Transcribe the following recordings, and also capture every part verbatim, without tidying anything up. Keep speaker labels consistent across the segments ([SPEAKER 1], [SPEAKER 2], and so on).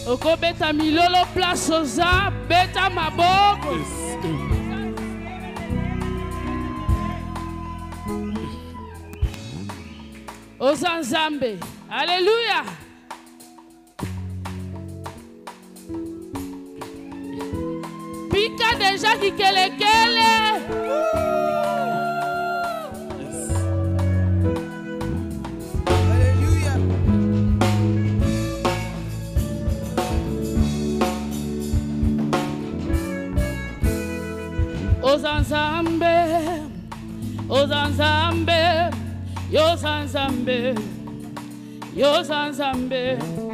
[SPEAKER 1] Oko beta milolo place oza, beta maboko. Oza nzambe. Alléluia. Pika déjà qui kele kele.
[SPEAKER 2] Alléluia.
[SPEAKER 1] Ozanzambe, Ozanzambe, Yozanzambe, Yozanzambe,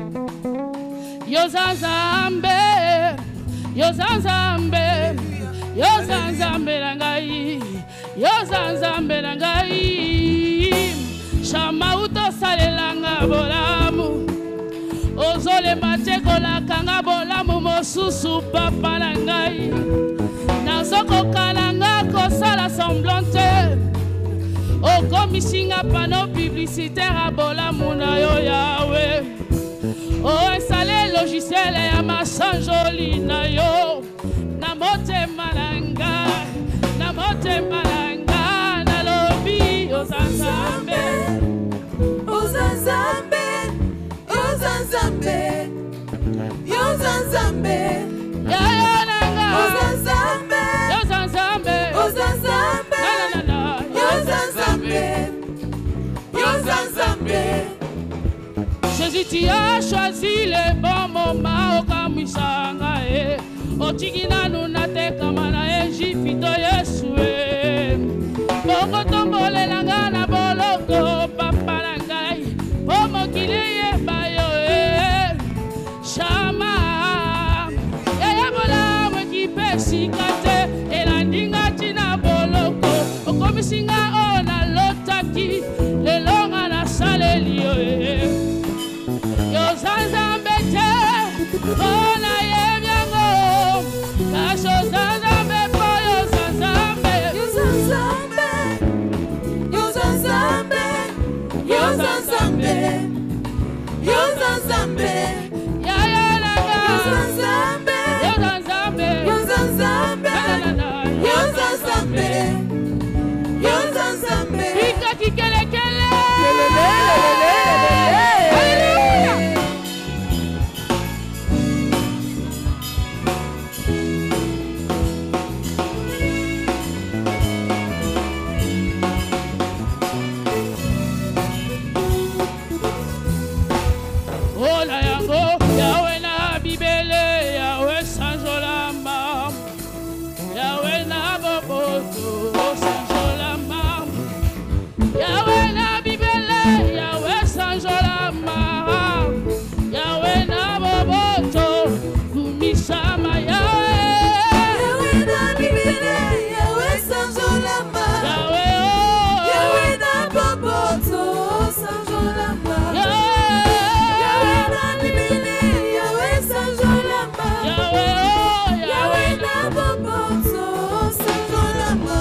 [SPEAKER 1] Yozanzambe, Yozanzambe, Yozanzambe nangai, Yozanzambe nangai, Shama uto salelanga bolamu, Ozole mateko la kanga bolamu mosusu papa nangai. Nazoko kalanga kosala semblante Oko mishinga pano publicitaire a bola muna yo Yahweh O installé logiciel ya masanjoli na yo Na mote malanga Na mote malanga Na lobi Ozanzambe
[SPEAKER 2] Ozanzambe Ozanzambe Yozanzambe
[SPEAKER 1] Yayonanga
[SPEAKER 2] Ozanzambe
[SPEAKER 1] Yozanzambe
[SPEAKER 2] Ozanzambe
[SPEAKER 1] Na na na
[SPEAKER 2] Yozanzambe Yozanzambe
[SPEAKER 1] Jésus, tu as choisi le bon moment au Kamisanga. Otigina nuna te kamana Ejipito Yesue. Boko tombole langa na boloko papa langai. Pomo kile bayo e. Shama. Yaya bola weki pesikate. Elandinga tina boloko. Okomisinga ona lotaki. Le longa na salelio e. Yozanzambe te, ona yebyango, kasho zanzambe po yozanzambe.
[SPEAKER 2] Yozanzambe Yozanzambe Yozanzambe Yozanzambe
[SPEAKER 1] Yayalaga,
[SPEAKER 2] Yozanzambe
[SPEAKER 1] Yozanzambe,
[SPEAKER 2] Yozanzambe
[SPEAKER 1] na na na,
[SPEAKER 2] Yozanzambe Yozanzambe
[SPEAKER 1] Pika kikele kele. Ola yango, Yahweh na bibele, Yahweh sanjolamba, Yahweh na boboto, sanjolamba, Yahweh na bibele, Yahweh sanjolamba, Yahweh na boboto, kumisama Yahweh,
[SPEAKER 2] Yahweh na bibele Yahweh sanjolamba
[SPEAKER 1] Yahweh oh,
[SPEAKER 2] Yahweh na boboto sanjolamba
[SPEAKER 1] Yahweh,
[SPEAKER 2] Yahweh na bibele Yahweh sanjolamba
[SPEAKER 1] Yahweh oh,
[SPEAKER 2] Yahweh na boboto sanjolamba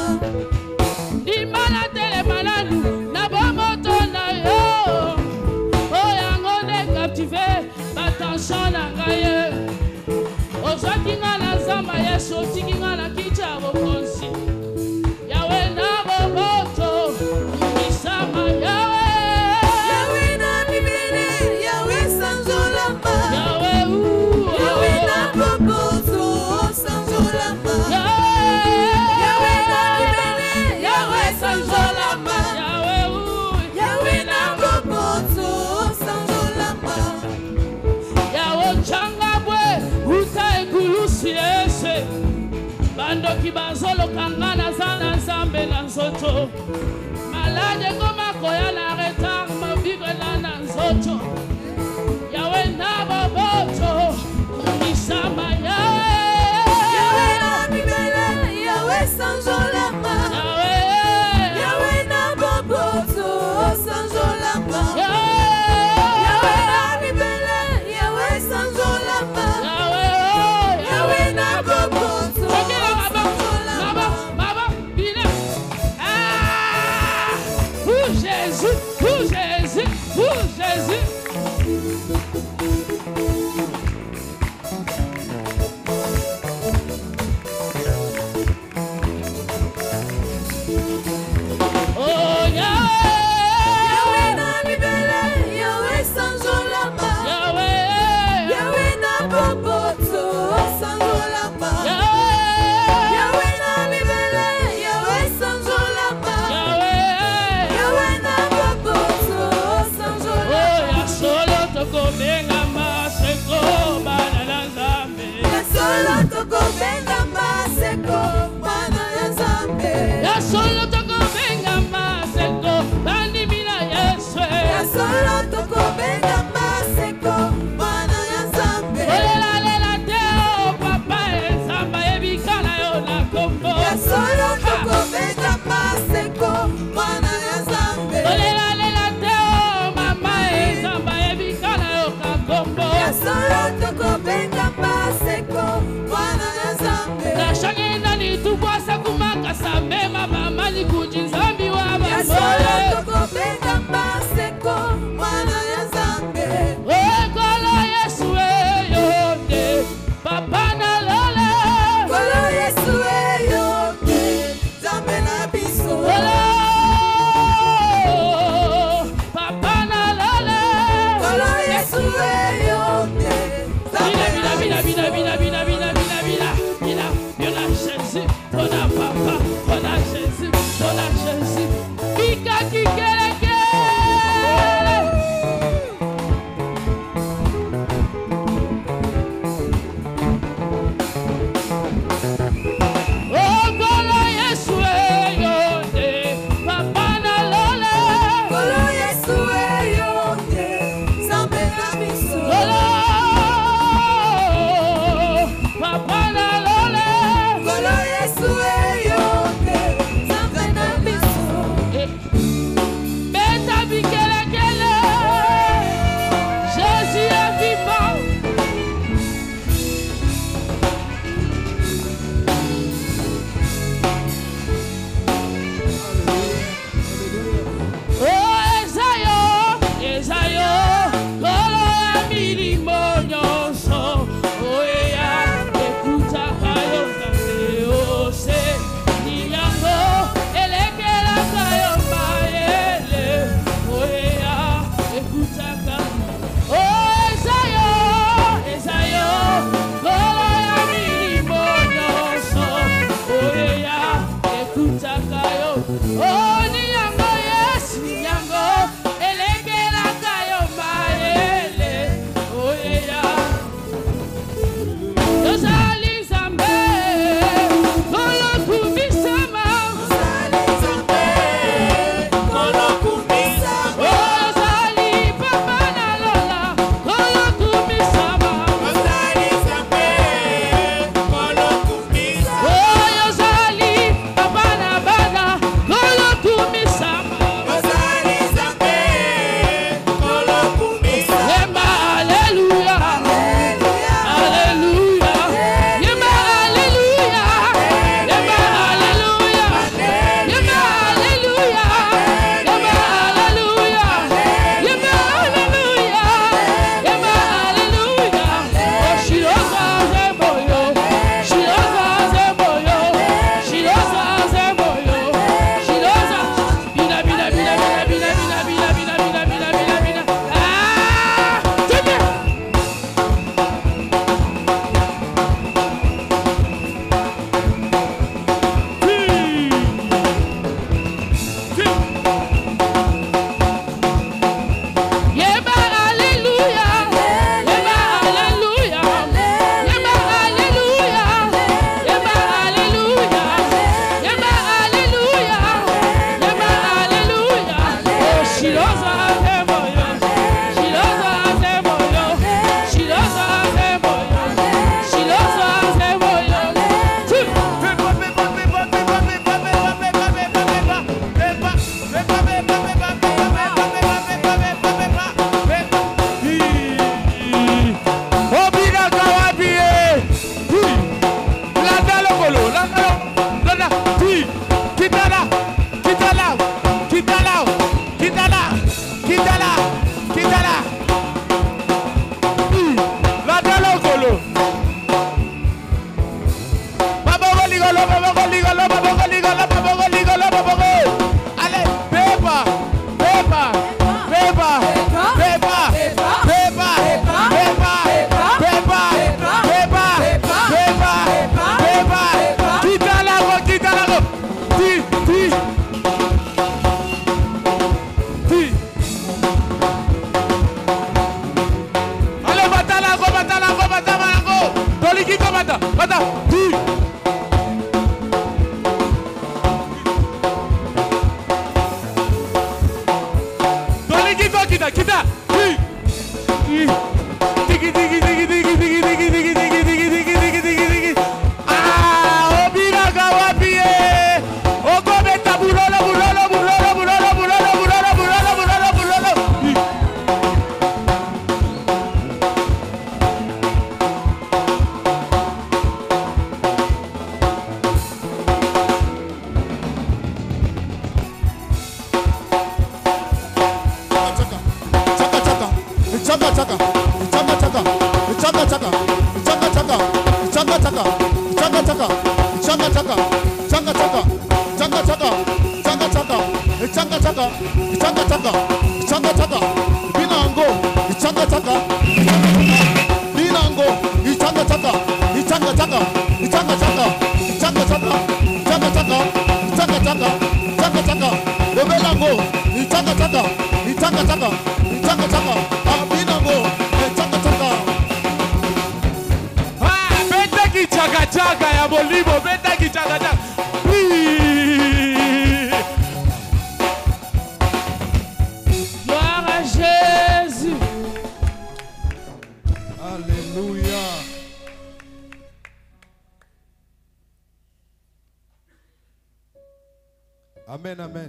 [SPEAKER 1] Dimana tele malanu na bomoto na yo Oyango de captivé Batension na ngaye Ozwaki nga na zamba Yesu otiki nga na kicha bokonzi Yahweh na bomoto Misama Yahweh
[SPEAKER 2] Yahweh na bibele Yahweh sanjolamba
[SPEAKER 1] Yahweh ooh,
[SPEAKER 2] Yahweh na boboto sanjolamba
[SPEAKER 1] Yahweh
[SPEAKER 2] Yahweh na bibele Yahweh sanjolamba
[SPEAKER 1] Yahweh ooh,
[SPEAKER 2] Yahweh na boboto sanjolamba
[SPEAKER 1] Yahweh changa bwe uta ekulusi ese Bandoki bazolo kangana zana zambe na nzoto Malade koma koya na retard ma vivre na na nzoto Yahweh na boboto Misama Yahweh
[SPEAKER 2] Yahweh na bibele Yahweh sanjolamba
[SPEAKER 1] Yahweh
[SPEAKER 2] Yahweh na boboto sanjolamba
[SPEAKER 1] Yahweh
[SPEAKER 2] Yahweh na bibele Yahweh sanjolamba
[SPEAKER 1] Yahweh oh,
[SPEAKER 2] Yahweh na boboto
[SPEAKER 1] Okela maba,
[SPEAKER 2] sanjolamba
[SPEAKER 1] maba, maba, bina. Ah, pour Jésus, pour Jésus, pour Jésus.
[SPEAKER 2] tokobenga maseko mwana ya Nzambe.
[SPEAKER 1] Ya solo tokobenga maseko bandimina Yesu.
[SPEAKER 2] Ya solo tokobenga maseko mwana ya Nzambe.
[SPEAKER 1] Olela lela teo papa Nzamba ebikala yo na kombo.
[SPEAKER 2] Ya solo tokobenga maseko mwana ya Nzambe.
[SPEAKER 1] Olela lela teo mama Nzamba ebikala yo na kombo.
[SPEAKER 2] Ya solo tokobenga maseko mwana ya Nzambe.
[SPEAKER 3] chaka chaka, chaka chaka, chaka chaka, chaka chaka, chaka chaka, chaka chaka, chaka chaka, chaka chaka, binango, chaka chaka, binango, chaka chaka, chaka chaka, chaka chaka, chaka chaka, chaka chaka, chaka chaka, chaka chaka, bebelango, chaka chaka, chaka chaka, chaka chaka, binango, chaka chaka.
[SPEAKER 1] Chaka chaka ya Bolívar, vete aquí chaka chaka. Gloire à Jésus.
[SPEAKER 3] Alléluia. Amen, amen.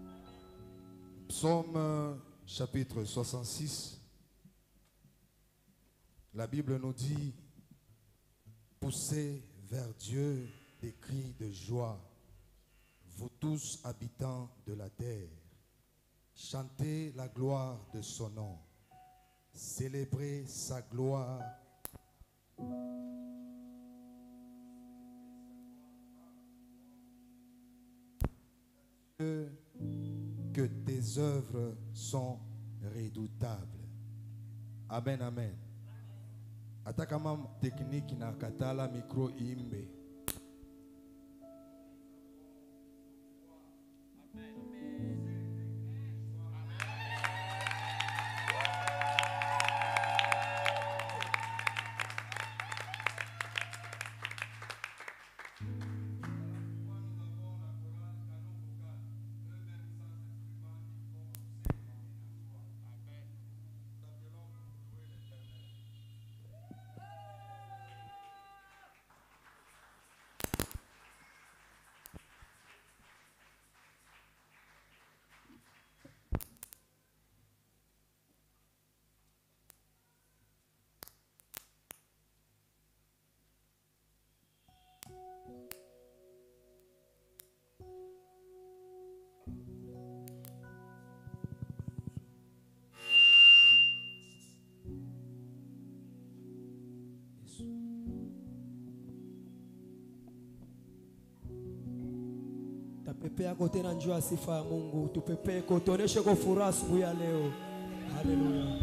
[SPEAKER 3] Psaume chapitre soixante-six. La Bible nous dit: poussez vers Dieu des cris de joie, vous tous habitants de la terre. Chantez la gloire de son nom, célébrez sa gloire. Que tes œuvres sont redoutables. Amen, amen. Hata kama tekniki na katala mikro imbe.
[SPEAKER 4] Tupepea kote na njua sifa ya Mungu. Tupepee kote, oneshe kwa furaha asubuhi ya leo. Haleluya.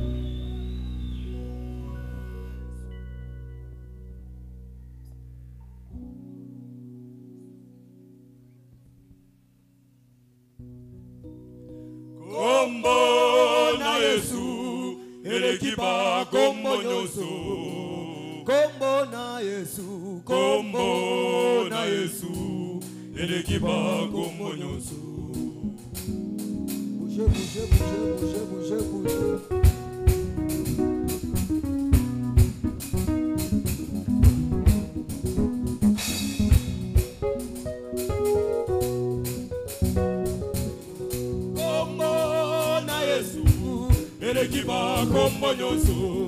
[SPEAKER 5] Kombo na Yesu, elekiba kombo nyoso.
[SPEAKER 4] Kombo na Yesu,
[SPEAKER 5] Kombo na Yesu, elekiba kombo nyoso.
[SPEAKER 4] Bouge, bouge, bouge, bouge, bouge, bouge.
[SPEAKER 5] Elekiba kombo nyoso.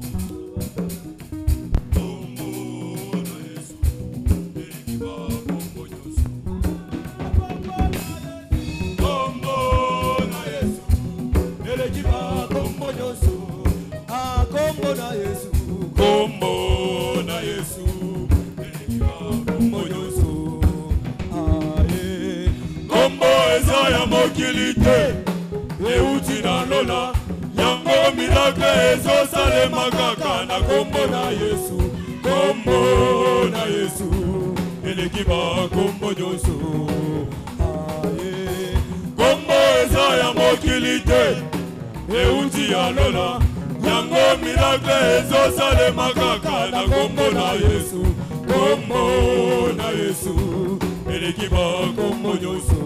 [SPEAKER 5] Kombo na Yesu, kombo nyoso. Aye. Kombo eza ya mokili te, euti na lola. Yango miracle ezo salema kaka na kombo na Yesu. Kombo na Yesu, elekiba kombo nyoso. Aye. Kombo eza ya mokili te, euti ya lola. Yango miracle ezo salema kaka na kombo na Yesu. Kombo na Yesu, elekiba kombo nyoso.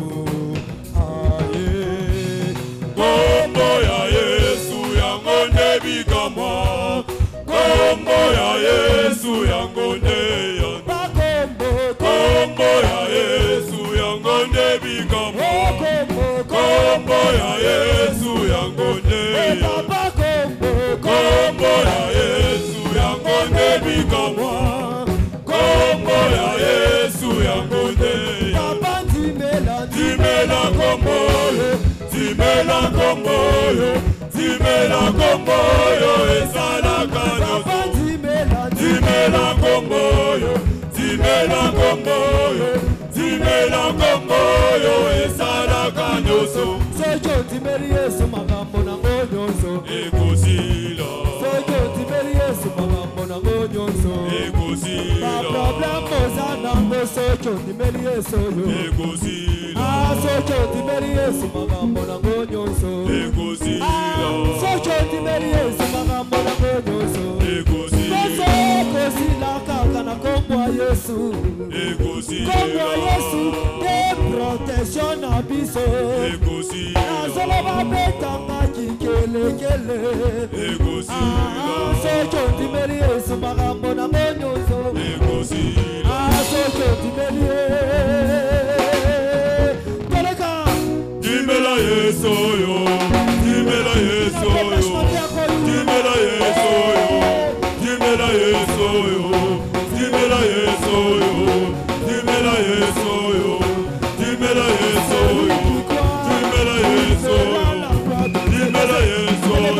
[SPEAKER 5] Aye. Kombo ya Yesu yango nde bikamwa. Kombo ya Yesu yango nde yango. Kombo ya Yesu yango nde bikamwa. Kombo ya Yesu yango nde yango. Kombo ya Yesu yango nde bikamwa. Kombo ya Yesu yango nde yango. Timela kombo yo, timela kombo yo, timela kombo yo, esala kanoso. Timela kombo yo, timela dimela nkombo oyo dimela nkombo oyo esalaka nyonso
[SPEAKER 4] soki otimeli yesu makambo nango nyonso
[SPEAKER 5] ekosila
[SPEAKER 4] soki otimeli yesu makambo nango nyonso
[SPEAKER 5] ekosila
[SPEAKER 4] baproblème oza nango soki otimeli yesu oyo
[SPEAKER 5] ekosila
[SPEAKER 4] soki otimeli yesu makambo nango nyonso
[SPEAKER 5] ekosila
[SPEAKER 4] soki otimeli yesu makambo nango nyonso
[SPEAKER 5] ekosila
[SPEAKER 4] ekosila kaka na kombo ya yesu
[SPEAKER 5] ekosila
[SPEAKER 4] kombo ya yesu te protection na biso
[SPEAKER 5] ekosila
[SPEAKER 4] nazoloba betanga kikelekele
[SPEAKER 5] ekosila
[SPEAKER 4] soki otimeli yesu makambo nango nyonso
[SPEAKER 5] ekosila
[SPEAKER 4] soki otimeli toleka
[SPEAKER 5] dimela yesu oyo dimela yesu oyo dimela yesu oyo dimela yesu oyo dimela yesu oyo dimela yesu oyo dimela yesu oyo dimela yesu oyo dimela yesu oyo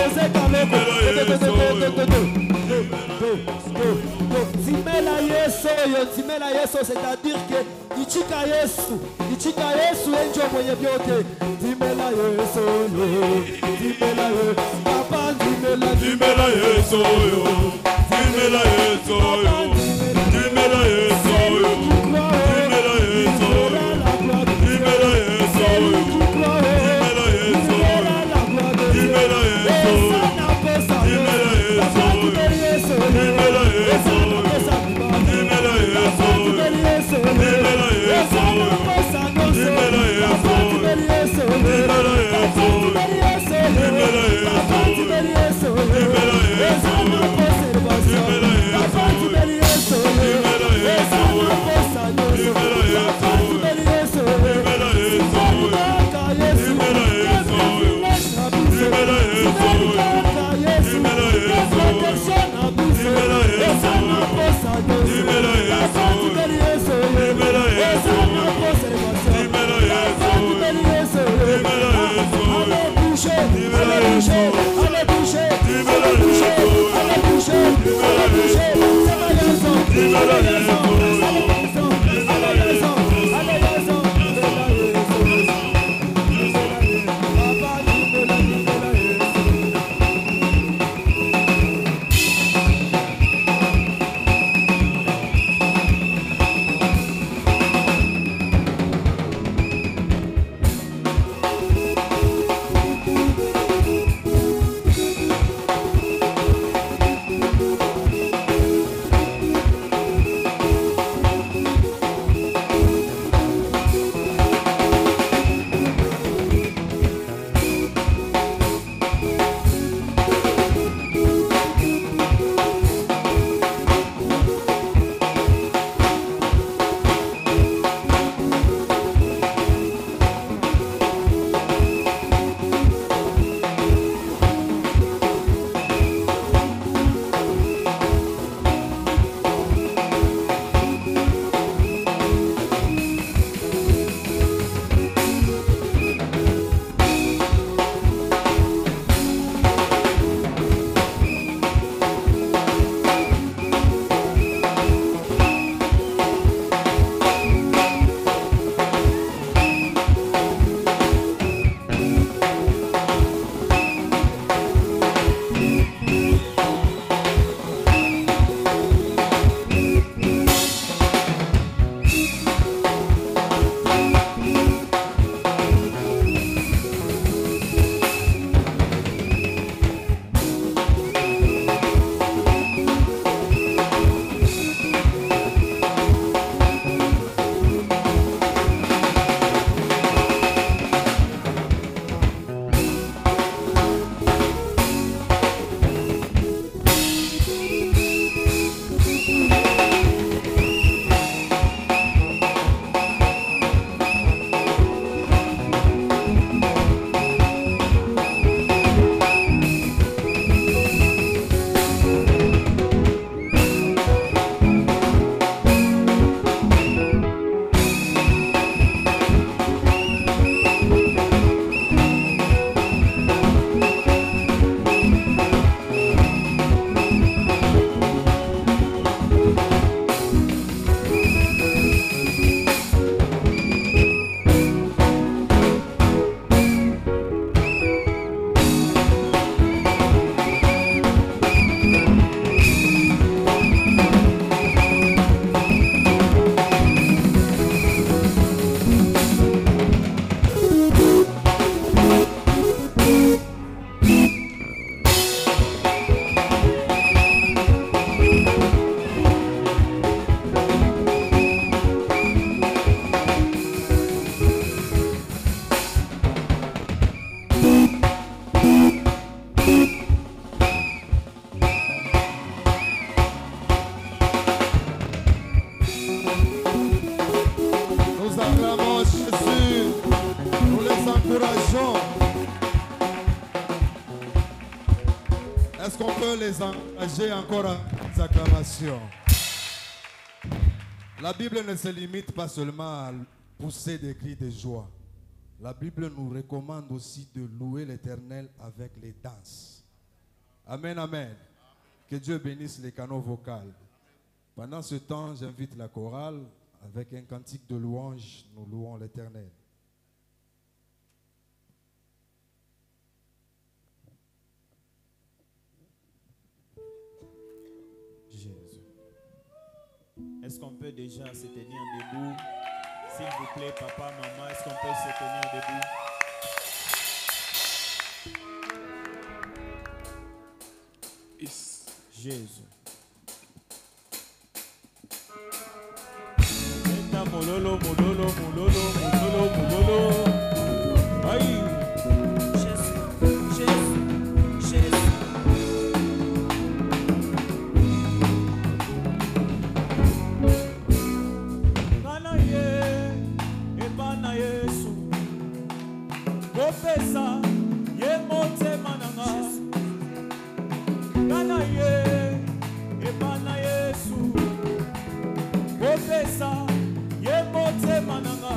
[SPEAKER 4] dimela yesu oyo dimela yesu c'est-à-dire que ichika yesu ichika yesu enjo mwenye vyote dimela yesu oyo dimela yesu papa dimela
[SPEAKER 5] dimela yesu oyo dimela yesu oyo dimela yesu oyo dimela yesu oyo dimela yesu oyo dimela yesu oyo dimela yesu oyo dimela yesu oyo dimela yesu oyo dimela yesu oyo dimela yesu oyo dimela yesu oyo dimela yesu Dimela
[SPEAKER 3] Est-ce qu'on peut les encourager encore aux acclamations? La Bible ne se limite pas seulement à pousser des cris de joie. La Bible nous recommande aussi de louer l'Éternel avec les danses. Amen, amen. Que Dieu bénisse les canaux vocaux. Pendant ce temps, j'invite la chorale avec un cantique de louange. Nous louons l'Éternel.
[SPEAKER 6] Jésus. Est-ce qu'on peut déjà se tenir debout? S'il vous plaît, papa, maman, est-ce qu'on peut se tenir debout? Jésus. Mololo, mololo, mololo, mololo, mololo. Aïe.
[SPEAKER 2] Jésus, Jésus, Jésus.
[SPEAKER 6] Kana ye, ebana Yesu. Kopesa, ye motema nanga. Kana ye, ebana Yesu. Kopesa. Yemote mananga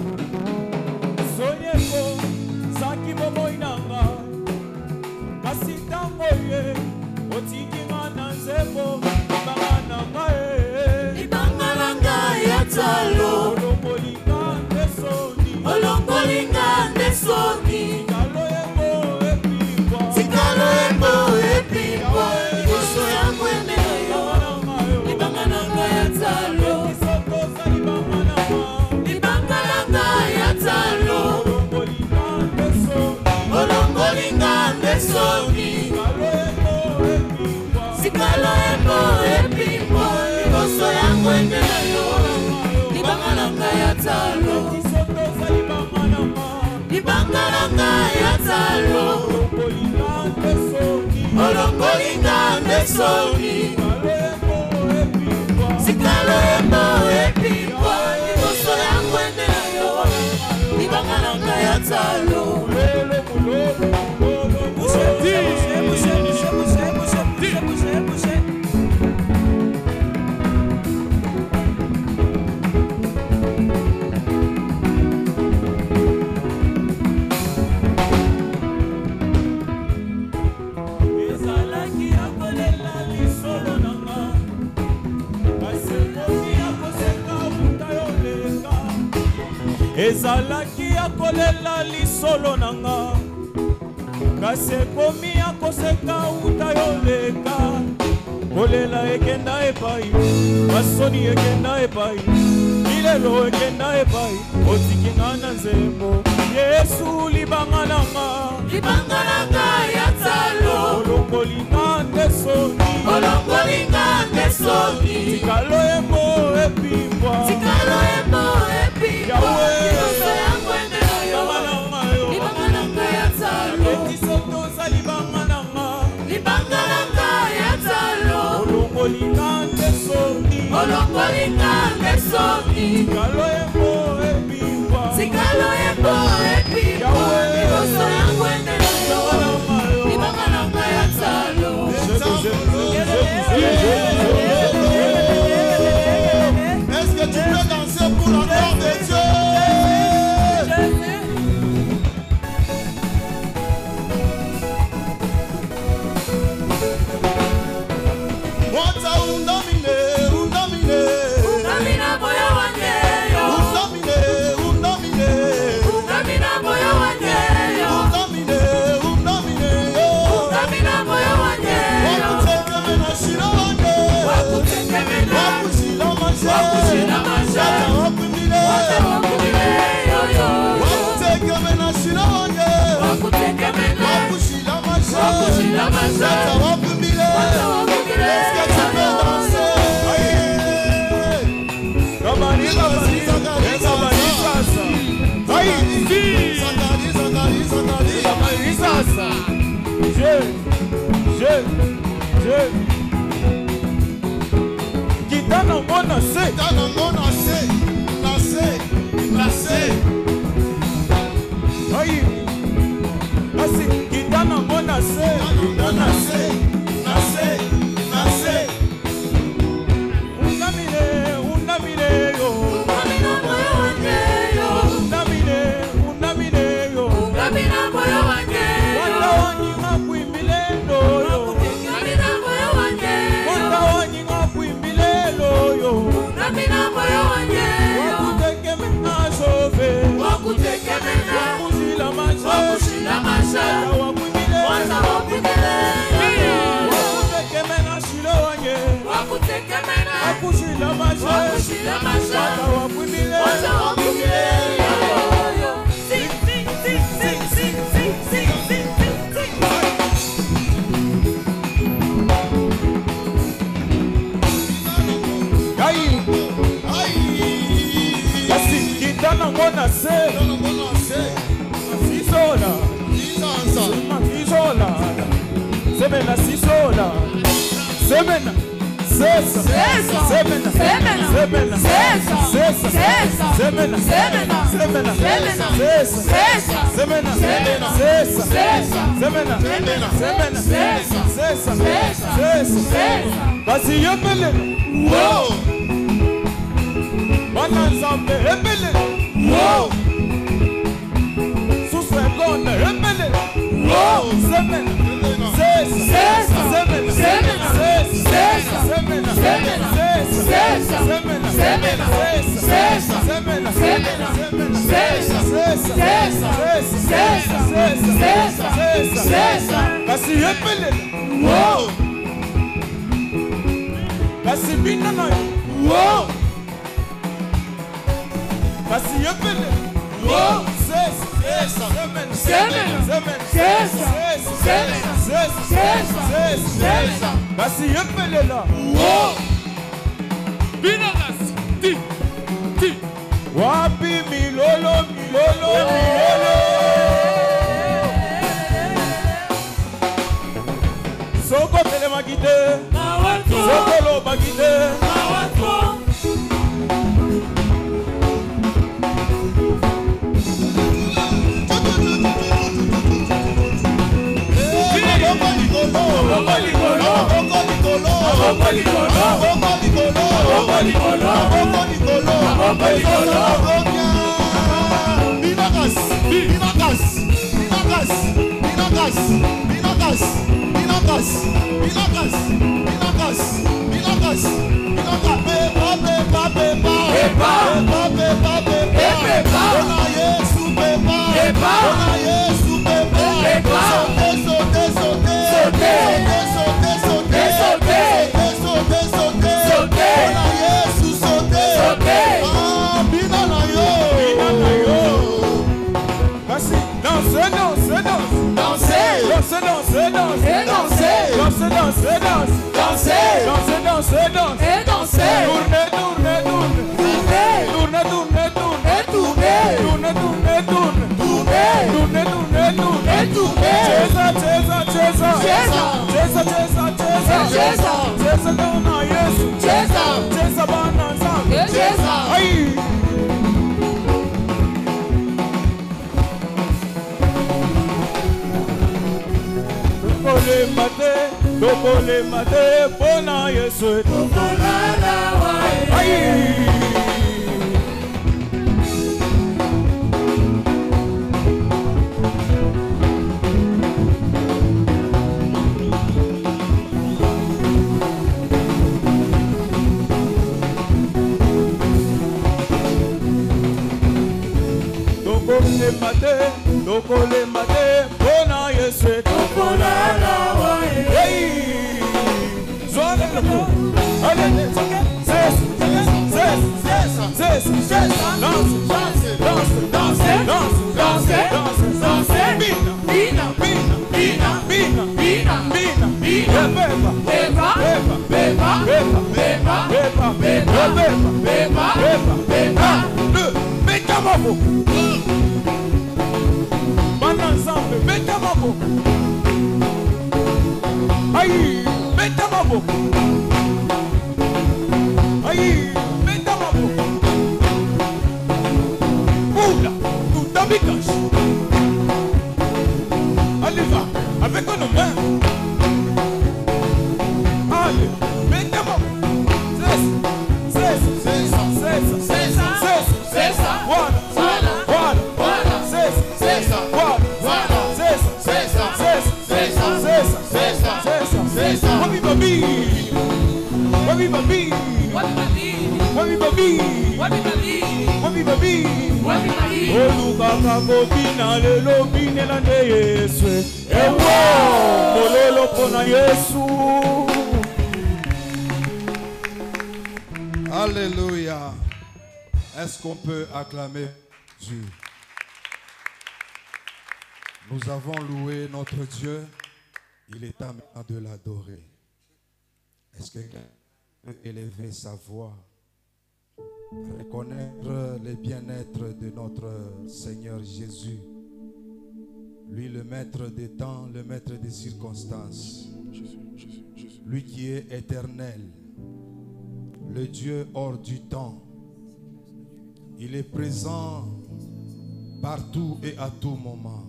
[SPEAKER 6] Sonyeko Saki momo inanga Kasita moye Otiki mana nzebo Ibangananga eh
[SPEAKER 2] Ibangananga yatalo
[SPEAKER 6] Olombolinga ndesoni
[SPEAKER 2] Olombolinga ndesoni
[SPEAKER 6] Sikalo emo epibwa
[SPEAKER 2] Sikalo emo epibwa Iboso yangu emeyo Ibangananga yatalo Olombolinga ndesoni Sikalo emo epimbo Iboso yangu endenayo Libangalanga ya talo Libangalanga ya talo Olombolinga ndesoni Sikalo emo epimbo Iboso yangu endenayo Libangalanga ya talo Bouchez, bouchez, bouchez, bouchez, bouchez, bouchez, bouchez, bouchez. Ezalaki akolela lisolo nanga Kasekomi akoseka utayoleka Ezalaki akolela lisolo nanga kasi ekomi akoseka utayoleka kolela ekenda epai basoni ekenda epai milelo ekenda epai otikinga na nzembo Yesu libanga nanga libanga nanga ya talo
[SPEAKER 6] olongolinga ndesoni
[SPEAKER 2] olongolinga ndesoni
[SPEAKER 6] tikalo emo epimbwa
[SPEAKER 2] tikalo emo epimbwa
[SPEAKER 6] Yawe
[SPEAKER 2] Iboso yangu endenayo libanga nanga ya talo
[SPEAKER 6] libanga nanga
[SPEAKER 2] libanga nanga ya talo
[SPEAKER 6] olongolinga ndesoni
[SPEAKER 2] olongolinga ndesoni
[SPEAKER 6] tikalo emo epimbwa
[SPEAKER 2] tikalo emo epimbwa Iboso yangu endenayo libanga nanga ya talo
[SPEAKER 3] Est-ce que tu peux danser pour la gloire de Dieu? Wata undamine, undamine,
[SPEAKER 2] Undamina boya wangeyo
[SPEAKER 3] undamine, undamine,
[SPEAKER 2] Undamina boya wangeyo
[SPEAKER 3] undamine, undamine,
[SPEAKER 2] Undamina boya wangeyo
[SPEAKER 3] wakutekeme na shira wange,
[SPEAKER 2] Wakutekemena
[SPEAKER 3] wakushila mashe,
[SPEAKER 2] Wakushila mashe.
[SPEAKER 3] wata wakumile,
[SPEAKER 2] Wata wakumile yoyo
[SPEAKER 3] wakutekeme na shira wange,
[SPEAKER 2] Wakutekemena
[SPEAKER 3] wakushila mashe,
[SPEAKER 2] Wakushila mashe.
[SPEAKER 3] wata wakumile,
[SPEAKER 2] Wata wakumile
[SPEAKER 3] est-ce que tu peux danser?
[SPEAKER 6] kabali kabali kabali sasa
[SPEAKER 3] Aïe, Zakari, Zakari, Zakari.
[SPEAKER 6] kabali sasa je je je kitana mona se
[SPEAKER 3] Dans le monde, nassé, nassé, nassé.
[SPEAKER 6] ayi asi kitana mona se
[SPEAKER 3] Dans le monde, nassé,
[SPEAKER 5] Semena sisola, semena, sesa,
[SPEAKER 2] Sesa.
[SPEAKER 5] semena,
[SPEAKER 2] Semena.
[SPEAKER 5] semena,
[SPEAKER 2] Sesa.
[SPEAKER 5] sesa,
[SPEAKER 2] Sesa.
[SPEAKER 5] semena,
[SPEAKER 2] Semena.
[SPEAKER 5] semena,
[SPEAKER 2] Semena.
[SPEAKER 5] sesa,
[SPEAKER 2] Sesa.
[SPEAKER 5] semena,
[SPEAKER 2] Semena.
[SPEAKER 5] sesa,
[SPEAKER 2] Sesa.
[SPEAKER 5] semena,
[SPEAKER 2] Semena.
[SPEAKER 5] semena,
[SPEAKER 2] Sesa.
[SPEAKER 5] sesa,
[SPEAKER 2] Sesa.
[SPEAKER 5] sesa,
[SPEAKER 2] Sesa.
[SPEAKER 5] basi yepele,
[SPEAKER 3] Wow.
[SPEAKER 5] bana nzambe yepele,
[SPEAKER 3] Wow.
[SPEAKER 5] susekonde yepele,
[SPEAKER 3] Wow.
[SPEAKER 5] semena, sesa,
[SPEAKER 2] Sesa.
[SPEAKER 5] semena,
[SPEAKER 2] Semena.
[SPEAKER 5] sesa,
[SPEAKER 2] Sesa.
[SPEAKER 5] semena,
[SPEAKER 2] Semena.
[SPEAKER 5] sesa,
[SPEAKER 2] Sesa.
[SPEAKER 5] semena,
[SPEAKER 2] Semena.
[SPEAKER 5] sesa,
[SPEAKER 2] Sesa.
[SPEAKER 5] semena,
[SPEAKER 2] Semena.
[SPEAKER 5] semena,
[SPEAKER 2] Sesa.
[SPEAKER 5] sesa,
[SPEAKER 2] Sesa.
[SPEAKER 5] sesa,
[SPEAKER 2] Sesa.
[SPEAKER 5] sesa,
[SPEAKER 2] Sesa.
[SPEAKER 5] sesa,
[SPEAKER 2] Sesa.
[SPEAKER 5] kasi yepele,
[SPEAKER 3] Wow.
[SPEAKER 5] kasi bina na yo,
[SPEAKER 3] Wow.
[SPEAKER 5] kasi yepele,
[SPEAKER 3] Wow.
[SPEAKER 5] sesa,
[SPEAKER 3] Sesa.
[SPEAKER 5] semena,
[SPEAKER 2] Semena.
[SPEAKER 5] semena,
[SPEAKER 2] Sesa.
[SPEAKER 5] sesa,
[SPEAKER 2] Semena.
[SPEAKER 5] sesa,
[SPEAKER 2] Sesa.
[SPEAKER 5] sesa,
[SPEAKER 2] Sesa.
[SPEAKER 5] kasi yepele la,
[SPEAKER 3] Wow.
[SPEAKER 1] Binagas. Ti. Ti.
[SPEAKER 5] wapi milolo, milolo, milolo, soko telemagite, soko lobagite,
[SPEAKER 2] Et danser.
[SPEAKER 5] tourne, tourne, tourne,
[SPEAKER 2] Tourner.
[SPEAKER 5] tourne, tourne, tourne,
[SPEAKER 2] Et tourner.
[SPEAKER 5] tourne, tourne, tourne,
[SPEAKER 2] Tourner.
[SPEAKER 5] tourne, tourne, tourne,
[SPEAKER 2] Et tourner.
[SPEAKER 5] cheza, cheza, cheza,
[SPEAKER 2] Cheza.
[SPEAKER 5] cheza, cheza, cheza,
[SPEAKER 2] Cheza.
[SPEAKER 5] cheza, dona Yesu,
[SPEAKER 2] Cheza.
[SPEAKER 5] cheza bana nzambe,
[SPEAKER 2] Et cheza.
[SPEAKER 5] ai. Tokole mate, tokole mate, bona Yesu, ai. Tokole mate, tokole mate, bona Yesu, hey, zone le mo, allez, c'est, c'est, c'est, c'est, c'est, danse, danse, danse, danse, danse, danse, danse, bina,
[SPEAKER 2] Bina.
[SPEAKER 5] bina,
[SPEAKER 2] Bina.
[SPEAKER 5] bina,
[SPEAKER 2] Bina.
[SPEAKER 5] bina,
[SPEAKER 2] Bina.
[SPEAKER 5] beba,
[SPEAKER 2] Beba.
[SPEAKER 5] beba,
[SPEAKER 2] Beba.
[SPEAKER 5] beba,
[SPEAKER 2] Beba.
[SPEAKER 5] beba,
[SPEAKER 2] Beba.
[SPEAKER 5] beba,
[SPEAKER 2] Beba.
[SPEAKER 5] beba,
[SPEAKER 2] Beba.
[SPEAKER 5] un, deux, mets ta main. Bana nzambe, mets ta main. Aïe, mets ta main. Aïe, mets ta main. Oula, tout t'habicage. Allez, va, avec nos mains. Allez, mets ta main. Cesse, cesse, cesse, cesse, cesse,
[SPEAKER 2] Cessa.
[SPEAKER 5] voilà,
[SPEAKER 2] Voilà.
[SPEAKER 5] voilà,
[SPEAKER 2] Voilà.
[SPEAKER 5] cesse,
[SPEAKER 3] Cessa.
[SPEAKER 5] voilà,
[SPEAKER 2] Voilà.
[SPEAKER 5] cesse,
[SPEAKER 3] Cessa.
[SPEAKER 5] cesse,
[SPEAKER 3] Cessa.
[SPEAKER 5] cesse,
[SPEAKER 3] Cessa.
[SPEAKER 5] cesse,
[SPEAKER 3] Cessa.
[SPEAKER 5] Wabi babi, wabi babi,
[SPEAKER 2] Wabi Mali.
[SPEAKER 5] wabi babi,
[SPEAKER 2] Wabi Mali.
[SPEAKER 5] wabi babi.
[SPEAKER 2] Wabi Mali.
[SPEAKER 5] Olukaka kobina lelo binela nde Yesu. Ewo, molelo pona Yesu.
[SPEAKER 7] Alléluia. Est-ce qu'on peut acclamer Dieu? Nous avons loué notre Dieu. Il est temps maintenant de l'adorer. Est-ce que quelqu'un peut élever sa voix, reconnaître les bien-être de notre Seigneur Jésus, lui le maître des temps, le maître des circonstances, lui qui est éternel, le Dieu hors du temps. Il est présent partout et à tout moment.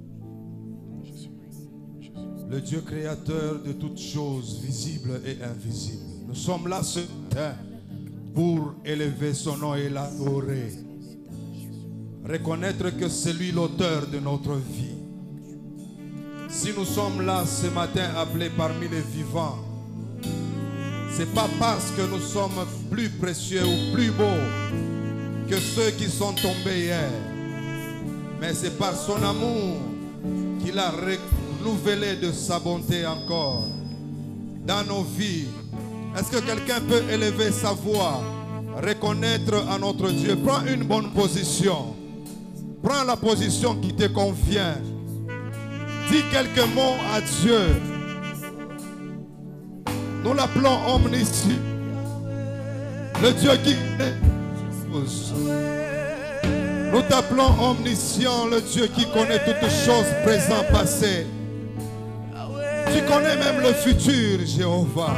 [SPEAKER 7] Le Dieu créateur de toutes choses visibles et invisibles. Nous sommes là ce matin pour élever son nom et l'adorer. Reconnaître que c'est lui l'auteur de notre vie. Si nous sommes là ce matin appelés parmi les vivants, c'est pas parce que nous sommes plus précieux ou plus beaux que ceux qui sont tombés hier, mais c'est par son amour qu'il a renouvelé de sa bonté encore dans nos vies. Est-ce que quelqu'un peut élever sa voix, reconnaître à notre Dieu? Prends une bonne position. Prends la position qui te convient. Dis quelques mots à Dieu. Nous l'appelons omniscient. Le Dieu qui... Nous t'appelons omniscient, le Dieu qui connaît toutes choses, présent, passé. Tu connais même le futur, Jéhovah.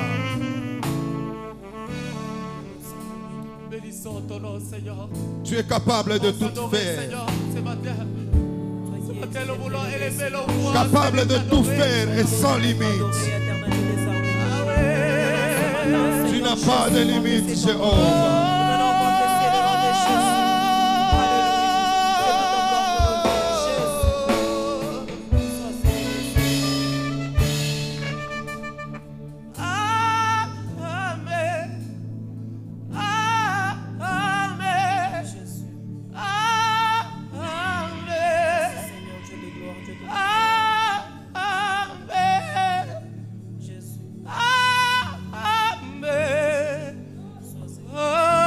[SPEAKER 1] Bénissons ton nom, Seigneur.
[SPEAKER 7] Tu es capable de tout faire.
[SPEAKER 1] Seigneur, ce matin. Ce matin, nous voulons élever nos voix.
[SPEAKER 7] Capable de tout faire et sans limite. Tu n'as pas de limite, Jéhovah.
[SPEAKER 1] Oh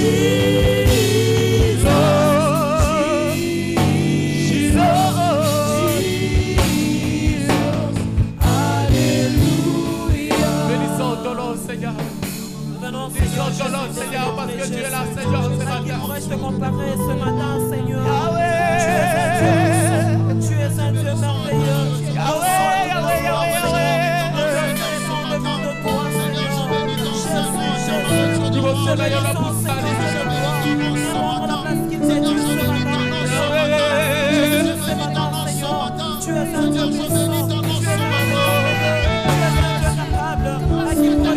[SPEAKER 1] Seigneur, parce que tu es là, Seigneur, ce matin.
[SPEAKER 2] Qui pourrait te comparer ce matin, Seigneur?
[SPEAKER 1] Yahweh.
[SPEAKER 2] Tu es un Dieu merveilleux.
[SPEAKER 1] Yahweh, Yahweh, Yahweh, Yahweh. Tu vas se lever la pousse à
[SPEAKER 2] tu es un Dieu puissant, tu es un Dieu capable, à qui pourrait te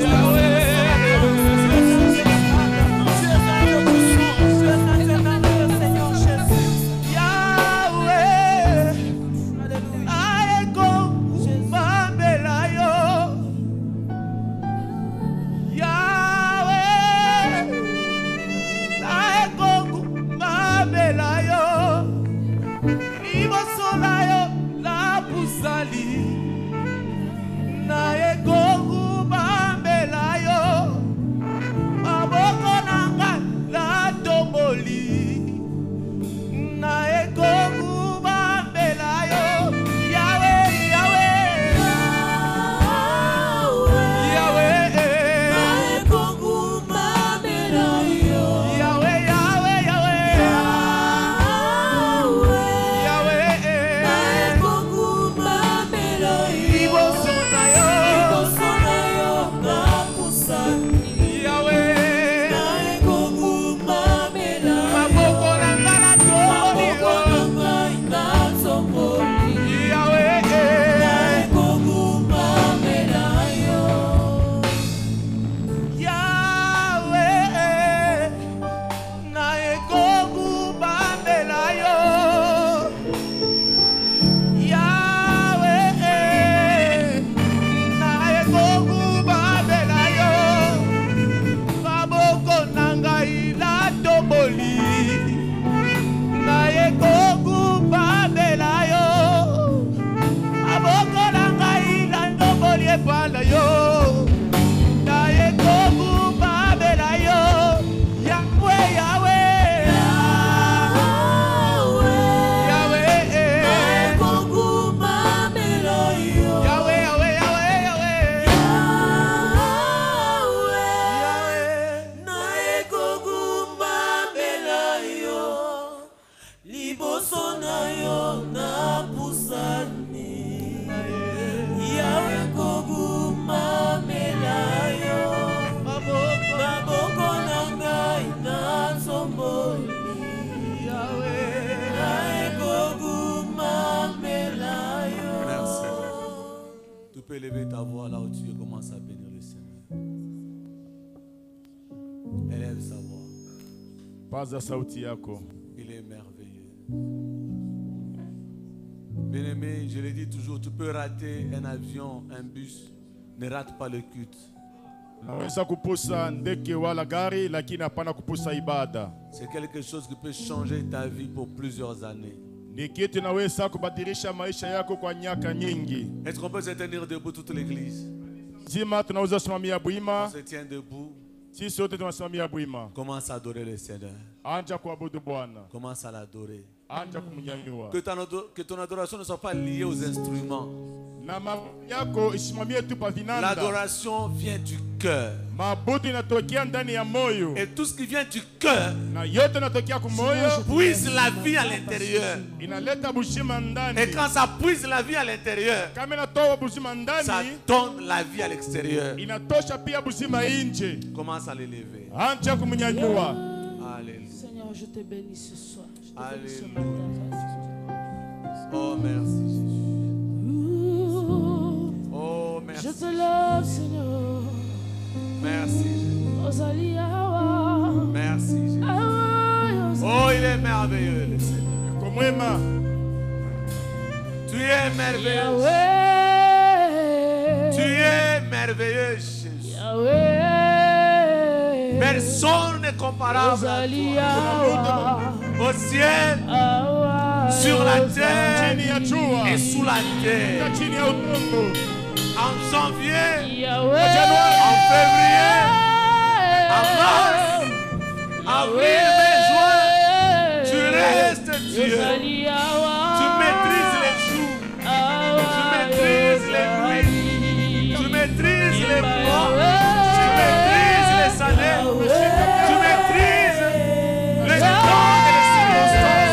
[SPEAKER 8] Élever ta voix là où tu es, commence à bénir le Seigneur. Élève sa voix.
[SPEAKER 5] Paza sauti yako.
[SPEAKER 8] Il est merveilleux. Bien-aimé, je le dis toujours, tu peux rater un avion, un bus, ne rate pas le culte. C'est quelque chose qui peut changer ta vie pour plusieurs années. Est-ce qu'on peut se tenir debout toute l'église? On se tient debout. Commence à adorer le Seigneur. Commence à l'adorer. Que, que ton adoration ne soit pas liée aux instruments. L'adoration vient du cœur. Et tout ce qui vient du cœur puise la vie à l'intérieur. Et quand ça puise la vie à l'intérieur, ça donne la vie à l'extérieur. Commence à l'élever. Alléluia.
[SPEAKER 1] Seigneur, je te bénis ce soir.
[SPEAKER 8] Alléluia. Oh, merci Jésus. Oh, merci.
[SPEAKER 1] Je te lève, Seigneur.
[SPEAKER 8] Merci Jésus. Merci Jésus. Oh, il est merveilleux, le Seigneur. Tu es merveilleux. Tu es merveilleux, Jésus. Personne n'est comparable à toi. Au ciel, sur la terre et sous la terre. En janvier, en février, en mars, avril, mai, juin, tu restes Dieu. Tu maîtrises les jours, tu maîtrises les nuits, tu maîtrises les mois, tu maîtrises les années, tu maîtrises les temps et les circonstances.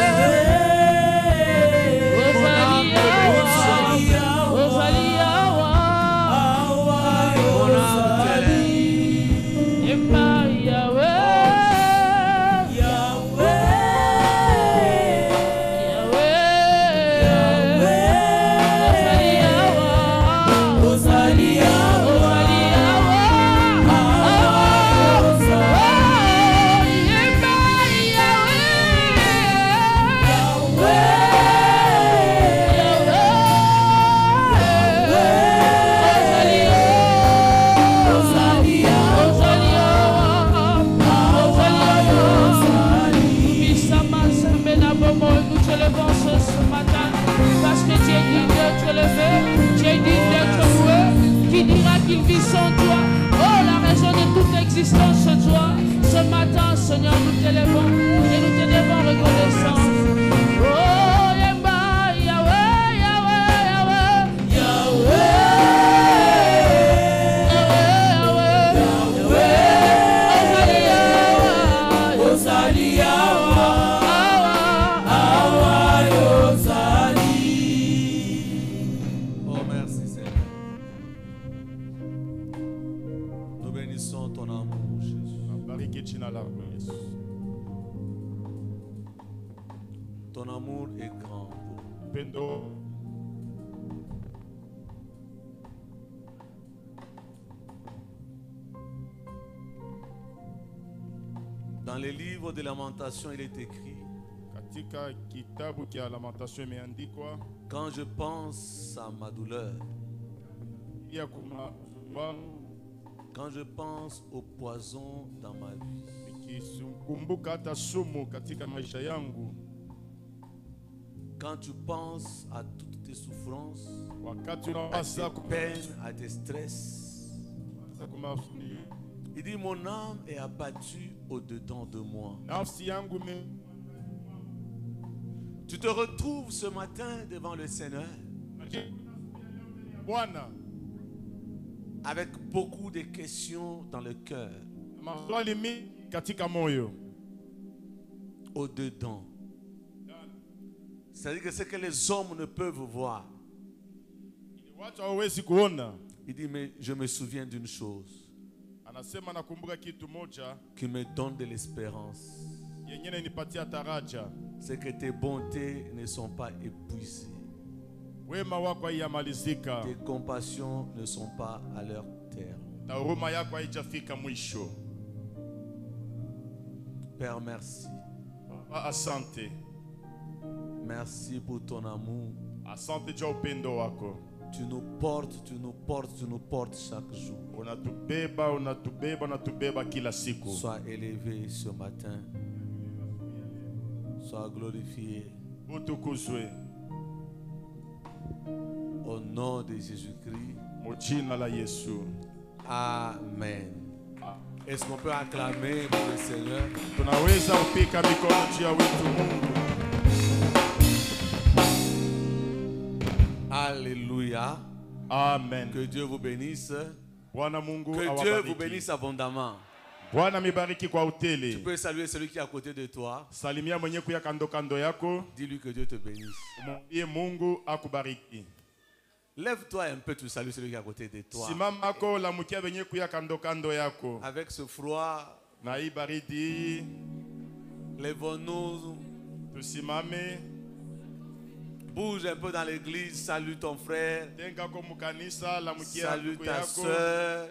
[SPEAKER 1] Qui dira qu'il vit sans toi? Oh, la raison de toute existence, toi. Ce matin, Seigneur, nous t'élèvons et nous t'élèvons reconnaissance. Oh, Yahweh, Yahweh, Yahweh, Yahweh, Yahweh, Yahweh, Ozali,
[SPEAKER 8] ton amour, Jésus. Ton amour est grand. Dans les livres de lamentation, il est écrit: quand je pense à ma douleur, quand je pense au poison dans ma vie, quand tu penses à toutes tes souffrances, à tes peines, à tes stress, il dit: mon âme est abattue au-dedans de moi. Tu te retrouves ce matin devant le Seigneur avec beaucoup de questions dans le cœur, au-dedans. C'est-à-dire que ce que les hommes ne peuvent voir. Il dit: mais je me souviens d'une chose qui me donne de l'espérance. C'est que tes bontés ne sont pas épuisées. Tes compassions ne sont pas à leur terme. Père, merci. Merci pour ton amour. Tu nous portes, tu nous portes, tu nous portes chaque jour. Sois élevé ce matin. Sois glorifié. Au nom de Jésus-Christ. Amen. Est-ce qu'on peut acclamer pour le Seigneur? Alléluia.
[SPEAKER 3] Amen.
[SPEAKER 8] Que Dieu vous bénisse.
[SPEAKER 3] Que
[SPEAKER 8] Que Dieu vous bénisse abondamment. Tu peux saluer celui qui est à côté de toi. Dis-lui que Dieu te bénisse. Lève-toi un peu, tu salues celui qui est à côté de toi. Avec ce froid, lève-nous. Bouge un peu dans l'église, salue ton frère, salue ta soeur.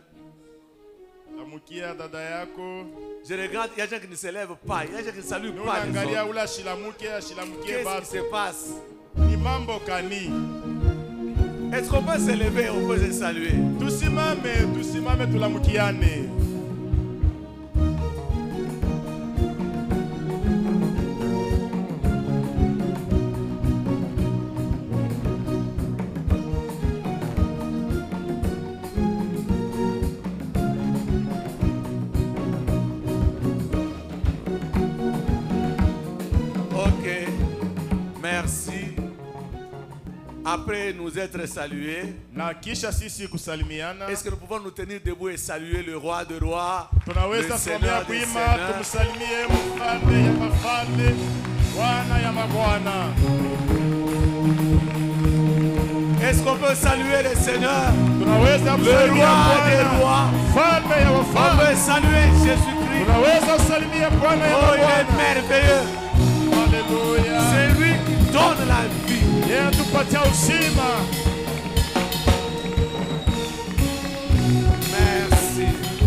[SPEAKER 8] Je regarde, il y a des gens qui ne se lèvent pas, il y a des gens qui ne saluent pas les autres. Qu'est-ce qui se passe? Est-ce qu'on peut se lever, on peut se saluer?
[SPEAKER 9] Après nous être salués,
[SPEAKER 8] na kisha sisi kusalimiana,
[SPEAKER 9] est-ce que nous pouvons nous tenir debout et saluer le roi de rois, le
[SPEAKER 8] tunaweza
[SPEAKER 9] Seigneur
[SPEAKER 8] kuambia
[SPEAKER 9] des
[SPEAKER 8] kuima
[SPEAKER 9] seigneurs?
[SPEAKER 8] tumsalimie mfalme ya mafalme, Bwana ya mabwana.
[SPEAKER 9] Est-ce qu'on peut saluer le Seigneur,
[SPEAKER 8] Tunaweza
[SPEAKER 9] le
[SPEAKER 8] kusalimia
[SPEAKER 9] roi des
[SPEAKER 8] Bwana,
[SPEAKER 9] rois?
[SPEAKER 8] mfalme ya
[SPEAKER 9] On
[SPEAKER 8] wafalme.
[SPEAKER 9] peut saluer Jésus-Christ.
[SPEAKER 8] Tunaweza kusalimia Bwana ya
[SPEAKER 9] Oh, il est
[SPEAKER 8] mabwana.
[SPEAKER 9] merveilleux.
[SPEAKER 8] Haleluya.
[SPEAKER 9] C'est lui qui donne la vie.
[SPEAKER 8] Yeye atupatia uzima.
[SPEAKER 9] Merci.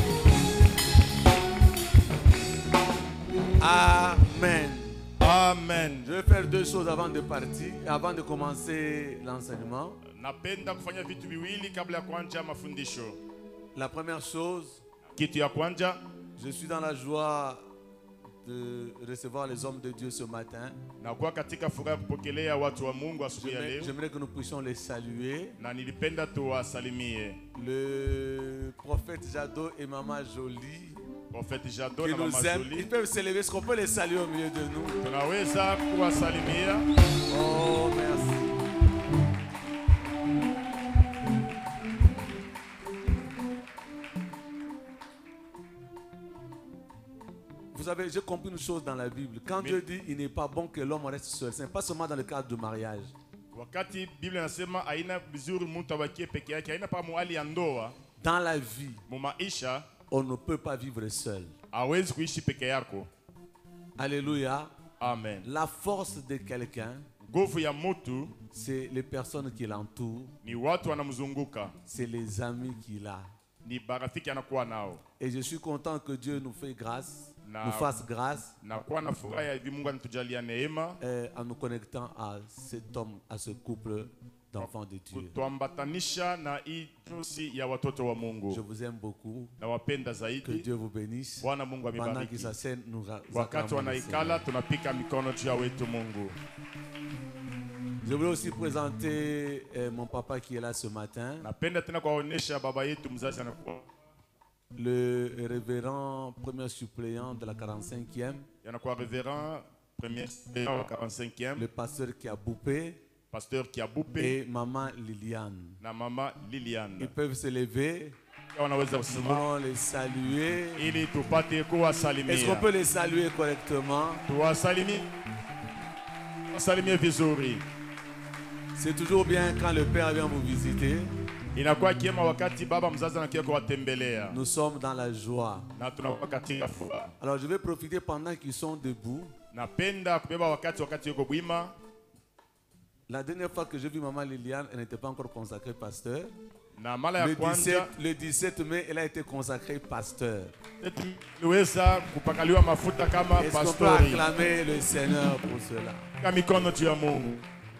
[SPEAKER 9] Amen.
[SPEAKER 8] Amen.
[SPEAKER 9] Je vais faire deux choses avant de partir, avant de commencer l'enseignement.
[SPEAKER 8] Napenda kufanya vitu viwili kabla ya kuanza mafundisho.
[SPEAKER 9] La première chose,
[SPEAKER 8] Kitu ya kwanza,
[SPEAKER 9] je suis dans la joie de recevoir les hommes de Dieu ce matin.
[SPEAKER 8] nakuwa katika furaha kupokelea watu wa Mungu asubuhi ya
[SPEAKER 9] J'aimerais
[SPEAKER 8] leo,
[SPEAKER 9] j'aimerais que nous puissions les saluer.
[SPEAKER 8] na nilipenda tuwasalimie
[SPEAKER 9] Le prophète Jadot et Maman Jolie
[SPEAKER 8] Prophète Jado
[SPEAKER 9] qui
[SPEAKER 8] na
[SPEAKER 9] nous
[SPEAKER 8] Mama
[SPEAKER 9] aiment. Ils
[SPEAKER 8] Jolie.
[SPEAKER 9] peuvent se lever. Est-ce qu'on peut les saluer au milieu de nous?
[SPEAKER 8] Tunaweza kuwasalimia.
[SPEAKER 9] Oh, merci. Vous savez, j'ai compris une chose dans la Bible. Quand
[SPEAKER 8] Mais-
[SPEAKER 9] Dieu dit il n'est pas bon que l'homme reste seul, ce n'est pas seulement dans le cadre du mariage.
[SPEAKER 8] Wakati Biblia inasema haina vizuri mtu abakie peke yake, haina pa muhali ya ndoa,
[SPEAKER 9] Dans la vie,
[SPEAKER 8] mu maisha
[SPEAKER 9] on ne peut pas vivre seul.
[SPEAKER 8] hawezi kuishi peke yako.
[SPEAKER 9] Alléluia.
[SPEAKER 8] Amen.
[SPEAKER 9] La force de quelqu'un,
[SPEAKER 8] Nguvu ya mtu
[SPEAKER 9] c'est les personnes qui l'entourent,
[SPEAKER 8] ni watu wanamzunguka,
[SPEAKER 9] c'est les amis qu'il a.
[SPEAKER 8] ni barafiki anakuwa nao.
[SPEAKER 9] Et je suis content que Dieu nous fait grâce,
[SPEAKER 8] Na-
[SPEAKER 9] nous fasse grâce
[SPEAKER 8] Na kuwa na furaha ya hivi Mungu anatujalia neema
[SPEAKER 9] euh, en nous connectant à cet homme, à ce couple d'enfants de Dieu.
[SPEAKER 8] kutuambatanisha na hii jusi ya watoto wa
[SPEAKER 9] Je
[SPEAKER 8] Mungu.
[SPEAKER 9] vous aime beaucoup.
[SPEAKER 8] Nawapenda
[SPEAKER 9] Que
[SPEAKER 8] zaidi.
[SPEAKER 9] Dieu vous bénisse.
[SPEAKER 8] Bwana Mungu
[SPEAKER 9] Pendant qu'ils
[SPEAKER 8] amebariki.
[SPEAKER 9] s'assènent, nous ra-
[SPEAKER 8] Wakati
[SPEAKER 9] acclamons le
[SPEAKER 8] wanaikala
[SPEAKER 9] Seigneur.
[SPEAKER 8] tunapika mikono juu ya wetu Mungu.
[SPEAKER 9] Je voulais aussi présenter euh, mon papa qui est là ce matin,
[SPEAKER 8] Napenda tena kuwaonesha baba yetu mzazi anakuwa
[SPEAKER 9] le révérend premier suppléant de la quarante-cinquième,
[SPEAKER 8] anakuwa reverend premier wa quarante-cinquième,
[SPEAKER 9] le pasteur qui a boupé
[SPEAKER 8] pasteur Kiabupe
[SPEAKER 9] et maman Liliane.
[SPEAKER 8] na mama
[SPEAKER 9] Ils
[SPEAKER 8] Liliane.
[SPEAKER 9] peuvent se lever.
[SPEAKER 8] Wanaweza
[SPEAKER 9] Nous
[SPEAKER 8] kusimama
[SPEAKER 9] voulons les saluer.
[SPEAKER 8] ili tupate
[SPEAKER 9] Est-ce qu'on
[SPEAKER 8] kuwasalimia.
[SPEAKER 9] peut les saluer correctement?
[SPEAKER 8] Tuwasalimie, tuwasalimie vizuri.
[SPEAKER 9] C'est toujours bien quand le Père vient vous visiter.
[SPEAKER 8] Inakuwa kiema wakati baba mzazi anakuja kuwatembelea
[SPEAKER 9] Nous sommes dans la joie.
[SPEAKER 8] na tunakuwa katika furaha.
[SPEAKER 9] Alors je vais profiter pendant qu'ils sont debout.
[SPEAKER 8] Napenda kubeba wakati wakati yuko bwima.
[SPEAKER 9] La dernière fois que j'ai vu maman Liliane, elle n'était pas encore consacrée pasteur.
[SPEAKER 8] Na mara ya
[SPEAKER 9] Le
[SPEAKER 8] kwanza
[SPEAKER 9] dix-sept, le dix-sept mai, elle a été consacrée pasteur.
[SPEAKER 8] tuliweza kupakaliwa mafuta kama
[SPEAKER 9] Est-ce qu'on peut
[SPEAKER 8] pastori.
[SPEAKER 9] acclamer le Seigneur pour cela?
[SPEAKER 8] Ka mikono juu ya Mungu.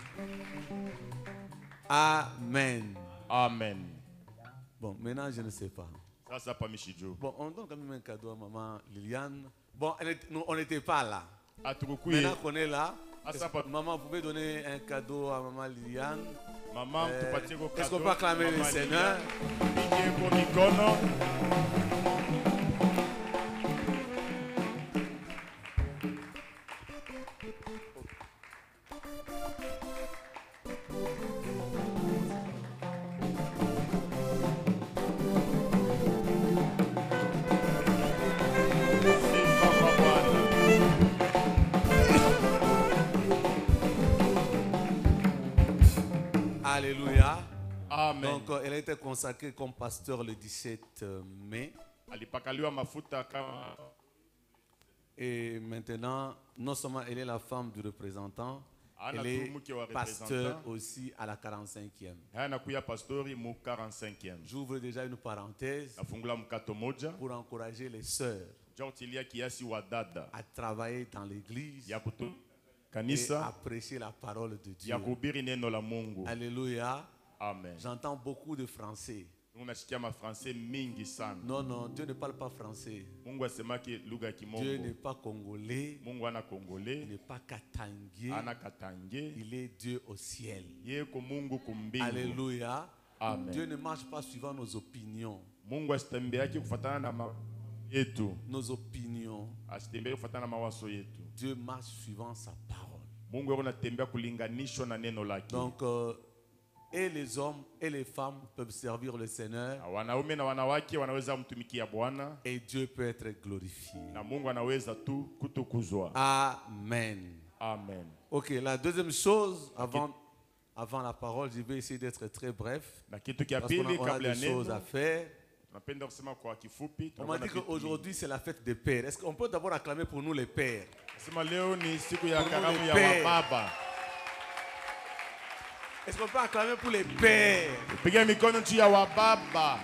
[SPEAKER 9] Amen.
[SPEAKER 8] Amen.
[SPEAKER 9] Bon, maintenant je ne sais pas.
[SPEAKER 8] Sasa hapa mishiju.
[SPEAKER 9] Bon, on donne quand même un cadeau à maman Liliane. Bon, elle est- nous, on n'était pas là.
[SPEAKER 8] Atukukuye.
[SPEAKER 9] Maintenant qu'on est là,
[SPEAKER 8] Ah,
[SPEAKER 9] est-ce-
[SPEAKER 8] ça pas-
[SPEAKER 9] maman, vous pouvez donner un cadeau à maman Liliane?
[SPEAKER 8] Mama
[SPEAKER 9] Euh,
[SPEAKER 8] tupatie ko
[SPEAKER 9] Est-ce qu'on
[SPEAKER 8] cadeau.
[SPEAKER 9] peut acclamer le
[SPEAKER 8] Mama
[SPEAKER 9] Seigneur?
[SPEAKER 8] Liliane. Pige ko mikono. Sifa kwa Bwana.
[SPEAKER 9] Alléluia.
[SPEAKER 8] Amen.
[SPEAKER 9] Donc, euh, elle a été consacrée comme pasteur le dix-sept mai.
[SPEAKER 8] Alipakaliwa mafuta kama
[SPEAKER 9] Et maintenant, non seulement elle est la femme du représentant,
[SPEAKER 8] Ana
[SPEAKER 9] elle est
[SPEAKER 8] tu mke wa
[SPEAKER 9] pasteur
[SPEAKER 8] représentant.
[SPEAKER 9] aussi à la quarante-cinquième.
[SPEAKER 8] haya nakuya pastori mu quarante-cinquième.
[SPEAKER 9] J'ouvre déjà une parenthèse
[SPEAKER 8] Nafungula mkato moja.
[SPEAKER 9] pour encourager les sœurs
[SPEAKER 8] Jautilia kiasi wa dada
[SPEAKER 9] à travailler dans l'église
[SPEAKER 8] ya kutu
[SPEAKER 9] et à
[SPEAKER 8] kanisa
[SPEAKER 9] prêcher la parole de Dieu.
[SPEAKER 8] ya kuhubiri neno la Mungu.
[SPEAKER 9] Alléluia.
[SPEAKER 8] Amen.
[SPEAKER 9] J'entends beaucoup de français.
[SPEAKER 8] Unasikia mafrancais mingi sana.
[SPEAKER 9] Non, non, Dieu ne parle pas français.
[SPEAKER 8] Mungu asemaki lugha ya
[SPEAKER 9] Dieu
[SPEAKER 8] Kimongo.
[SPEAKER 9] n'est pas congolais.
[SPEAKER 8] Mungu ana
[SPEAKER 9] Il
[SPEAKER 8] Kongole,
[SPEAKER 9] n'est pas katangier.
[SPEAKER 8] ana Katange.
[SPEAKER 9] Il est Dieu au ciel.
[SPEAKER 8] Yeko Mungu kumbingu.
[SPEAKER 9] Alléluia.
[SPEAKER 8] Amen.
[SPEAKER 9] Dieu ne marche pas suivant nos opinions.
[SPEAKER 8] Mungu asitembeaki kufatana na ma yetu.
[SPEAKER 9] Nos opinions.
[SPEAKER 8] Asitembee kufatana na mawaso yetu.
[SPEAKER 9] Dieu marche suivant sa parole.
[SPEAKER 8] Mungu yako natembea kulinganishwa na neno lake.
[SPEAKER 9] Donc, euh, et les hommes et les femmes peuvent servir le Seigneur.
[SPEAKER 5] Wanaume na wanawake wanaweza mtumikia Bwana.
[SPEAKER 9] Et Dieu peut être glorifié.
[SPEAKER 5] Na Mungu anaweza tu kutukuzwa.
[SPEAKER 9] Amen.
[SPEAKER 5] Amen.
[SPEAKER 9] Ok, la deuxième chose, avant, avant la parole, je vais essayer d'être très bref.
[SPEAKER 5] Na kitu kia
[SPEAKER 9] Parce qu'on
[SPEAKER 5] pili
[SPEAKER 9] a, on a
[SPEAKER 5] kabla ya
[SPEAKER 9] des choses
[SPEAKER 5] neno.
[SPEAKER 9] à faire.
[SPEAKER 5] Napenda kusema kwa kifupi.
[SPEAKER 9] On m'a dit qu'aujourd'hui c'est la fête des pères. Est-ce qu'on peut d'abord acclamer pour nous les pères?
[SPEAKER 5] Sema leo ni siku ya
[SPEAKER 9] Pour nous,
[SPEAKER 5] karamu
[SPEAKER 9] les
[SPEAKER 5] ya
[SPEAKER 9] pères.
[SPEAKER 5] wababa.
[SPEAKER 9] Est-ce qu'on peut acclamer pour les pères?
[SPEAKER 5] Piga mikono juu ya wababa.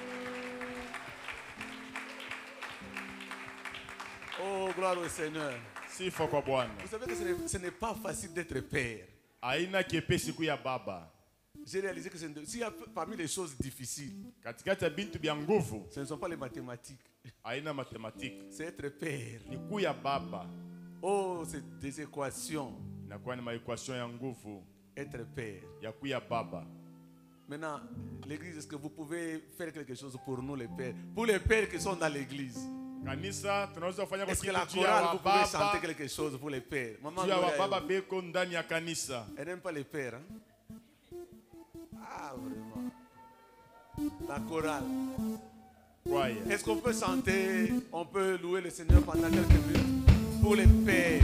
[SPEAKER 9] Oh, gloire au Seigneur.
[SPEAKER 5] Sifa kwa Bwana.
[SPEAKER 9] Vous savez que ce n'est- ce n'est pas facile d'être père.
[SPEAKER 5] Aina kiepesi siku ya baba.
[SPEAKER 9] J'ai réalisé que c'est une- s'il y a parmi les choses difficiles,
[SPEAKER 5] Katikati ya bintu bya nguvu,
[SPEAKER 9] ce ne sont pas les mathématiques,
[SPEAKER 5] aina mathématique.
[SPEAKER 9] c'est être père.
[SPEAKER 5] Ni kuu ya baba.
[SPEAKER 9] Oh, c'est des équations.
[SPEAKER 5] Inakuwa ni maequation ya nguvu
[SPEAKER 9] Être père.
[SPEAKER 5] ya kuu ya baba.
[SPEAKER 9] Maintenant, l'église, est-ce que vous pouvez faire quelque chose pour nous les pères? Pour les pères qui sont dans l'église.
[SPEAKER 5] Kanisa tunaweza kufanya kwa
[SPEAKER 9] Est-ce que
[SPEAKER 5] kitu
[SPEAKER 9] la
[SPEAKER 5] juu ya
[SPEAKER 9] chorale, vous pouvez chanter
[SPEAKER 5] wababa.
[SPEAKER 9] quelque chose pour les pères? Maman,
[SPEAKER 5] Juu ya
[SPEAKER 9] Gloria,
[SPEAKER 5] wababa beko ndani ya kanisa.
[SPEAKER 9] elle n'aime pas les pères. Hein? Ah, vraiment. La chorale.
[SPEAKER 5] Choir.
[SPEAKER 9] Est-ce qu'on peut chanter, on peut louer le Seigneur pendant quelques minutes pour les pères?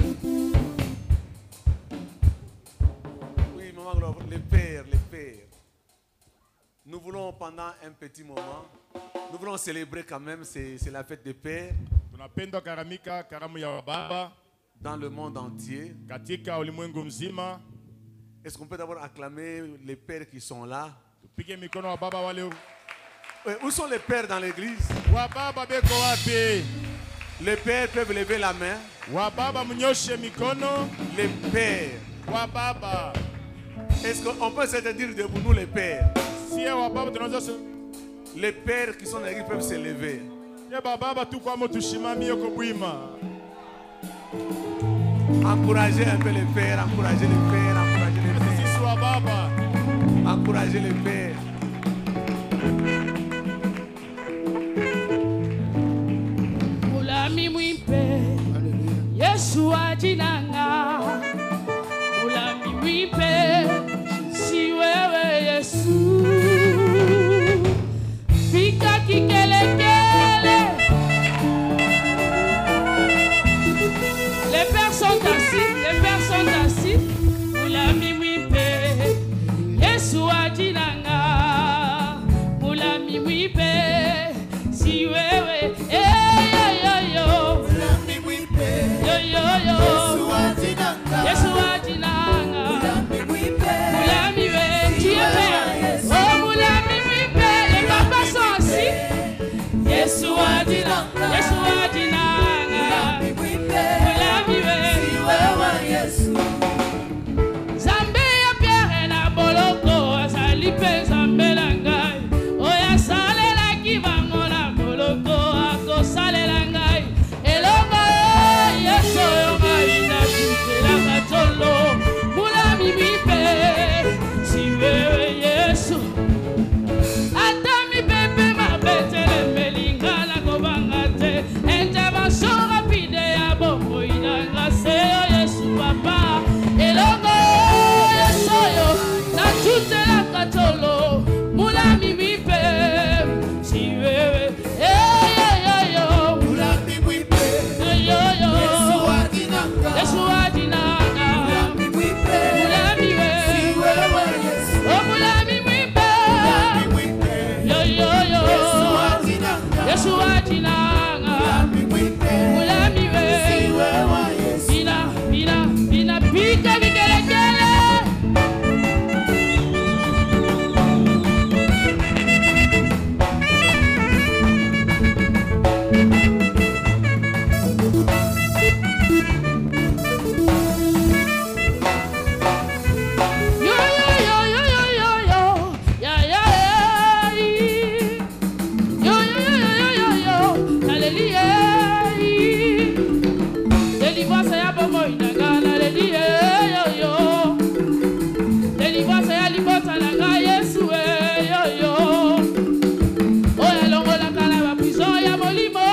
[SPEAKER 9] Oui, maman, Gloria, les pères, les pères. Nous voulons pendant un petit moment, nous voulons célébrer quand même, c'est c'est la fête des pères
[SPEAKER 5] Tunapenda karamika karamu ya wababa
[SPEAKER 9] dans le monde entier.
[SPEAKER 5] katika ulimwengu mzima.
[SPEAKER 9] Est-ce qu'on peut d'abord acclamer les pères qui sont là?
[SPEAKER 5] Tupige mikono wababa wale.
[SPEAKER 9] Oui, où sont les pères dans l'église?
[SPEAKER 5] Wababa beko wapi?
[SPEAKER 9] Les pères peuvent lever la main.
[SPEAKER 5] Wababa mnyoshe mikono.
[SPEAKER 9] Les pères.
[SPEAKER 5] Wababa.
[SPEAKER 9] Est-ce qu'on peut se dire debout, nous les pères?
[SPEAKER 5] Si wababa tunaweza se
[SPEAKER 9] Les pères qui sont dans l'église peuvent se lever.
[SPEAKER 5] ye bababa tu kwa moto shimami yoko bwima.
[SPEAKER 9] Encouragez un peu les pères, encouragez les pères, encouragez les pères.
[SPEAKER 5] Sisi wababa.
[SPEAKER 9] Encouragez les pères.
[SPEAKER 1] Mulami mwimpe Yesu ajinanga. Mulami mwimpe si wewe Yesu. Fika kikelekele. Les pères sont assis, les pères sont assis. Mulami mwimpe Yesu ajinanga. Mulami mwimpe si wewe. Eh, yo, yo, yo.
[SPEAKER 2] Mulami mwipe,
[SPEAKER 1] Yo, yo, yo.
[SPEAKER 2] Yesu ajinanga.
[SPEAKER 1] Yesu ajinanga.
[SPEAKER 2] Mulami mwipe,
[SPEAKER 1] Mulami we, tu es père. Oh, mulami mwipe, les papas sont assis. Yesu ajinanga. Yesu ajinanga.
[SPEAKER 2] Mulami mwipe,
[SPEAKER 1] Mulami we.
[SPEAKER 2] wewe Yesu.
[SPEAKER 1] Zambe ya Pierre na boloko, azali pe zambe na ngai. Oya salela ki bango na boloko, ako salela ngai. Elonga e, Yesu yo ngai na tutela katolo. Mulami mipe, si wewe Yesu. Ata mi pepe mabetele melingala kobanga te. Intervention rapide ya bombo inanga seyo Yesu papa. Elongo Yesu yo na tutela katolo. Mulami mipe, si wewe. Eh, yo, yo, yo.
[SPEAKER 2] Mulami mwipe,
[SPEAKER 1] Yo, yo, yo.
[SPEAKER 2] Yesu ajinanga.
[SPEAKER 1] Yesu ajinanga.
[SPEAKER 2] Mulami mwipe,
[SPEAKER 1] Mulami we.
[SPEAKER 2] wewe Yesu.
[SPEAKER 1] Oh, mulami mwipe.
[SPEAKER 2] Mulami mwipe,
[SPEAKER 1] Yo, yo, yo.
[SPEAKER 2] Yesu ajinanga.
[SPEAKER 1] Yesu ajinanga.
[SPEAKER 2] Mulami mwipe,
[SPEAKER 1] Mulami we.
[SPEAKER 2] wewe Yesu.
[SPEAKER 1] Bina, bina, bina, pika vikelekele. Yo, yo, yo, yo, yo, yo, yo. Ya, ya, ya, yi. Yo, yo, yo, yo, yo, yo, yo. Hallelujah. Délivrance ya bomo inanga, hallelujah, yo, yo. Délivrance ya libota nanga, Yesu, eh, yo, yo. Oya longola kala ba prison ya molimo.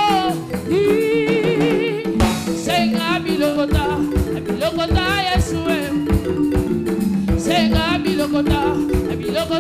[SPEAKER 1] Ii. Senga bilokota, bilokota Yesu, eh. Senga bilokota, bilokota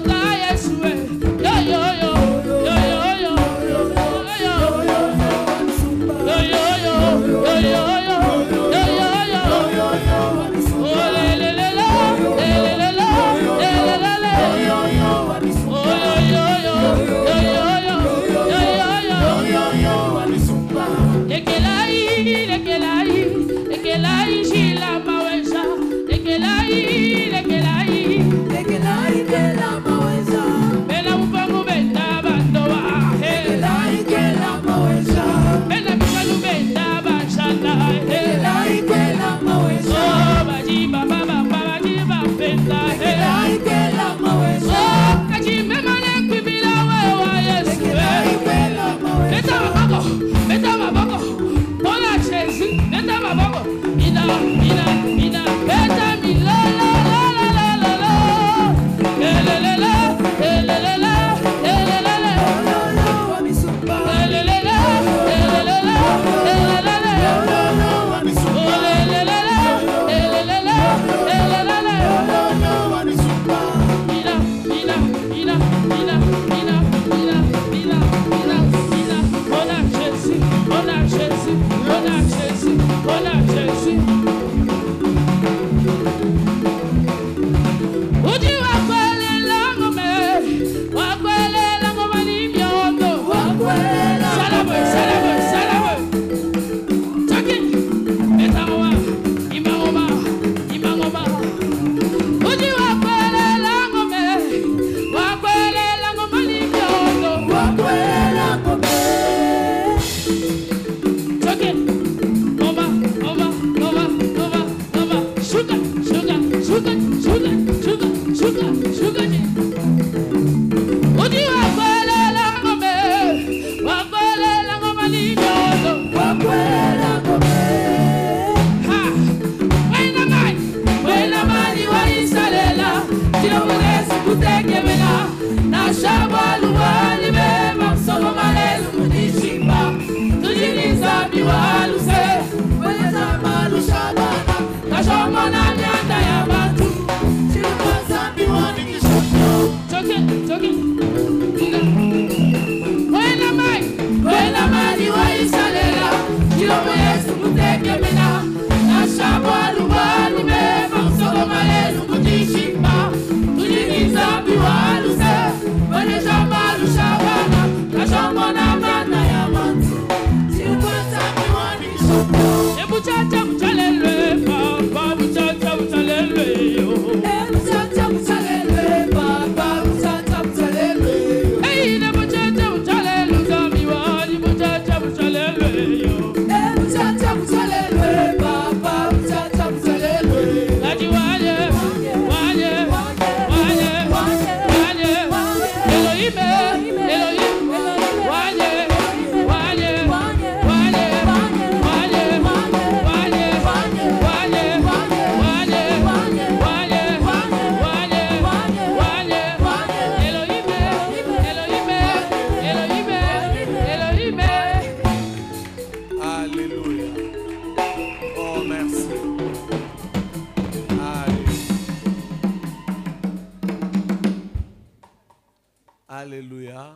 [SPEAKER 9] Alléluia.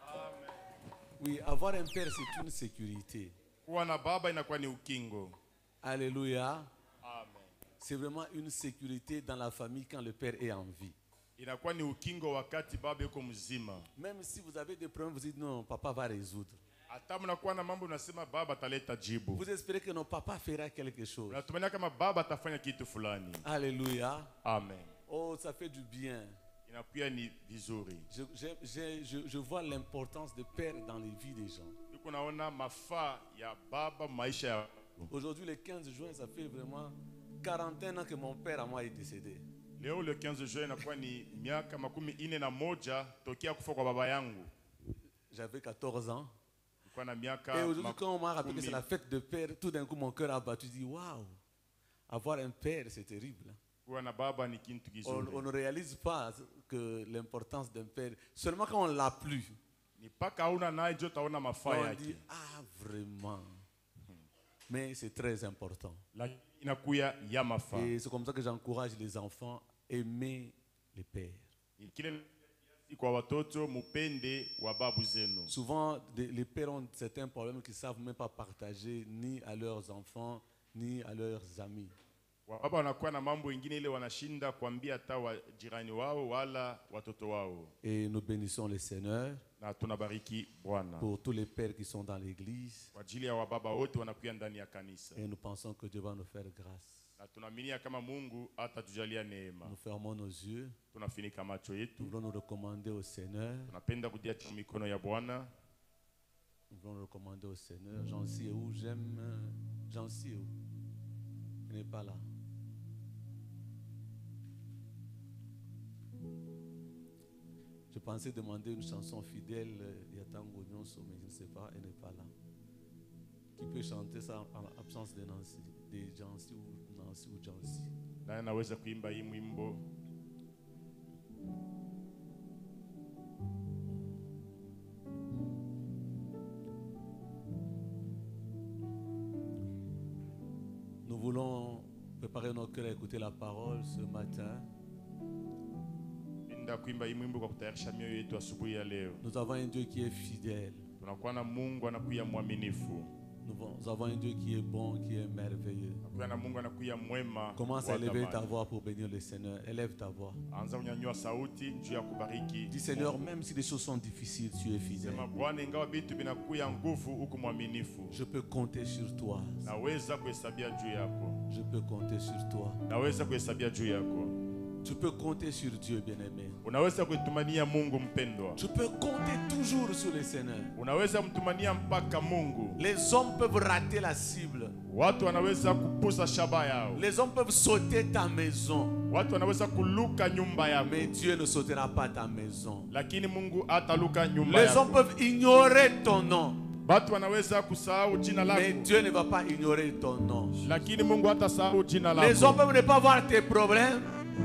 [SPEAKER 9] Oui, avoir un père, c'est une sécurité. Alléluia. C'est vraiment une sécurité dans la famille quand le père est en vie. Même si vous avez des problèmes, vous dites non, papa va résoudre. Vous espérez que notre papa fera quelque chose. Alléluia.
[SPEAKER 7] Amen.
[SPEAKER 9] Oh, ça fait du bien. Je, je, je, je, je vois l'importance de père dans les vies des gens. Aujourd'hui, le quinze juin, ça fait vraiment quarantaine ans que mon père à moi est décédé.
[SPEAKER 7] Le quinze juin,
[SPEAKER 9] j'avais quatorze ans. Et aujourd'hui, quand on m'a rappelé que c'est la fête de père, tout d'un coup, mon cœur a battu. Je dis, waouh, avoir un père, c'est terrible. On, on ne réalise pas que l'importance d'un père, seulement quand on ne l'a plus. On dit, ah, vraiment. Mais c'est très important. Et c'est comme ça que j'encourage les enfants à aimer les pères. Souvent, les pères ont certains problèmes qu'ils ne savent même pas partager ni à leurs enfants, ni à leurs amis. Et nous bénissons le Seigneur pour tous les pères qui sont dans l'église. Et nous pensons que Dieu va nous faire grâce. Nous fermons nos yeux. Nous voulons nous recommander au Seigneur. Nous voulons nous recommander au Seigneur. J'en sais où j'aime. J'en sais où. Il n'est pas là. Je pensais demander une chanson fidèle, Yatango Nyonso, mais je ne sais pas, elle n'est pas là. Qui peut chanter ça en l'absence de Nancy, de Jancy ou Nancy ou Jancy?
[SPEAKER 8] Nani naweza kuimba hii mwimbo?
[SPEAKER 9] Nous voulons préparer nos cœurs à écouter la parole ce matin.
[SPEAKER 8] Nda kuimba hii mwimbo kwa kutayarisha mioyo yetu asubuhi ya leo.
[SPEAKER 9] Nous avons un Dieu qui est fidèle.
[SPEAKER 8] Tunakuwa na Mungu anakuwa mwaminifu.
[SPEAKER 9] Nous avons un Dieu qui est bon, qui est merveilleux.
[SPEAKER 8] Commence
[SPEAKER 9] à élever ta voix pour bénir le Seigneur. Élève ta voix. Dis Seigneur, même si les choses sont difficiles, tu es fidèle. Je peux compter sur toi. Je peux compter sur toi. Tu peux compter sur Dieu, bien-aimé. Tu peux compter toujours sur le Seigneur. Les hommes peuvent rater la cible. Les hommes peuvent sauter ta maison. Mais Dieu ne sautera pas ta maison. Les hommes peuvent ignorer ton nom. Mais Dieu ne va pas ignorer ton nom. Les hommes peuvent ne pas voir tes problèmes.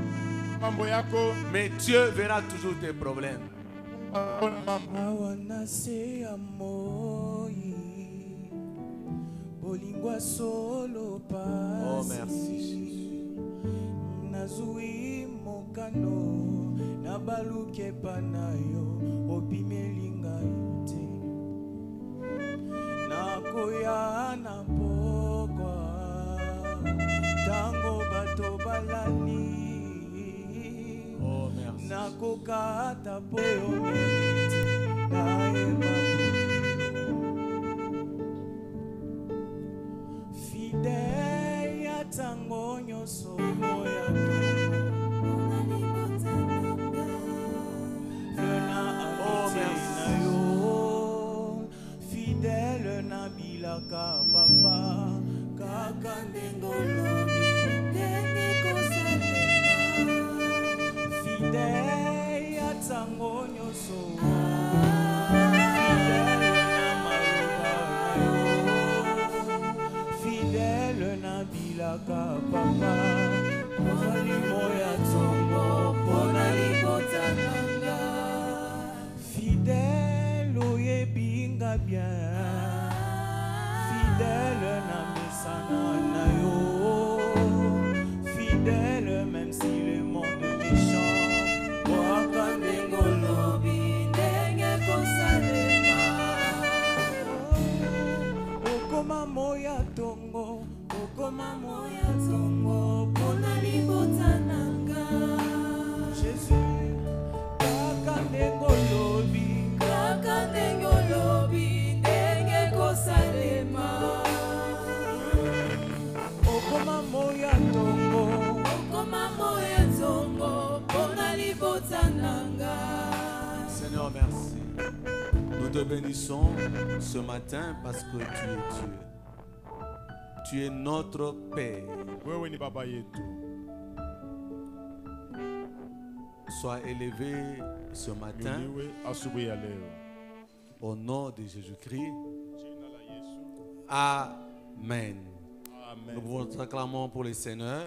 [SPEAKER 9] Mais Dieu verra toujours tes problèmes.
[SPEAKER 2] Oh
[SPEAKER 9] merci Oh, merci.
[SPEAKER 2] Fidèle ya tango nyoso moya na yo. Fidèle na bilaka papa kaka ndengolo. Fidèle ya tango nyoso Fidèle na maluka na yo. Fidèle na bilaka papa ozali moya tongo pona libota nanga. Fidèle oyebinga bien. Fidèle na misana na yo. Fidèle même si le monde est méchant. Okoma moya tongo, okoma moya tongo, pona libota nanga. Jésus, kaka ndengo lobi, kaka ndengo lobi, ndenge kosalema. Okoma moya tongo, okoma moya tongo, pona libota nanga.
[SPEAKER 9] Seigneur, merci. Nous te bénissons ce matin parce que tu es Dieu. Tu es notre Père. Sois élevé ce matin au nom de Jésus-Christ. Amen. Nous vous acclamons pour le Seigneur.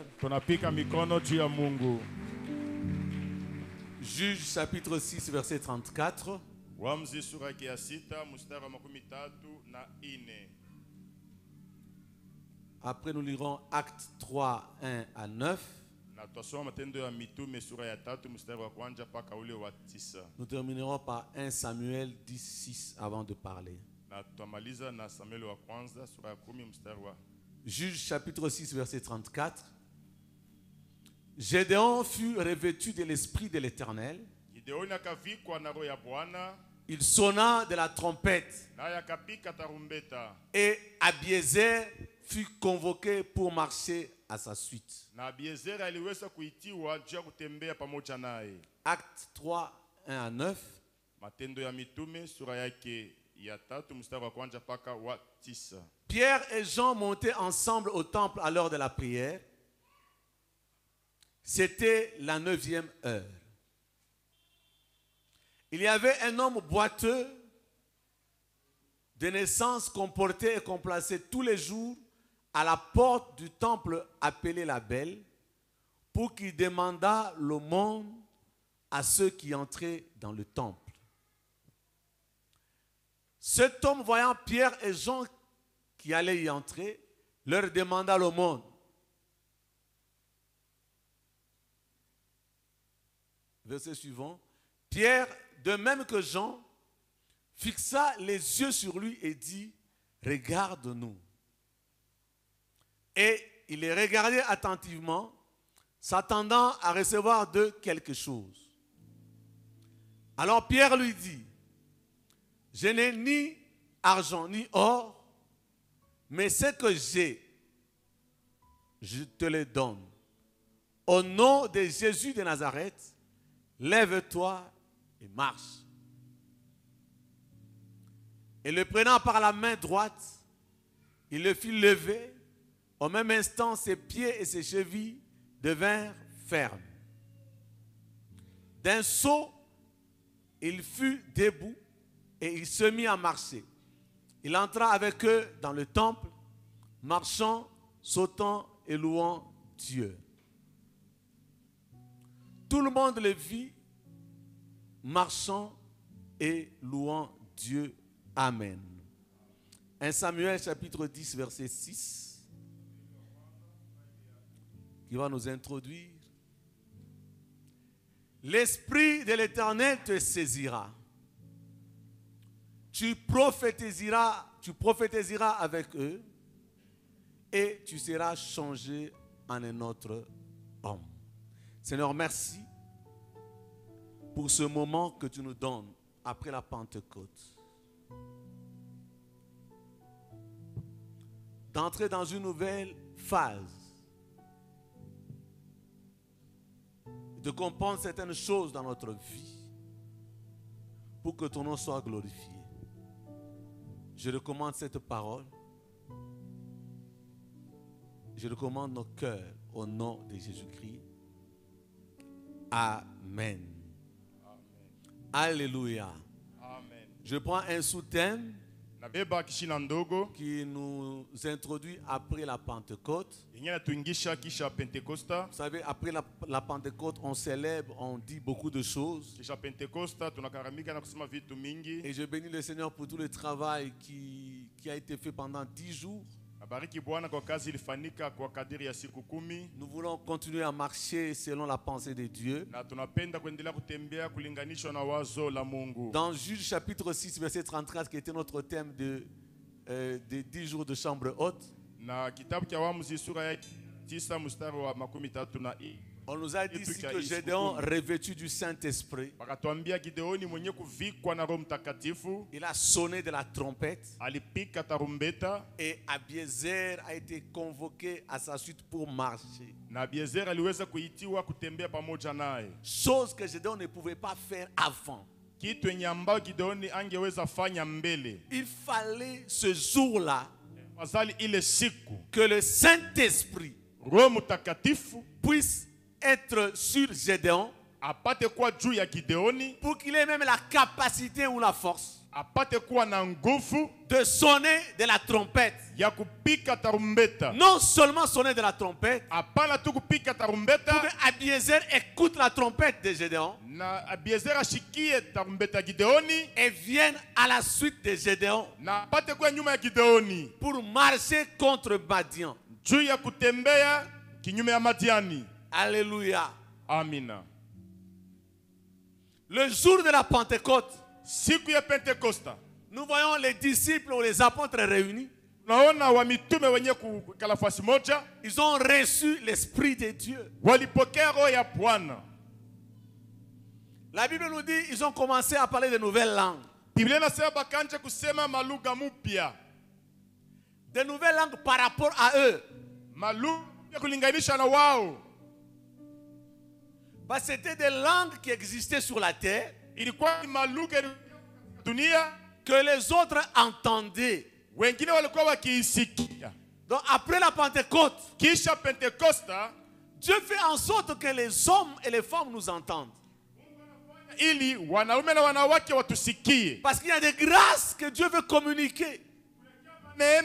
[SPEAKER 9] Juge chapitre six, verset trente-quatre. Après, nous lirons Actes trois, un à neuf. Nous terminerons par un Samuel dix, six avant de parler. Juge chapitre six, verset trente-quatre. Gédéon fut revêtu de l'esprit de l'Éternel. Il sonna de la trompette. Et Abiézer fut convoqué pour marcher à sa suite. Acte trois, un à neuf. Pierre et Jean montaient ensemble au temple à l'heure de la prière. C'était la neuvième heure. Il y avait un homme boiteux de naissance qu'on portait et qu'on plaçait tous les jours à la porte du temple appelé la Belle, pour qu'il demandât l'aumône à ceux qui entraient dans le temple. Cet homme, voyant Pierre et Jean qui allaient y entrer, leur demanda l'aumône. Verset suivant. Pierre, de même que Jean, fixa les yeux sur lui et dit, regarde-nous. Et il les regardait attentivement, s'attendant à recevoir d'eux quelque chose. Alors Pierre lui dit, je n'ai ni argent ni or, mais ce que j'ai, je te le donne. Au nom de Jésus de Nazareth, lève-toi et marche. Et le prenant par la main droite, il le fit lever. Au même instant, ses pieds et ses chevilles devinrent fermes. D'un saut, il fut debout et il se mit à marcher. Il entra avec eux dans le temple, marchant, sautant et louant Dieu. Tout le monde le vit, marchant et louant Dieu. Amen. un Samuel chapitre dix, verset six. Qui va nous introduire. L'Esprit de l'Éternel te saisira. Tu prophétiseras, tu prophétiseras avec eux et tu seras changé en un autre homme. Seigneur, merci pour ce moment que tu nous donnes après la Pentecôte. D'entrer dans une nouvelle phase. De comprendre certaines choses dans notre vie pour que ton nom soit glorifié. Je recommande cette parole. Je recommande nos cœurs au nom de Jésus-Christ. Amen. Amen. Alléluia. Amen. Je prends un sous-thème qui nous introduit après la Pentecôte. Vous savez, après la, la Pentecôte, on célèbre, on dit beaucoup de choses. Et je bénis le Seigneur pour tout le travail qui, qui a été fait pendant dix jours. Nous voulons continuer à marcher selon la pensée de Dieu. Dans Juge chapitre six, verset trente-quatre, qui était notre thème de, euh, de dix jours de chambre haute. On nous a dit ici que Gédéon, revêtu du Saint-Esprit, il a sonné de la trompette et Abiezer a été convoqué à sa suite pour marcher. Chose que Gédéon ne pouvait pas faire avant. Il fallait ce jour-là que le Saint-Esprit puisse être sur Gédéon pour qu'il ait même la capacité ou la force de sonner de la trompette. Non seulement sonner de la trompette, pour que Abiezer écoute la trompette de Gédéon et vienne à la suite de Gédéon pour marcher contre Madian. Alléluia.
[SPEAKER 8] Amina.
[SPEAKER 9] Le jour de la Pentecôte, nous voyons les disciples ou les apôtres réunis. Ils ont reçu l'Esprit de Dieu. La Bible nous dit qu'ils ont commencé à parler de nouvelles langues. De nouvelles langues par rapport à eux. Parce que c'était des langues qui existaient sur la terre, que les autres entendaient. Donc après la Pentecôte, Dieu fait en sorte que les hommes et les femmes nous entendent. Parce qu'il y a des grâces que Dieu veut communiquer. Il y a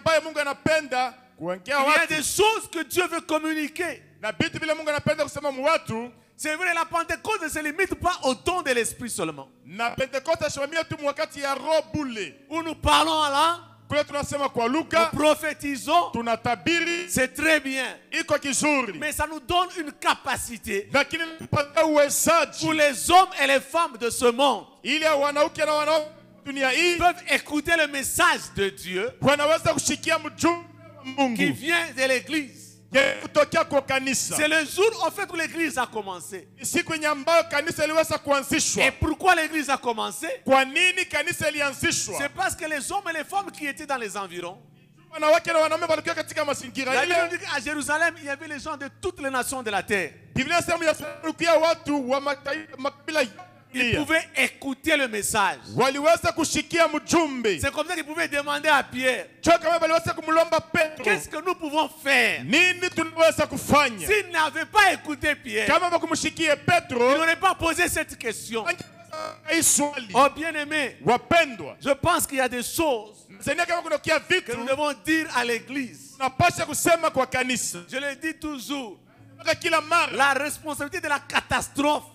[SPEAKER 9] des choses que Dieu veut communiquer. C'est vrai, la Pentecôte ne se limite pas au don de l'Esprit seulement. Où nous parlons à la nous prophétisons, c'est très bien. Mais ça nous donne une capacité pour les hommes et les femmes de ce monde. Ils peuvent écouter le message de Dieu qui vient de l'église. C'est le jour en fait où l'église a commencé. Et pourquoi l'église a commencé? C'est parce que les hommes et les femmes qui étaient dans les environs, à Jérusalem, il y avait les gens de toutes les nations de la terre. Ils pouvaient écouter le message. C'est comme ça qu'ils pouvaient demander à Pierre, qu'est-ce que nous pouvons faire? S'ils n'avaient pas écouté Pierre, ils n'auraient pas posé cette question. Oh bien-aimé, je pense qu'il y a des choses que nous devons dire à l'église. Je le dis toujours, la responsabilité de la catastrophe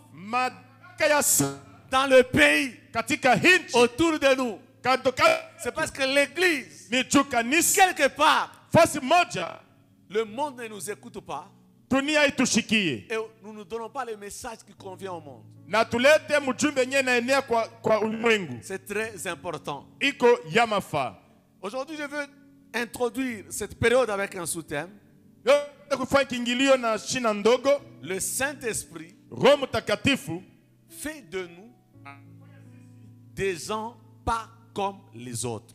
[SPEAKER 9] dans le pays autour de nous, c'est parce que l'église, quelque part, le monde ne nous écoute pas et nous ne donnons pas le message qui convient au monde. C'est très important. Aujourd'hui, je veux introduire cette période avec un sous-thème: le Saint-Esprit fait de nous des gens pas comme les autres.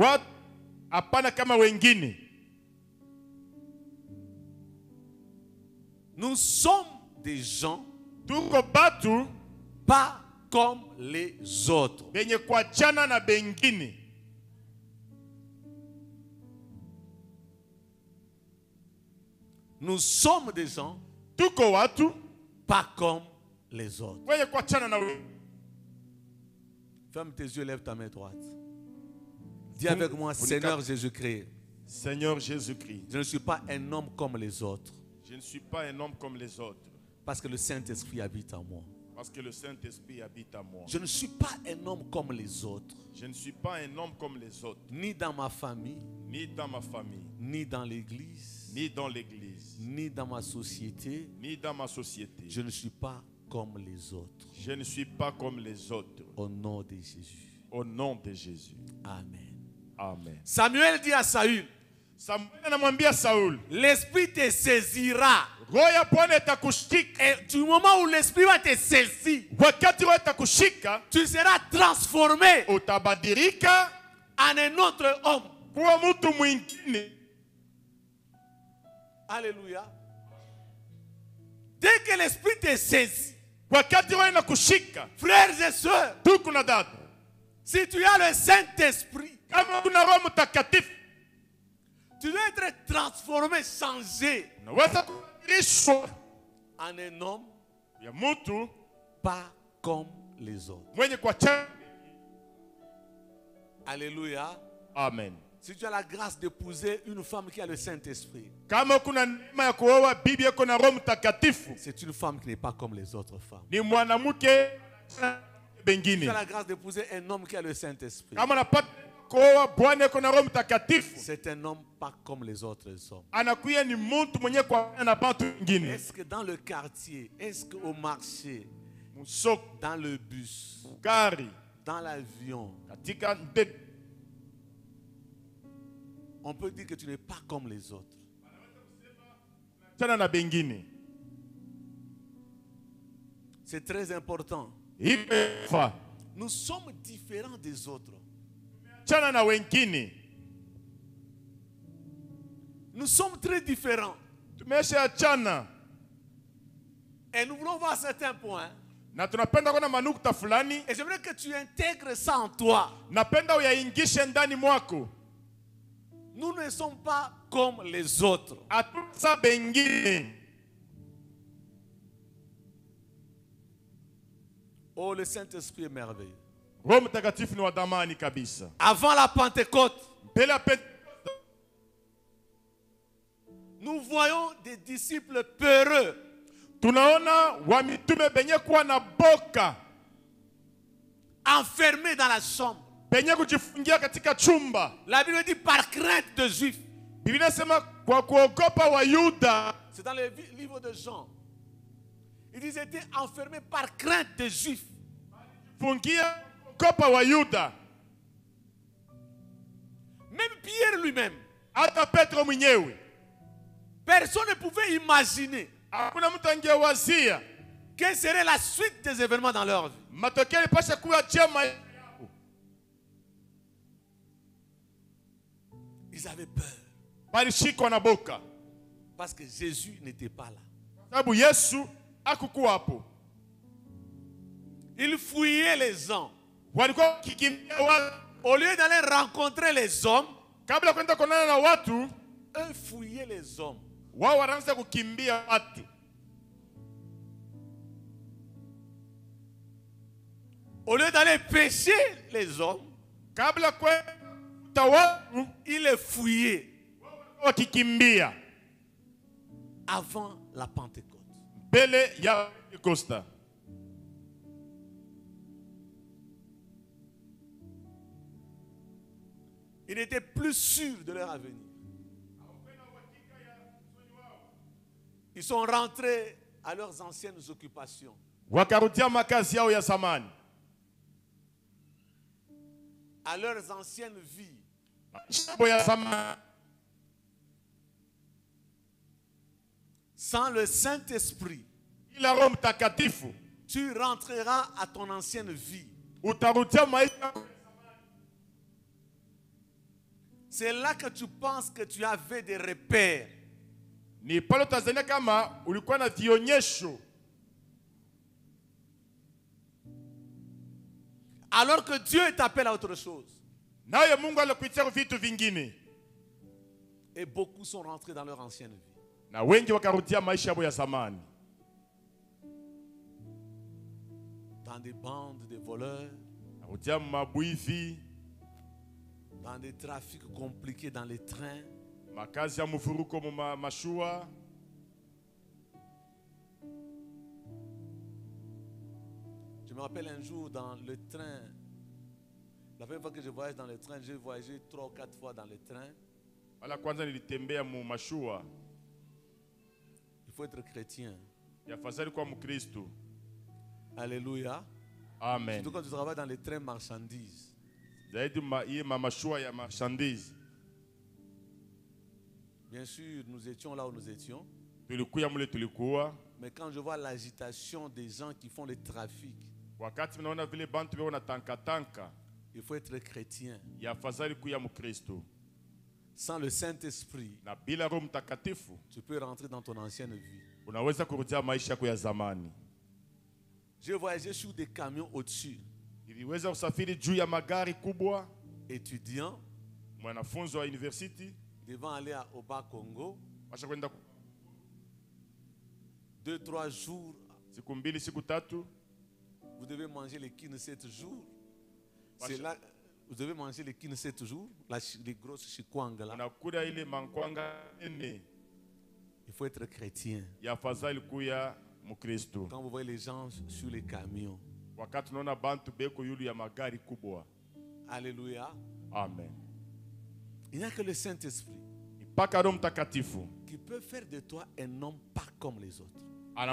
[SPEAKER 9] Nous sommes des gens pas comme les autres. Nous sommes des gens pas comme les autres. Ferme tes yeux, lève ta main droite. Dis avec moi: Seigneur Jésus-Christ.
[SPEAKER 8] Seigneur Jésus-Christ.
[SPEAKER 9] Je ne suis pas un homme comme les autres.
[SPEAKER 8] Je ne suis pas un homme comme les autres.
[SPEAKER 9] Parce que le Saint-Esprit habite en moi.
[SPEAKER 8] Parce que le Saint-Esprit habite en moi.
[SPEAKER 9] Je ne suis pas un homme comme les autres.
[SPEAKER 8] Je ne suis pas un homme comme les autres.
[SPEAKER 9] Ni dans ma famille.
[SPEAKER 8] Ni dans ma famille.
[SPEAKER 9] Ni dans l'église.
[SPEAKER 8] Ni dans l'église.
[SPEAKER 9] Ni dans ma société.
[SPEAKER 8] Ni dans ma société.
[SPEAKER 9] Je ne suis pas comme les autres.
[SPEAKER 8] Je ne suis pas comme les autres.
[SPEAKER 9] Au nom de Jésus.
[SPEAKER 8] Au nom de Jésus.
[SPEAKER 9] Amen.
[SPEAKER 8] Amen.
[SPEAKER 9] Samuel dit à Saül, l'Esprit te saisira. Et du moment où l'Esprit va te saisir, tu seras transformé en un autre homme. Alléluia. Dès que l'Esprit te saisit, frères et sœurs, si tu as le Saint-Esprit, tu dois être transformé, changé en un homme pas comme les autres. Alléluia.
[SPEAKER 8] Amen.
[SPEAKER 9] Si tu as la grâce d'épouser une femme qui a le Saint-Esprit, c'est une femme qui n'est pas comme les autres femmes. Si tu as la grâce d'épouser un homme qui a le Saint-Esprit, c'est un homme pas comme les autres hommes. Est-ce que dans le quartier, est-ce qu'au marché, dans le bus, dans l'avion, on peut dire que tu n'es pas comme les autres? C'est très important. Nous sommes différents des autres. Nous sommes très différents. Et nous voulons voir certains points. Et j'aimerais que tu intègres ça en toi. Nous ne sommes pas comme les autres. Oh, le Saint-Esprit est merveilleux.
[SPEAKER 8] Avant la Pentecôte,
[SPEAKER 9] nous voyons des disciples peureux. Enfermés dans la chambre. La Bible dit par crainte de Juifs. C'est dans le livre de Jean. Ils étaient enfermés par crainte de Juifs. Même Pierre lui-même. Personne ne pouvait imaginer quelle serait la suite des événements dans leur vie. Ils avaient peur. Parce que Jésus n'était pas là. Ils fouillaient les hommes. Au lieu d'aller rencontrer les hommes, eux fouillaient les hommes. Au lieu d'aller pêcher les hommes, il les fouillait. Avant la Pentecôte. Ils n'étaient plus sûrs de leur avenir. Ils sont rentrés à leurs anciennes occupations. À leurs anciennes vies. Sans le Saint-Esprit, tu rentreras à ton ancienne vie. C'est là que tu penses que tu avais des repères. Alors que Dieu t'appelle à autre chose. Et beaucoup sont rentrés dans leur ancienne vie. Dans des bandes de voleurs, dans des trafics compliqués dans les trains, je me rappelle un jour dans le train, la première fois que je voyage dans le train, j'ai voyagé trois ou quatre fois dans le train. Il faut être chrétien. Alléluia.
[SPEAKER 7] Amen.
[SPEAKER 9] Surtout quand tu travailles dans les trains marchandises. Bien sûr, nous étions là où nous étions. Mais quand je vois l'agitation des gens qui font le trafic, il faut être chrétien. Sans le Saint-Esprit, tu peux rentrer dans ton ancienne vie. J'ai voyagé sur des camions au-dessus. Étudiants devant aller au bas Congo. Deux, trois jours. Vous devez manger les kines sept jours. C'est là, vous devez manger les kines sept jours. La, les grosses chikwanga là. Il faut être chrétien. Quand vous voyez les gens sur les camions. Alléluia.
[SPEAKER 7] Amen.
[SPEAKER 9] Il n'y a que le Saint-Esprit qui peut faire de toi un homme pas comme les autres.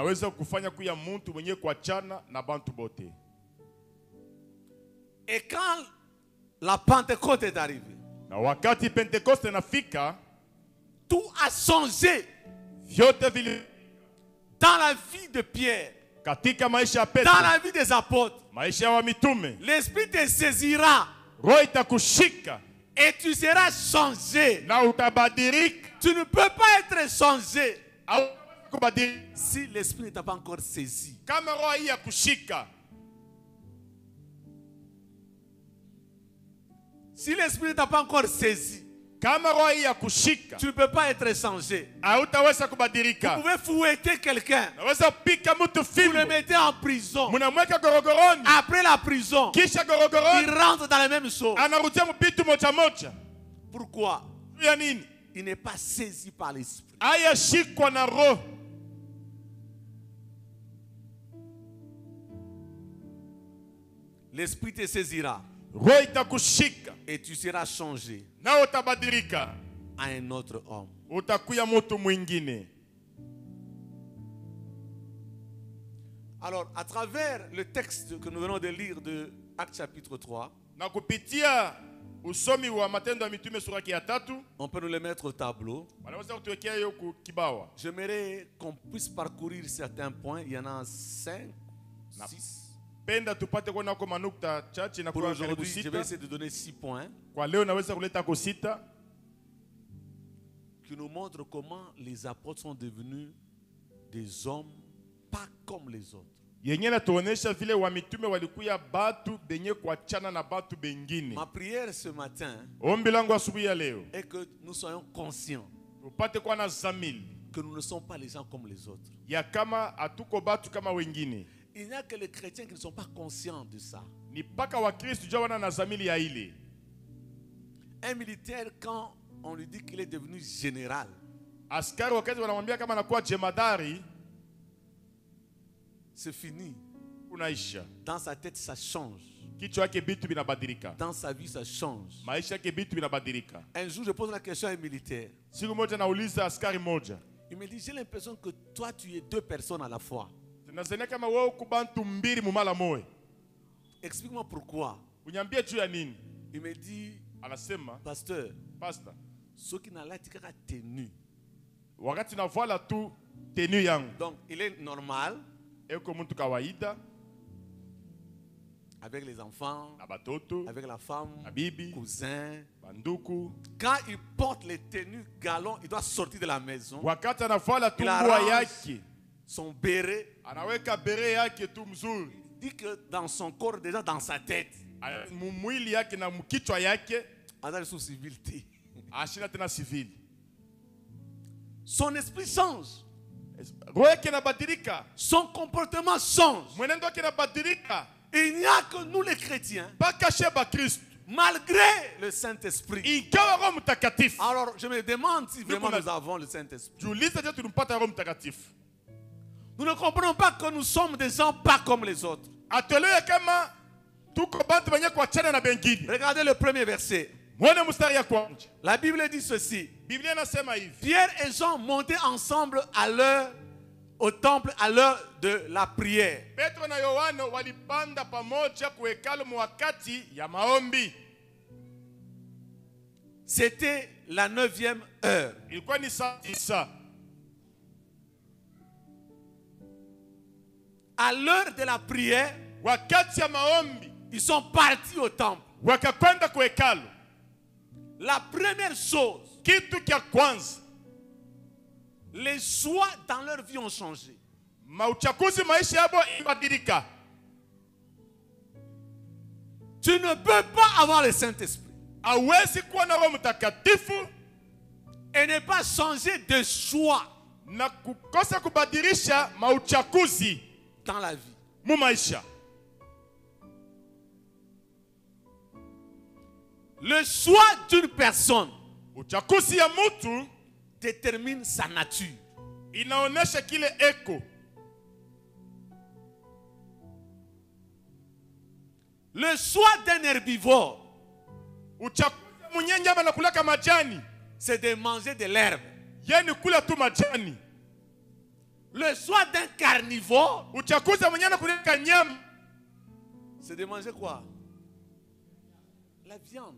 [SPEAKER 9] Et quand la Pentecôte est arrivée, tout a changé dans la vie de Pierre, dans la vie des apôtres. L'Esprit te saisira et tu seras changé. Tu ne peux pas être changé si l'Esprit ne t'a pas encore saisi. Si l'Esprit ne t'a pas encore saisi, tu ne peux pas être changé. Vous pouvez fouetter quelqu'un. Vous le mettez en prison. Après la prison, il rentre dans la même chose. Pourquoi? Il n'est pas saisi par l'esprit. L'esprit te saisira. Et tu seras changé à un autre homme. Alors, à travers le texte que nous venons de lire de Actes chapitre trois, on peut nous le mettre au tableau. J'aimerais qu'on puisse parcourir certains points. Il y en a cinq, six. Pour aujourd'hui, je vais essayer de donner six points qui nous montrent comment les apôtres sont devenus des hommes pas comme les autres. Ma prière ce matin est que nous soyons conscients que nous ne sommes pas les gens comme les autres. Il n'y a que les chrétiens qui ne sont pas conscients de ça. Un militaire, quand on lui dit qu'il est devenu général, c'est fini. Dans sa tête, ça change. Dans sa vie, ça change. Un jour, je pose la question à un militaire. Il me dit, j'ai l'impression que toi, tu es deux personnes à la fois. Explique-moi pourquoi. Il me dit, pasteur, ce qui n'a pas tenu. Donc, il est normal avec les enfants, avec la femme, cousin. Quand il porte les tenues galons, il doit sortir de la maison. Il arrange son béret. Il dit que dans son corps, déjà dans sa tête, son esprit change. Son comportement change. Il n'y a que nous les chrétiens, malgré le Saint-Esprit. Alors je me demande si vraiment nous avons le Saint-Esprit. Nous ne comprenons pas que nous sommes des gens pas comme les autres. Regardez le premier verset. La Bible dit ceci. Pierre et Jean montaient ensemble à l'heure au temple à l'heure de la prière. C'était la neuvième heure. À l'heure de la prière, ils sont partis au temple. La première chose, les choix dans leur vie ont changé. Tu ne peux pas avoir le Saint-Esprit et ne pas changer de choix dans la vie. Le choix d'une personne détermine sa nature. Le choix d'un herbivore, c'est de manger de l'herbe. Le choix d'un carnivore, c'est de manger quoi? La viande.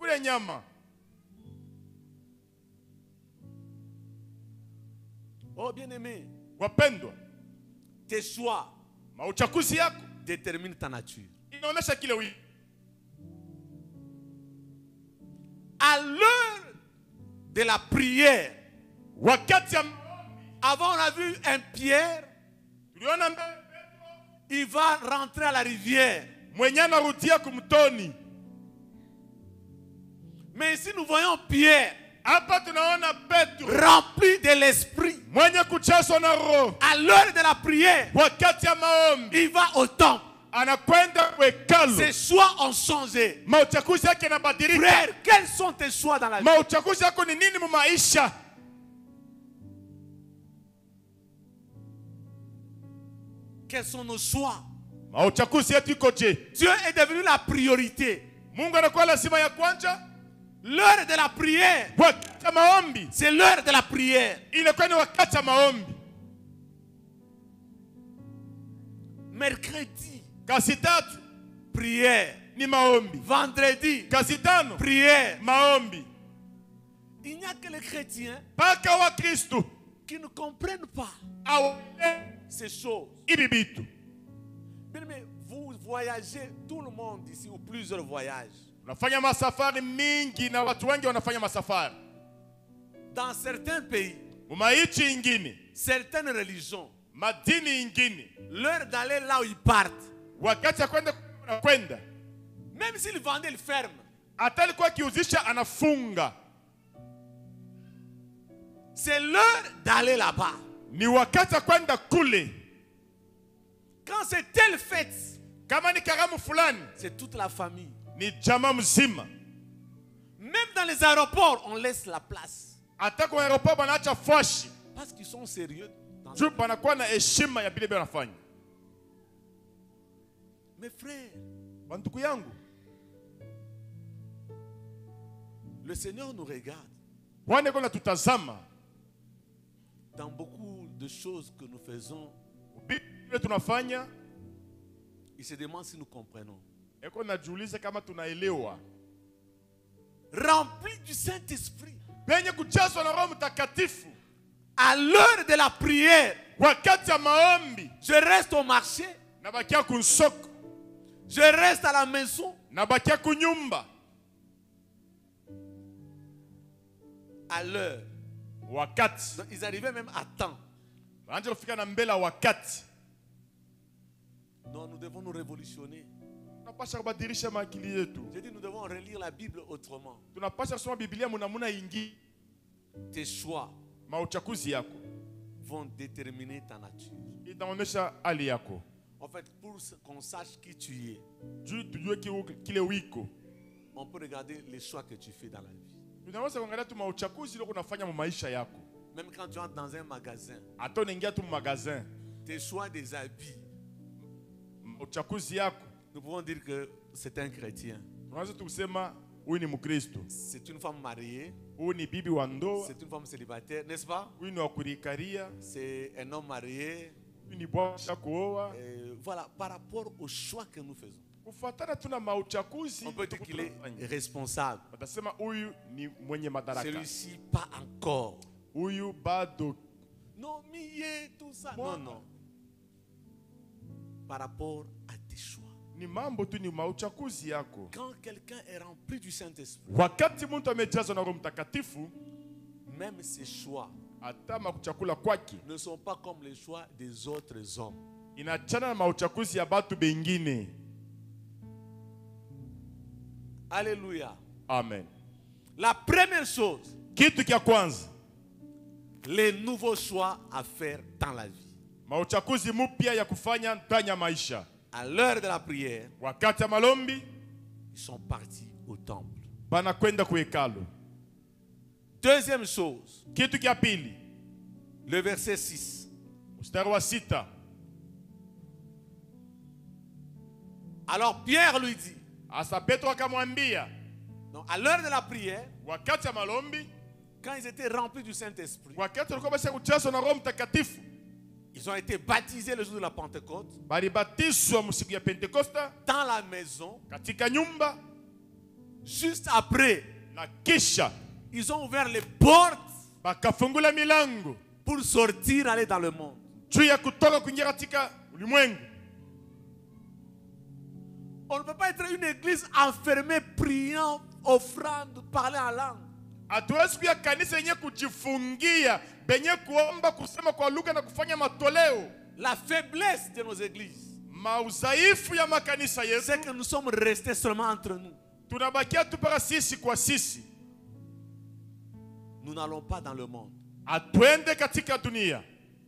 [SPEAKER 9] Oh bien-aimé, tes choix déterminent ta nature. À l'heure de la prière, avant on a vu un Pierre, il va rentrer à la rivière. Mais si nous voyons Pierre
[SPEAKER 5] hapa tunaona Petro
[SPEAKER 9] rempli de l'esprit,
[SPEAKER 5] mwenye kujazwa na roho,
[SPEAKER 9] à l'heure de la prière,
[SPEAKER 5] wakati ya maombi
[SPEAKER 9] il va au temple.
[SPEAKER 5] anakwenda kwekalu.
[SPEAKER 9] Ses choix ont changé.
[SPEAKER 5] Mauchaguzi yake yanabadilika.
[SPEAKER 9] Frère, quels sont tes choix dans la vie?
[SPEAKER 5] Mauchaguzi yako ni nini mu maisha?
[SPEAKER 9] Quels sont nos choix?
[SPEAKER 5] Mauchaguzi yetu iko je?
[SPEAKER 9] Dieu est devenu la priorité.
[SPEAKER 5] Mungu anakuwa lazima ya kwanza.
[SPEAKER 9] L'heure de la prière,
[SPEAKER 5] wakati ya maombi,
[SPEAKER 9] c'est l'heure de la prière.
[SPEAKER 5] Inakuwa ni wakati ya maombi.
[SPEAKER 9] Mercredi,
[SPEAKER 5] kasi tatu,
[SPEAKER 9] prière.
[SPEAKER 5] Ni maombi.
[SPEAKER 9] Vendredi,
[SPEAKER 5] kasi tano,
[SPEAKER 9] prière.
[SPEAKER 5] Maombi.
[SPEAKER 9] Il n'y a que les chrétiens
[SPEAKER 5] Paka wa Kristo
[SPEAKER 9] qui ne comprennent pas ces choses.
[SPEAKER 5] Ibibitu.
[SPEAKER 9] Mais vous voyagez, tout le monde ici, ou plusieurs voyages.
[SPEAKER 5] Unafanya masafari mingi na watu wengi wanafanya masafari.
[SPEAKER 9] Dans certains pays,
[SPEAKER 5] umaichi ingine,
[SPEAKER 9] certaines religions,
[SPEAKER 5] madini ingine,
[SPEAKER 9] l'heure d'aller là où ils partent,
[SPEAKER 5] wakati ya kwenda kwenda,
[SPEAKER 9] même s'ils vendaient, ils ferment.
[SPEAKER 5] Hata alikuwa kiuzisha anafunga.
[SPEAKER 9] C'est l'heure d'aller là-bas.
[SPEAKER 5] Ni wakati ya kwenda kule.
[SPEAKER 9] Quand c'est telle fête,
[SPEAKER 5] kama ni karamu fulani,
[SPEAKER 9] c'est toute la famille.
[SPEAKER 5] Ni jamaa mzima.
[SPEAKER 9] Même dans les aéroports, on laisse la place.
[SPEAKER 5] Hata kwa aéroport banaacha fashi.
[SPEAKER 9] Parce qu'ils sont sérieux.
[SPEAKER 5] Juu banakuwa na heshima ya bile banafanya.
[SPEAKER 9] Mes frères,
[SPEAKER 5] banduku yangu,
[SPEAKER 9] le Seigneur nous regarde.
[SPEAKER 5] Bwana kuna tutazama.
[SPEAKER 9] Dans beaucoup de choses que nous faisons,
[SPEAKER 5] tunafanya,
[SPEAKER 9] il se demande si nous comprenons.
[SPEAKER 5] Eko najiuliza kama tunaelewa.
[SPEAKER 9] Rempli du Saint-Esprit.
[SPEAKER 5] Benye kujazwa na Roho Mtakatifu.
[SPEAKER 9] À l'heure de la prière,
[SPEAKER 5] wakati ya maombi,
[SPEAKER 9] je reste au marché.
[SPEAKER 5] Nabakia kunsoko.
[SPEAKER 9] Je reste à la maison.
[SPEAKER 5] Nabakia kunyumba.
[SPEAKER 9] À l'heure.
[SPEAKER 5] Wakati.
[SPEAKER 9] Donc, ils arrivaient même à temps.
[SPEAKER 5] Anje kufika na mbele wakati.
[SPEAKER 9] Non, nous devons nous révolutionner.
[SPEAKER 5] Tunapasha kubadilisha maakili yetu.
[SPEAKER 9] Je dis, nous devons relire la Bible autrement.
[SPEAKER 5] Tunapasha kusoma Biblia munamuna ingi.
[SPEAKER 9] Tes choix
[SPEAKER 5] mauchaguzi yako
[SPEAKER 9] vont déterminer ta nature.
[SPEAKER 5] Itaonesha hali yako.
[SPEAKER 9] En fait, pour qu'on sache qui tu es,
[SPEAKER 5] juu tujue kile wiko,
[SPEAKER 9] on peut regarder les choix que tu fais dans la vie.
[SPEAKER 5] Tunaweza kuangalia tu mauchaguzi ile unafanya mu maisha yako.
[SPEAKER 9] Même quand tu entres dans un magasin,
[SPEAKER 5] hata unaingia tu magasin,
[SPEAKER 9] tes choix des habits,
[SPEAKER 5] mauchaguzi yako,
[SPEAKER 9] nous pouvons dire que c'est un chrétien.
[SPEAKER 5] Tunaweza tusema huyu ni Mkristo.
[SPEAKER 9] C'est une femme mariée.
[SPEAKER 5] Huyu ni bibi wa ndoa.
[SPEAKER 9] C'est une femme célibataire, n'est-ce pas?
[SPEAKER 5] Huyu ni wa kurikaria.
[SPEAKER 9] C'est un homme marié.
[SPEAKER 5] Huyu ni bwana kuoa.
[SPEAKER 9] Voilà, par rapport aux choix que nous faisons.
[SPEAKER 5] Kufuatana tuna mauchaguzi,
[SPEAKER 9] on peut dire qu'il est responsable.
[SPEAKER 5] Watasema huyu ni mwenye madaraka.
[SPEAKER 9] Celui-ci pas encore.
[SPEAKER 5] Huyu bado.
[SPEAKER 9] Non, miye tout ça. Non, non. Par rapport à tes choix.
[SPEAKER 5] Ni mambo tu ni mauchaguzi yako.
[SPEAKER 9] Quand quelqu'un est rempli du Saint-Esprit,
[SPEAKER 5] wakati mtu amejazwa na Roho Mtakatifu,
[SPEAKER 9] même ses choix
[SPEAKER 5] hata makuchakula kwake
[SPEAKER 9] ne sont pas comme les choix des autres hommes.
[SPEAKER 5] Inachana na mauchaguzi ya batu bengine.
[SPEAKER 9] Alléluia.
[SPEAKER 5] Amen.
[SPEAKER 9] La première chose,
[SPEAKER 5] kitu kia kwanza,
[SPEAKER 9] les nouveaux choix à faire dans la vie.
[SPEAKER 5] Mauchaguzi mupya ya kufanya ndani ya maisha.
[SPEAKER 9] À l'heure de la prière,
[SPEAKER 5] wakati ya malombi,
[SPEAKER 9] ils sont partis au temple.
[SPEAKER 5] Bana kwenda ku hekalu.
[SPEAKER 9] Deuxième chose,
[SPEAKER 5] kitu kia pili,
[SPEAKER 9] le verset six.
[SPEAKER 5] Mstari wa sita.
[SPEAKER 9] Alors Pierre lui dit,
[SPEAKER 5] asa Petro akamwambia,
[SPEAKER 9] donc à l'heure de la prière,
[SPEAKER 5] wakati ya malombi,
[SPEAKER 9] quand ils étaient remplis du Saint-Esprit,
[SPEAKER 5] wakati walikuwa basi kujazwa na Roho Mtakatifu,
[SPEAKER 9] ils ont été baptisés le jour de la Pentecôte.
[SPEAKER 5] Balibatizwa musiku ya Pentekosta
[SPEAKER 9] dans la maison.
[SPEAKER 5] Katika nyumba.
[SPEAKER 9] Juste après,
[SPEAKER 5] na kisha
[SPEAKER 9] ils ont ouvert les portes.
[SPEAKER 5] Bakafungula milango
[SPEAKER 9] pour sortir, aller dans le monde.
[SPEAKER 5] Juu ya kutoka kuingia katika ulimwengu.
[SPEAKER 9] On ne peut pas être une église enfermée, priant, offrande, parler en langue.
[SPEAKER 5] Hatuwezi kuwa kanisa yenye kujifungia, benye kuomba, kusema kwa lugha na kufanya matoleo.
[SPEAKER 9] La faiblesse de nos églises,
[SPEAKER 5] maudhaifu ya makanisa yetu,
[SPEAKER 9] c'est que nous sommes restés seulement entre nous.
[SPEAKER 8] tunabakia tu para sisi kwa sisi.
[SPEAKER 9] Nous n'allons pas dans le monde.
[SPEAKER 8] Atwende katika dunia.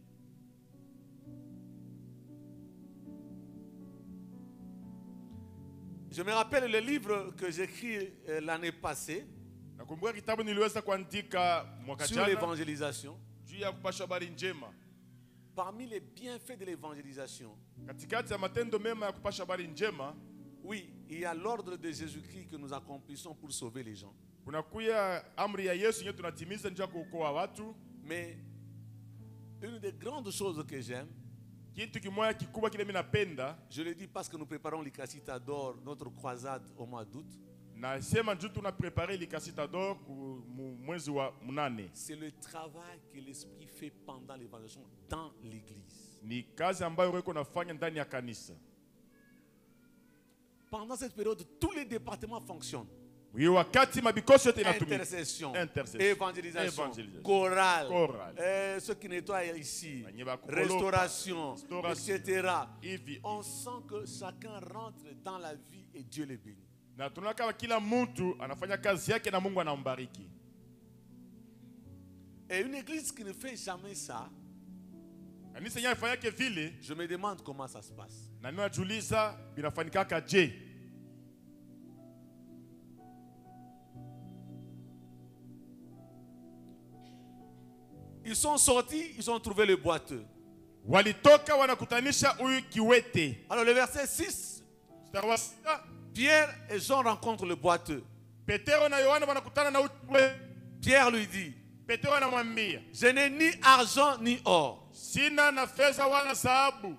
[SPEAKER 9] Je me rappelle le livre que j'ai écrit euh, l'année passée
[SPEAKER 8] Nakumbuka kitabu niliweza kuandika mwaka
[SPEAKER 9] sur
[SPEAKER 8] jana
[SPEAKER 9] l'évangélisation.
[SPEAKER 8] juu ya kupasha habari njema.
[SPEAKER 9] Parmi les bienfaits de l'évangélisation,
[SPEAKER 8] Katikati ya matendo mema ya kupasha habari njema,
[SPEAKER 9] oui, il y a l'ordre de Jésus-Christ que nous accomplissons pour sauver les gens.
[SPEAKER 8] kunakuya amri ya Yesu yenye tunatimiza njia kuokoa watu.
[SPEAKER 9] Mais une des grandes choses que j'aime,
[SPEAKER 8] Kitu kimoja kikubwa kile mimi napenda,
[SPEAKER 9] je le dis parce que nous préparons l'Ikasita d'or, notre croisade au mois d'août.
[SPEAKER 8] na sema njoo tuna prepare likasita d'or ku mu- mwezi wa munane.
[SPEAKER 9] C'est le travail que l'Esprit fait pendant l'évangélisation dans l'église.
[SPEAKER 8] Ni kazi ambayo Roho nafanya ndani ya kanisa.
[SPEAKER 9] Pendant cette période, tous les départements fonctionnent.
[SPEAKER 8] Hiyo wakati mabikosi yote inatumika.
[SPEAKER 9] Intercession,
[SPEAKER 8] Intercession,
[SPEAKER 9] évangélisation,
[SPEAKER 8] évangélisation,
[SPEAKER 9] chorale,
[SPEAKER 8] chorale.
[SPEAKER 9] euh, ceux qui nettoient ici,
[SPEAKER 8] Wenye bakukolopa,
[SPEAKER 9] restauration,
[SPEAKER 8] restauration,
[SPEAKER 9] et cetera.
[SPEAKER 8] hivi.
[SPEAKER 9] On sent que chacun rentre dans la vie et Dieu les bénit.
[SPEAKER 8] Na tunaona kama kila mtu anafanya kazi yake na Mungu anambariki.
[SPEAKER 9] Et une église qui ne fait jamais ça,
[SPEAKER 8] Kanisa yenyewe ifanya yake vile,
[SPEAKER 9] je me demande comment ça se passe.
[SPEAKER 8] na mimi najiuliza binafanyika je?
[SPEAKER 9] Ils sont sortis, ils ont trouvé le boiteux.
[SPEAKER 8] Walitoka wanakutanisha huyu kiwete.
[SPEAKER 9] Alors le verset six,
[SPEAKER 8] Mstari wa sita,
[SPEAKER 9] Pierre et Jean rencontrent le boiteux.
[SPEAKER 8] Petero na Yohana wanakutana na huyu kiwete.
[SPEAKER 9] Pierre lui dit,
[SPEAKER 8] Petero anamwambia,
[SPEAKER 9] je n'ai ni argent ni or.
[SPEAKER 8] sina na fedha wala dhahabu.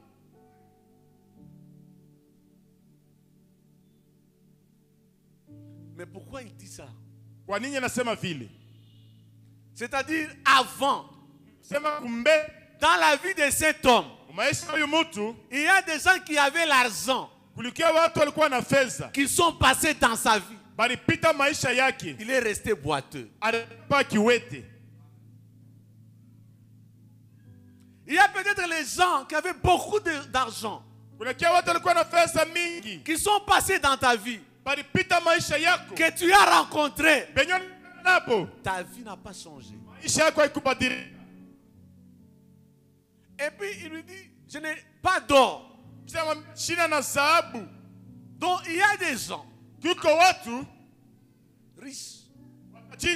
[SPEAKER 9] Mais pourquoi il dit ça?
[SPEAKER 8] Kwa nini anasema vile?
[SPEAKER 9] C'est-à-dire avant,
[SPEAKER 8] Sema kumbe
[SPEAKER 9] dans la vie de cet homme,
[SPEAKER 8] maisha ya huyu mtu
[SPEAKER 9] il y a des gens qui avaient l'argent,
[SPEAKER 8] kulikia watu walikuwa na fedha,
[SPEAKER 9] qui sont passés dans sa vie.
[SPEAKER 8] balipita maisha yake,
[SPEAKER 9] Il est resté boiteux.
[SPEAKER 8] alikuwa kiwete.
[SPEAKER 9] Il y a peut-être les gens qui avaient beaucoup de- d'argent,
[SPEAKER 8] Kulikia watu walikuwa na fedha mingi,
[SPEAKER 9] qui sont passés dans ta vie,
[SPEAKER 8] balipita maisha yako,
[SPEAKER 9] que tu as rencontrés.
[SPEAKER 8] benyo napo
[SPEAKER 9] Ta vie n'a pas changé.
[SPEAKER 8] maisha yako haikubadilika.
[SPEAKER 9] Et puis il lui dit, je n'ai pas d'or.
[SPEAKER 8] Sema shina na dhahabu.
[SPEAKER 9] Donc il y a des gens
[SPEAKER 8] Kuko watu
[SPEAKER 9] riches,
[SPEAKER 8] chini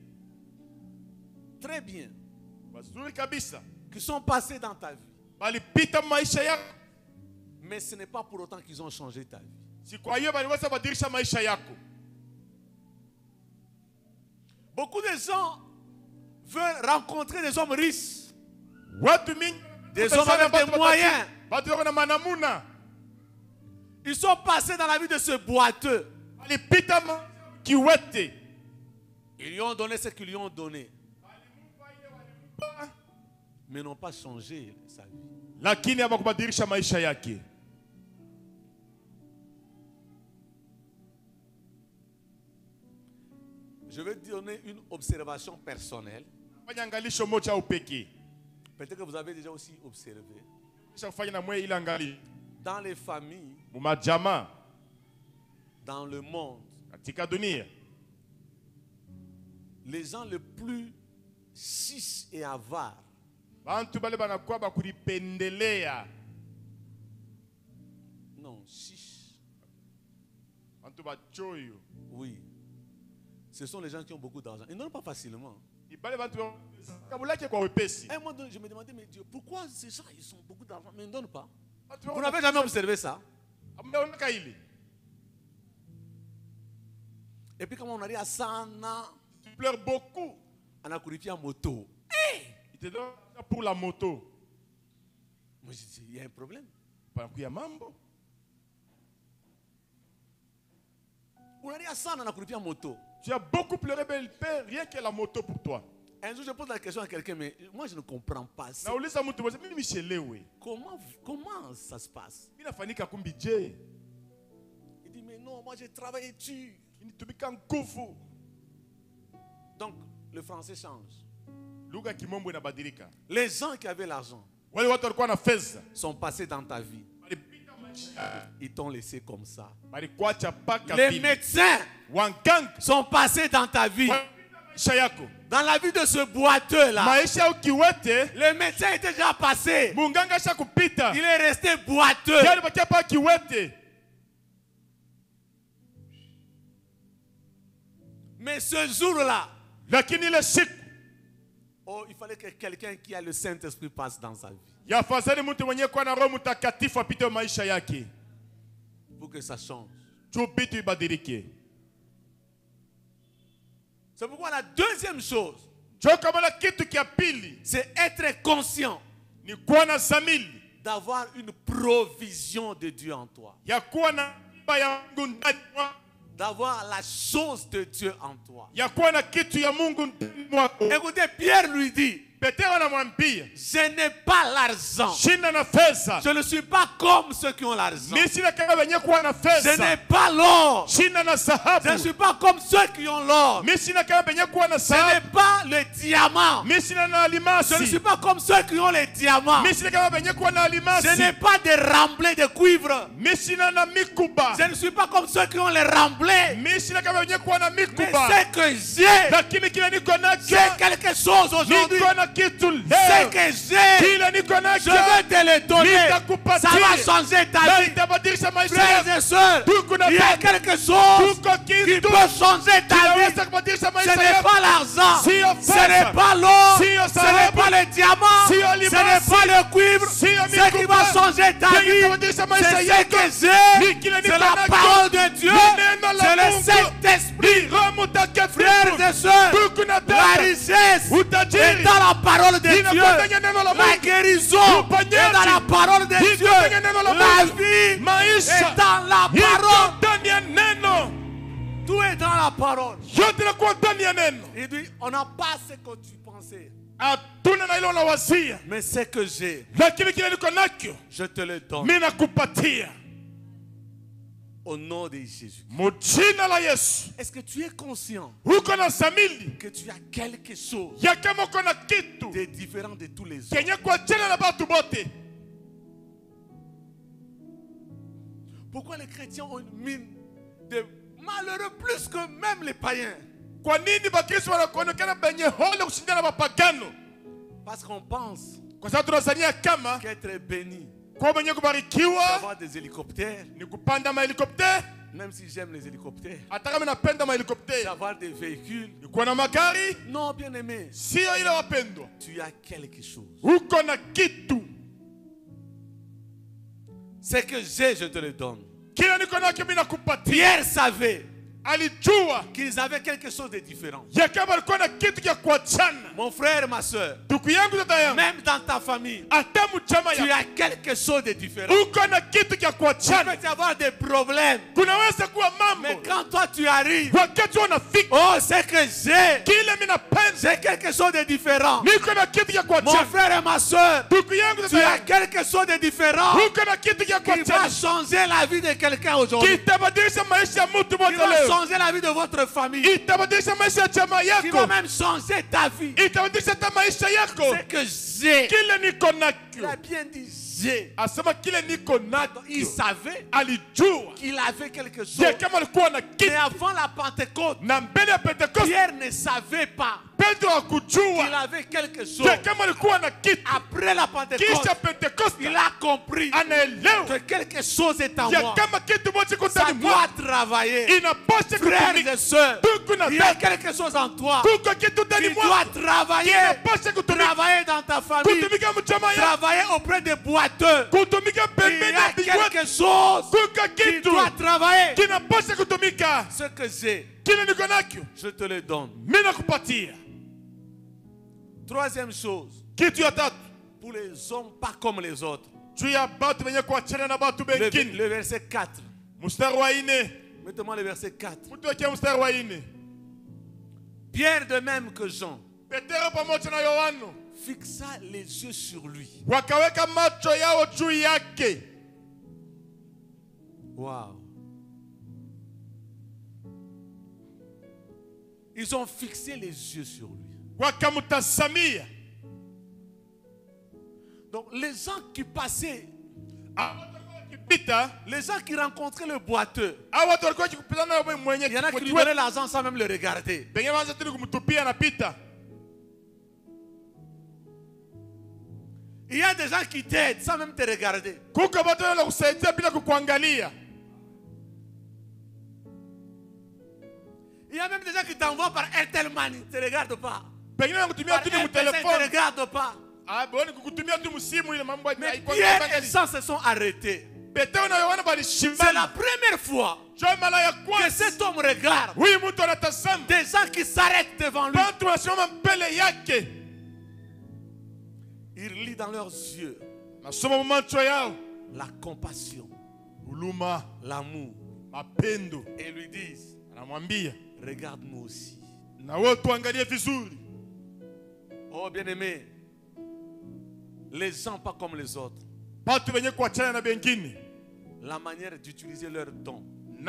[SPEAKER 9] très bien,
[SPEAKER 8] wazuri kabisa,
[SPEAKER 9] qui sont passés dans ta vie.
[SPEAKER 8] balipita maisha yako,
[SPEAKER 9] Mais ce n'est pas pour autant qu'ils ont changé ta vie.
[SPEAKER 8] si kwa hiyo baliweza badilisha maisha yako.
[SPEAKER 9] Beaucoup de gens veulent rencontrer des hommes riches,
[SPEAKER 8] Watu mingi,
[SPEAKER 9] des hommes avec des moyens.
[SPEAKER 8] watu wako na manamuna,
[SPEAKER 9] Ils sont passés dans la vie de ce boiteux.
[SPEAKER 8] balipita ma- kiwete.
[SPEAKER 9] Ils lui ont donné ce qu'ils lui ont donné, mais n'ont pas changé sa vie.
[SPEAKER 8] Lakini hawakubadilisha maisha yake.
[SPEAKER 9] Je vais donner une observation personnelle.
[SPEAKER 8] Fanya angalisho moja au pekee.
[SPEAKER 9] Peut-être que vous avez déjà aussi observé.
[SPEAKER 8] Kisha kufanya na mwe ile angali
[SPEAKER 9] Dans les familles,
[SPEAKER 8] mumajama
[SPEAKER 9] dans le monde,
[SPEAKER 8] katika dunia,
[SPEAKER 9] les gens les plus chiches et avares,
[SPEAKER 8] bantu bale banakuwa bakulipendelea.
[SPEAKER 9] non, chiches,
[SPEAKER 8] Bantu bachoyo.
[SPEAKER 9] oui, ce sont les gens qui ont beaucoup d'argent. Ils n'ont pas facilement.
[SPEAKER 8] Ni bale bantu kabulake kwa wepesi.
[SPEAKER 9] À un moment donné, je me demandais, mais Dieu, pourquoi ces gens, ils ont beaucoup d'argent, mais ils ne donnent pas?
[SPEAKER 8] Bantu
[SPEAKER 9] Vous
[SPEAKER 8] wako-
[SPEAKER 9] n'avez jamais observé ça?
[SPEAKER 8] Hamjaona ile.
[SPEAKER 9] Et puis, quand on arrive à Sana,
[SPEAKER 8] Tu pleures beaucoup.
[SPEAKER 9] on a couru à moto.
[SPEAKER 8] Il te donne pour la moto.
[SPEAKER 9] Moi, je dis, il y a un problème.
[SPEAKER 8] Panakuya mambo.
[SPEAKER 9] On arrive à Sana, on a couru à moto.
[SPEAKER 8] Tu as beaucoup pleuré, mais il paie rien que la moto pour toi.
[SPEAKER 9] Un jour, je pose la question à quelqu'un, mais moi, je ne comprends pas. C'est-
[SPEAKER 8] Nauliza mtu mmoja, mimi nimechelewe.
[SPEAKER 9] Comment, comment ça se passe?
[SPEAKER 8] Mimi nafanyika kumbi je?
[SPEAKER 9] Il dit, mais non, moi, j'ai travaillé dessus.
[SPEAKER 8] Nitumika nguvu.
[SPEAKER 9] Donc, le français change.
[SPEAKER 8] Lugha kimombo inabadilika.
[SPEAKER 9] Les gens qui avaient l'argent
[SPEAKER 8] Wale watu walikuwa na fedha.
[SPEAKER 9] sont passés dans ta vie.
[SPEAKER 8] Walipita
[SPEAKER 9] Ils t'ont laissé comme ça.
[SPEAKER 8] balikuacha mpaka
[SPEAKER 9] Les
[SPEAKER 8] vile.
[SPEAKER 9] médecins
[SPEAKER 8] Wanganga
[SPEAKER 9] sont passés dans ta vie.
[SPEAKER 8] maisha yako.
[SPEAKER 9] Dans la vie de ce boiteux-là,
[SPEAKER 8] Maisha ukiwete,
[SPEAKER 9] le médecin était déjà passé.
[SPEAKER 8] munganga asha kupita.
[SPEAKER 9] Il est resté boiteux.
[SPEAKER 8] Yale bakia pa kiwete.
[SPEAKER 9] Mais ce jour-là,
[SPEAKER 8] Lakini ile siku,
[SPEAKER 9] oh, il fallait que quelqu'un qui a le Saint-Esprit passe dans sa vie.
[SPEAKER 8] ya fadhali mtu mwenye kwa na Roho Mtakatifu apite maisha yake.
[SPEAKER 9] Pour que ça change.
[SPEAKER 8] Juu bitu ibadilike.
[SPEAKER 9] C'est pourquoi la deuxième chose,
[SPEAKER 8] Jo kama na kitu kia pili,
[SPEAKER 9] c'est être conscient
[SPEAKER 8] ni kuwa na zamili
[SPEAKER 9] d'avoir une provision de Dieu en toi.
[SPEAKER 8] ya kuwa na mba ya Mungu ndani mwako.
[SPEAKER 9] D'avoir la chose de Dieu en toi.
[SPEAKER 8] Ya kuwa na kitu ya Mungu ndani mwako.
[SPEAKER 9] Écoutez, Pierre lui dit,
[SPEAKER 8] Petero anamwambia,
[SPEAKER 9] je n'ai pas l'argent.
[SPEAKER 8] shinda na fedha.
[SPEAKER 9] Je ne suis pas comme ceux qui ont l'argent.
[SPEAKER 8] Mimi sina kama wenye kuwa na
[SPEAKER 9] Je n'ai
[SPEAKER 8] fedha.
[SPEAKER 9] pas l'or.
[SPEAKER 8] Shinda na
[SPEAKER 9] Je
[SPEAKER 8] dhahabu.
[SPEAKER 9] ne suis pas comme ceux qui ont l'or.
[SPEAKER 8] Mimi sina kama wenye kuwa na
[SPEAKER 9] Je n'ai
[SPEAKER 8] dhahabu.
[SPEAKER 9] pas le diamant.
[SPEAKER 8] Mimi sina na
[SPEAKER 9] Je ne
[SPEAKER 8] alimasi.
[SPEAKER 9] suis pas comme ceux qui ont les diamants.
[SPEAKER 8] Mimi sina kama wenye kuwa na alimasi.
[SPEAKER 9] Je n'ai pas de remblais de cuivre.
[SPEAKER 8] Mimi sina na mikuba.
[SPEAKER 9] Je ne suis pas comme ceux qui ont les remblais.
[SPEAKER 8] Mimi sina kama wenye kuwa na
[SPEAKER 9] Mais
[SPEAKER 8] mikuba.
[SPEAKER 9] ce que j'ai,
[SPEAKER 8] Lakini kile niko nacho,
[SPEAKER 9] j'ai quelque chose aujourd'hui.
[SPEAKER 8] niko na kitu
[SPEAKER 9] Ce
[SPEAKER 8] leo.
[SPEAKER 9] que j'ai,
[SPEAKER 8] Kile niko
[SPEAKER 9] je
[SPEAKER 8] nacho,
[SPEAKER 9] vais te le donner.
[SPEAKER 8] nitakupatia.
[SPEAKER 9] Ça va changer ta
[SPEAKER 8] na
[SPEAKER 9] vie.
[SPEAKER 8] itabadilisha maisha
[SPEAKER 9] Frères
[SPEAKER 8] yako.
[SPEAKER 9] et sœurs,
[SPEAKER 8] Tuko na
[SPEAKER 9] il y a
[SPEAKER 8] dada.
[SPEAKER 9] quelque chose
[SPEAKER 8] Tuko
[SPEAKER 9] qui
[SPEAKER 8] kitu
[SPEAKER 9] peut changer ta vie.
[SPEAKER 8] kinaweza kubadilisha
[SPEAKER 9] Ce
[SPEAKER 8] maisha
[SPEAKER 9] n'est
[SPEAKER 8] yako.
[SPEAKER 9] pas l'argent,
[SPEAKER 8] Sio
[SPEAKER 9] ce
[SPEAKER 8] pesa.
[SPEAKER 9] n'est pas l'or,
[SPEAKER 8] Sio
[SPEAKER 9] ce n'est
[SPEAKER 8] dhahabu.
[SPEAKER 9] pas le diamant,
[SPEAKER 8] Sio
[SPEAKER 9] ce
[SPEAKER 8] limasi.
[SPEAKER 9] n'est pas le cuivre.
[SPEAKER 8] Sio
[SPEAKER 9] Ce qui
[SPEAKER 8] mikuba.
[SPEAKER 9] va changer ta
[SPEAKER 8] Kenye
[SPEAKER 9] vie,
[SPEAKER 8] kitabadilisha maisha
[SPEAKER 9] c'est ce
[SPEAKER 8] yako.
[SPEAKER 9] que j'ai,
[SPEAKER 8] Ni kile
[SPEAKER 9] c'est
[SPEAKER 8] niko
[SPEAKER 9] la
[SPEAKER 8] nacho.
[SPEAKER 9] parole de Dieu,
[SPEAKER 8] Ni neno la
[SPEAKER 9] c'est le
[SPEAKER 8] Mungu.
[SPEAKER 9] Saint-Esprit.
[SPEAKER 8] Ni Roho Mtakatifu.
[SPEAKER 9] Frères et sœurs,
[SPEAKER 8] Tuko na
[SPEAKER 9] la
[SPEAKER 8] dada.
[SPEAKER 9] richesse
[SPEAKER 8] Utajiri.
[SPEAKER 9] est dans la parole de
[SPEAKER 8] Inakuwa ndani
[SPEAKER 9] Dieu.
[SPEAKER 8] ya neno la
[SPEAKER 9] La
[SPEAKER 8] Mungu.
[SPEAKER 9] guérison
[SPEAKER 8] Uponyaji.
[SPEAKER 9] est dans la parole de
[SPEAKER 8] Iko
[SPEAKER 9] Dieu.
[SPEAKER 8] ndani ya neno la
[SPEAKER 9] La
[SPEAKER 8] Mungu.
[SPEAKER 9] vie
[SPEAKER 8] Maisha
[SPEAKER 9] est dans la
[SPEAKER 8] iko
[SPEAKER 9] parole.
[SPEAKER 8] ndani ya neno.
[SPEAKER 9] Tout est dans la parole.
[SPEAKER 8] Yote inakuwa ndani ya neno.
[SPEAKER 9] Il dit, on n'a pas ce que tu pensais,
[SPEAKER 8] Hatuna na ile unawazia.
[SPEAKER 9] mais ce que j'ai,
[SPEAKER 8] Lakini kile niko nacho,
[SPEAKER 9] je te le donne.
[SPEAKER 8] mimi nakupatia.
[SPEAKER 9] Au nom de Jésus.
[SPEAKER 8] Mujina la Yesu.
[SPEAKER 9] Est-ce que tu es conscient
[SPEAKER 8] Uko na samili.
[SPEAKER 9] que tu as quelque chose
[SPEAKER 8] Ya kama uko na kitu.
[SPEAKER 9] de différent de tous les autres?
[SPEAKER 8] Kenye kwa jina na batu bote.
[SPEAKER 9] Pourquoi les chrétiens ont une mine de malheureux plus que même les païens?
[SPEAKER 8] Kwa nini bakristo wanakuonekana benye hole kushindana na mapagano?
[SPEAKER 9] Parce qu'on pense
[SPEAKER 8] Kwa sababu tunazania kama
[SPEAKER 9] qu'être béni,
[SPEAKER 8] kwa benye kubarikiwa
[SPEAKER 9] avoir des hélicoptères,
[SPEAKER 8] ni kupanda mahelikopter.
[SPEAKER 9] même si j'aime les hélicoptères,
[SPEAKER 8] Hata kama napenda mahelikopter,
[SPEAKER 9] d'avoir des véhicules.
[SPEAKER 8] ni kuwa na magari,
[SPEAKER 9] Non, bien aimé,
[SPEAKER 8] sio ile wapendwa.
[SPEAKER 9] tu as quelque chose.
[SPEAKER 8] Uko na kitu.
[SPEAKER 9] Ce que j'ai, je te le donne.
[SPEAKER 8] Kila niko nacho mimi nakupatia.
[SPEAKER 9] Pierre savait
[SPEAKER 8] Alijua
[SPEAKER 9] qu'ils avaient quelque chose de différent.
[SPEAKER 8] ya kama alikuwa na kitu kia kuachana.
[SPEAKER 9] Mon frère, ma soeur,
[SPEAKER 8] Ndugu yangu, tata yangu,
[SPEAKER 9] même dans ta famille,
[SPEAKER 8] hata mchama
[SPEAKER 9] tu
[SPEAKER 8] ya
[SPEAKER 9] as quelque chose de différent.
[SPEAKER 8] uko na kitu kia
[SPEAKER 9] Tu
[SPEAKER 8] kuachana.
[SPEAKER 9] peux avoir des problèmes,
[SPEAKER 8] Kunaweza kuwa
[SPEAKER 9] mais
[SPEAKER 8] mambo
[SPEAKER 9] quand toi tu arrives,
[SPEAKER 8] wakati unafika,
[SPEAKER 9] oh, c'est que j'ai,
[SPEAKER 8] kile mimi napenda
[SPEAKER 9] j'ai quelque chose de différent.
[SPEAKER 8] niko na kitu kia
[SPEAKER 9] Mon
[SPEAKER 8] kuachana.
[SPEAKER 9] frère et ma soeur,
[SPEAKER 8] Ndugu yangu,
[SPEAKER 9] tu
[SPEAKER 8] tata
[SPEAKER 9] as
[SPEAKER 8] yangu,
[SPEAKER 9] quelque chose de différent
[SPEAKER 8] uko na kitu kia
[SPEAKER 9] qui va
[SPEAKER 8] kuachana.
[SPEAKER 9] changer la vie de quelqu'un aujourd'hui.
[SPEAKER 8] Kitabadilisha maisha ya mtu
[SPEAKER 9] Qui
[SPEAKER 8] mmoja
[SPEAKER 9] va
[SPEAKER 8] leo.
[SPEAKER 9] changer la vie de votre famille.
[SPEAKER 8] Itabadilisha maisha ya jamaa
[SPEAKER 9] Qui va
[SPEAKER 8] yako.
[SPEAKER 9] même changer ta vie.
[SPEAKER 8] Itabadilisha hata maisha yako.
[SPEAKER 9] C'est que j'ai.
[SPEAKER 8] Kile niko
[SPEAKER 9] Il
[SPEAKER 8] nakyo.
[SPEAKER 9] a bien dit j'ai.
[SPEAKER 8] Asema kile niko nakyo.
[SPEAKER 9] Il savait
[SPEAKER 8] Alijua
[SPEAKER 9] qu'il avait quelque chose.
[SPEAKER 8] je kama alikuwa na
[SPEAKER 9] Mais
[SPEAKER 8] kitu.
[SPEAKER 9] avant la Pentecôte,
[SPEAKER 8] Na mbele ya Pentekoste
[SPEAKER 9] Pierre ne savait pas
[SPEAKER 8] Petro
[SPEAKER 9] qu'il
[SPEAKER 8] hakujua
[SPEAKER 9] avait quelque chose.
[SPEAKER 8] je kama alikuwa na kitu.
[SPEAKER 9] Après la Pentecôte,
[SPEAKER 8] Kisha Pentekoste
[SPEAKER 9] il a compris
[SPEAKER 8] anaelewa
[SPEAKER 9] que quelque chose est en
[SPEAKER 8] ya
[SPEAKER 9] moi.
[SPEAKER 8] kama kitu moja kiko
[SPEAKER 9] Ça
[SPEAKER 8] ndani
[SPEAKER 9] doit
[SPEAKER 8] mwako
[SPEAKER 9] travailler.
[SPEAKER 8] inapaswa
[SPEAKER 9] Frères
[SPEAKER 8] kutumika.
[SPEAKER 9] et sœurs,
[SPEAKER 8] Tuko na
[SPEAKER 9] il y a
[SPEAKER 8] dada,
[SPEAKER 9] quelque chose en toi
[SPEAKER 8] kuko kitu ndani
[SPEAKER 9] qui doit
[SPEAKER 8] mwako
[SPEAKER 9] travailler.
[SPEAKER 8] inapaswa kutumika.
[SPEAKER 9] Travailler dans ta famille.
[SPEAKER 8] Kutumika mchama yako,
[SPEAKER 9] Travailler auprès des boiteux.
[SPEAKER 8] kutumika
[SPEAKER 9] Il
[SPEAKER 8] pembeni
[SPEAKER 9] y a
[SPEAKER 8] ya viwete.
[SPEAKER 9] quelque chose
[SPEAKER 8] Kuko
[SPEAKER 9] qui
[SPEAKER 8] kitu
[SPEAKER 9] doit travailler.
[SPEAKER 8] kinapaswa kutumika.
[SPEAKER 9] Ce que j'ai,
[SPEAKER 8] Kile niko nakyo
[SPEAKER 9] je te le donne.
[SPEAKER 8] mimi nakupatia.
[SPEAKER 9] Troisième chose,
[SPEAKER 8] Kitu ya tatu
[SPEAKER 9] pour les hommes pas comme les autres.
[SPEAKER 8] juu ya batu benye kuachana na batu
[SPEAKER 9] Le,
[SPEAKER 8] bengine.
[SPEAKER 9] le verset quatre.
[SPEAKER 8] Mstari wa ine,
[SPEAKER 9] Mettez-moi le verset quatre.
[SPEAKER 8] mtu akia mstari wa ine.
[SPEAKER 9] Pierre, de même que Jean,
[SPEAKER 8] Petero pamoja na Yohano
[SPEAKER 9] fixa les yeux sur lui.
[SPEAKER 8] wakaweka macho yao juu yake.
[SPEAKER 9] Wow. Ils ont fixé les yeux sur lui.
[SPEAKER 8] Wakamtazamia.
[SPEAKER 9] Donc les gens qui passaient Les gens qui rencontraient le boiteux, il y en a qui lui donnaient l'argent sans même le regarder. Il y a des gens qui t'aident sans même te regarder. Il y a même des gens qui t'envoient par Airtel Money, ne te regardent pas. Par Airtel, ne te regardent pas. Mais Pierre et Jean se sont arrêtés. C'est la première fois que cet homme regarde des gens qui s'arrêtent devant lui. Il lit dans leurs yeux la compassion, l'amour, et lui disent, regarde-nous aussi. Oh bien-aimé, les gens pas comme les autres. La manière d'utiliser leurs dons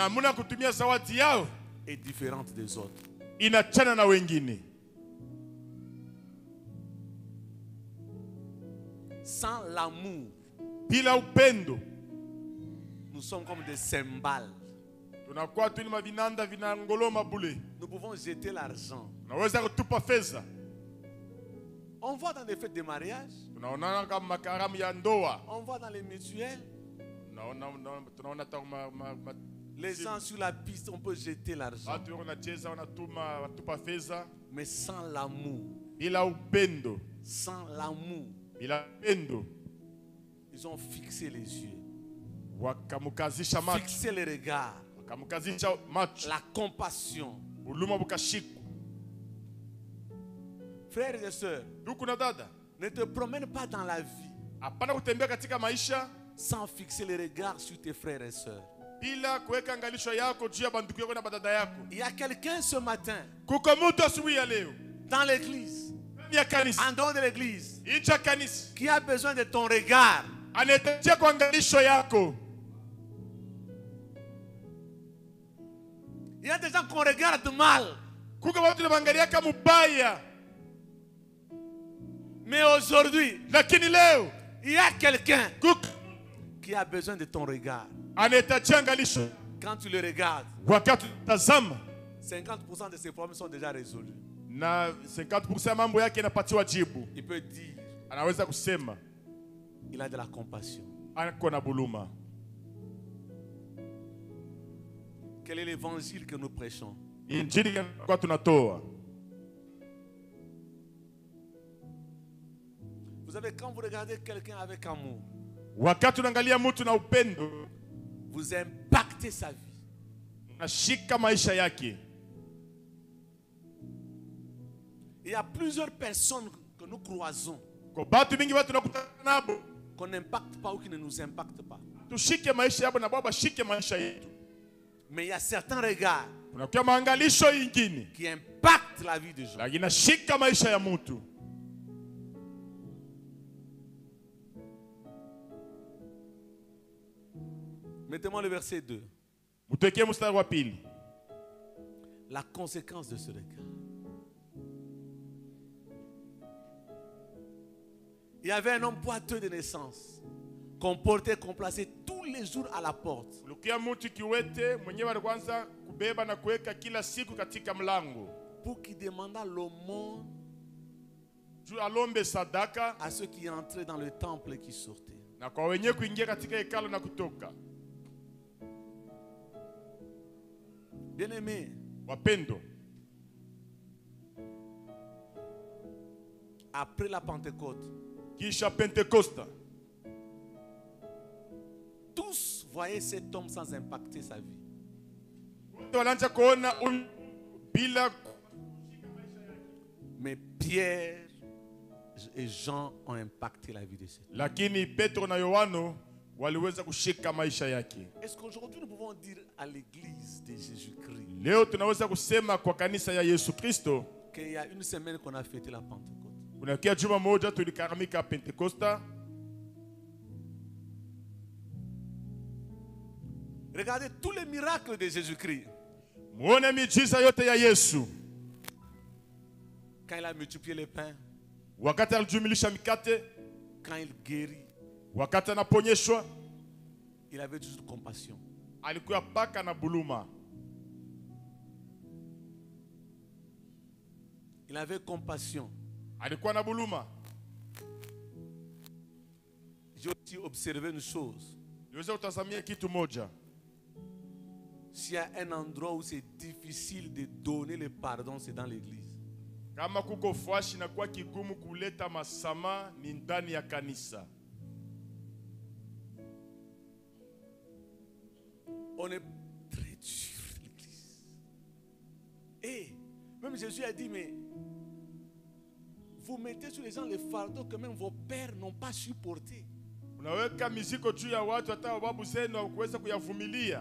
[SPEAKER 9] est différente des autres. Sans l'amour, nous sommes comme des cymbales. Nous pouvons jeter l'argent. On voit dans les fêtes de mariage, on voit dans les mutuelles, les gens sur la piste, on peut jeter l'argent. Mais sans l'amour, sans l'amour, ils ont fixé les yeux, fixé les regards, la compassion. Frères et sœurs, ne te promène pas dans la vie sans fixer les regards sur tes frères et sœurs. Il y a quelqu'un ce matin dans l'église, en dehors de l'église, qui a besoin de ton regard. Il y a des gens qu'on regarde mal. Mais aujourd'hui, il y a quelqu'un qui a besoin de ton regard. Quand tu le regardes, cinquante pour cent de ses problèmes sont déjà résolus. Il peut dire, il a de la compassion. Quel est l'évangile que nous prêchons? Vous savez, quand vous regardez quelqu'un avec amour, vous impactez sa vie. Il y a plusieurs personnes que nous croisons qu'on n'impacte pas ou qui ne nous impactent pas. Mais il y a certains regards qui impactent la vie des gens. Mettez-moi le verset deux. La conséquence de ce regard. Il y avait un homme boiteux de naissance qu'on portait, qu'on plaçait tous les jours à la porte. Pour qu'il demandât l'aumône à ceux qui entraient dans le temple et qui sortaient. Bien-aimé, après la Pentecôte, tous voyaient cet homme sans impacter sa vie. Mais Pierre et Jean ont impacté la vie de cet homme. Est-ce qu'aujourd'hui nous pouvons dire à l'église de Jésus-Christ qu'il y a une semaine qu'on a fêté la Pentecôte? Regardez tous les miracles de Jésus-Christ. Quand il a multiplié les pains, quand il guérit, Il avait toujours compassion.
[SPEAKER 8] Alikuwa paka na buluma.
[SPEAKER 9] Il avait compassion.
[SPEAKER 8] Alikuwa na buluma.
[SPEAKER 9] J'ai aussi observé une chose.
[SPEAKER 8] Niweza kutazamia kitu moja.
[SPEAKER 9] S'il y a un endroit où c'est difficile de donner le pardon, c'est dans l'église.
[SPEAKER 8] Kama kuko fashi na kwa kigumu kuleta masama ni ndani ya kanisa.
[SPEAKER 9] On est très dur dans l'église. Et même Jésus a dit, mais vous mettez sur les gens les fardeaux que même vos pères n'ont pas supporté.
[SPEAKER 8] Unaweka mizigo juu ya watu hata babu zenu hawakuweza kuyavumilia.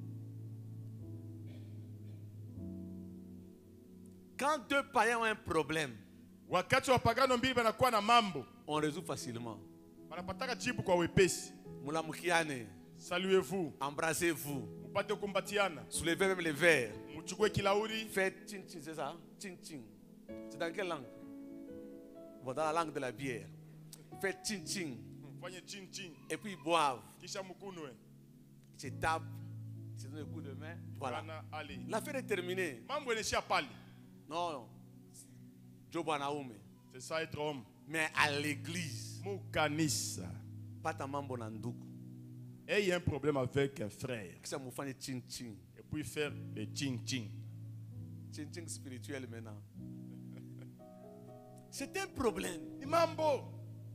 [SPEAKER 9] Quand deux païens ont un problème,
[SPEAKER 8] wakati wapagano mbili wanakuwa na mambo,
[SPEAKER 9] on résout facilement.
[SPEAKER 8] Wanapataka jibu kwa wepesi.
[SPEAKER 9] Mulamukiane.
[SPEAKER 8] Saluez-vous.
[SPEAKER 9] Embrassez-vous.
[SPEAKER 8] Mupate kumbatiana.
[SPEAKER 9] Soulevez même les verres.
[SPEAKER 8] Muchukue kilauri.
[SPEAKER 9] Faites chin chin, c'est ça? Chin chin. C'est dans quelle langue? Bon, dans la langue de la bière. Faites chin chin.
[SPEAKER 8] Faites chin chin.
[SPEAKER 9] Et puis ils boivent.
[SPEAKER 8] Kisha mukunwe.
[SPEAKER 9] Se tape. Se donne un coup de main. Voilà. L'affaire est terminée.
[SPEAKER 8] Mambo enesha pali.
[SPEAKER 9] Non, non. Job Anaoume.
[SPEAKER 8] C'est ça être homme.
[SPEAKER 9] Mais à l'église.
[SPEAKER 8] Mukanisa.
[SPEAKER 9] Pas ta mambo nanduku.
[SPEAKER 8] Et il y a un problème avec un frère.
[SPEAKER 9] Ça me fait chin chin.
[SPEAKER 8] Et puis faire le chin chin.
[SPEAKER 9] Chin chin spirituel maintenant. C'est un problème.
[SPEAKER 8] Mambo.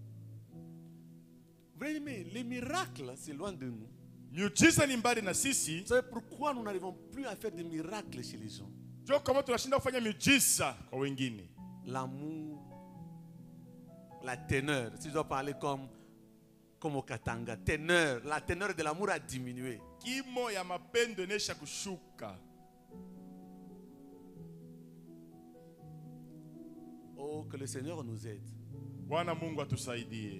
[SPEAKER 9] Vraiment, les miracles, c'est loin de nous.
[SPEAKER 8] Miujiza ni mbali na sisi.
[SPEAKER 9] Vous savez pourquoi nous n'arrivons plus à faire des miracles chez les gens?
[SPEAKER 8] Jo kama tunashinda kufanya miujiza kwa wengine.
[SPEAKER 9] L'amour, la teneur. Si je dois parler comme comme au Katanga, teneur, la teneur de l'amour a diminué.
[SPEAKER 8] Kimo ya mapendo nesha kushuka.
[SPEAKER 9] Oh, que le Seigneur nous aide.
[SPEAKER 8] Bwana Mungu atusaidie.